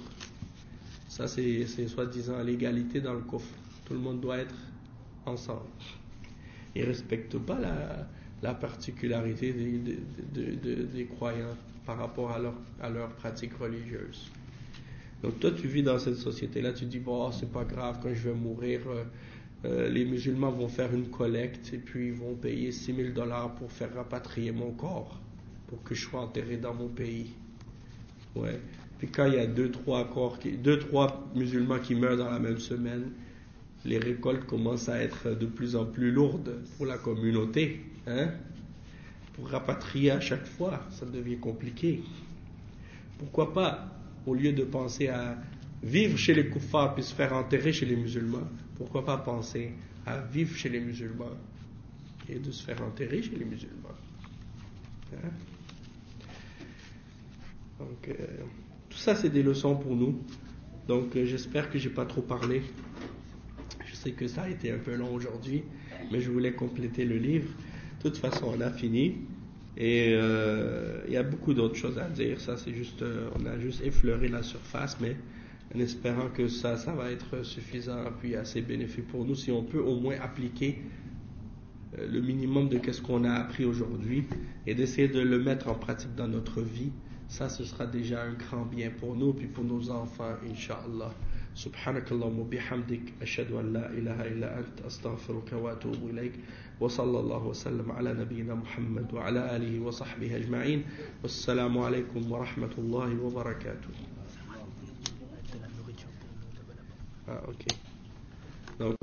Ça, c'est, c'est soi-disant l'égalité dans le coffre. Tout le monde doit être ensemble. Ils ne respectent pas la, la particularité des, de, de, de, des croyants par rapport à leur, à leur pratique religieuse. Donc toi, tu vis dans cette société-là, tu dis, bon, c'est pas grave, quand je vais mourir, euh, euh, les musulmans vont faire une collecte et puis ils vont payer six mille dollars pour faire rapatrier mon corps, pour que je sois enterré dans mon pays. Ouais. Puis quand il y a deux, trois corps, qui, deux, trois musulmans qui meurent dans la même semaine, les récoltes commencent à être de plus en plus lourdes pour la communauté. Hein? Pour rapatrier à chaque fois, ça devient compliqué. Pourquoi pas, au lieu de penser à vivre chez les koufars puis se faire enterrer chez les musulmans, pourquoi pas penser à vivre chez les musulmans et de se faire enterrer chez les musulmans. Hein? Donc, euh, tout ça, c'est des leçons pour nous. Donc, euh, j'espère que j'ai pas trop parlé. Je sais que ça a été un peu long aujourd'hui, mais je voulais compléter le livre. De toute façon, on a fini. Et euh, il y a beaucoup d'autres choses à dire. Ça, c'est juste, euh, on a juste effleuré la surface, mais en espérant que ça, ça va être suffisant puis assez bénéfique pour nous, si on peut au moins appliquer euh, le minimum de ce qu'on a appris aujourd'hui et d'essayer de le mettre en pratique dans notre vie. Ça, ce sera déjà un grand bien pour nous puis pour nos enfants, Inch'Allah. سبحانك اللهم وبحمدك أشهد أن لا إله إلا أنت أستغفرك وأتوب إليك وصلى الله وسلم على نبينا محمد وعلى آله وصحبه أجمعين والسلام عليكم ورحمة الله وبركاته. Ah, ok.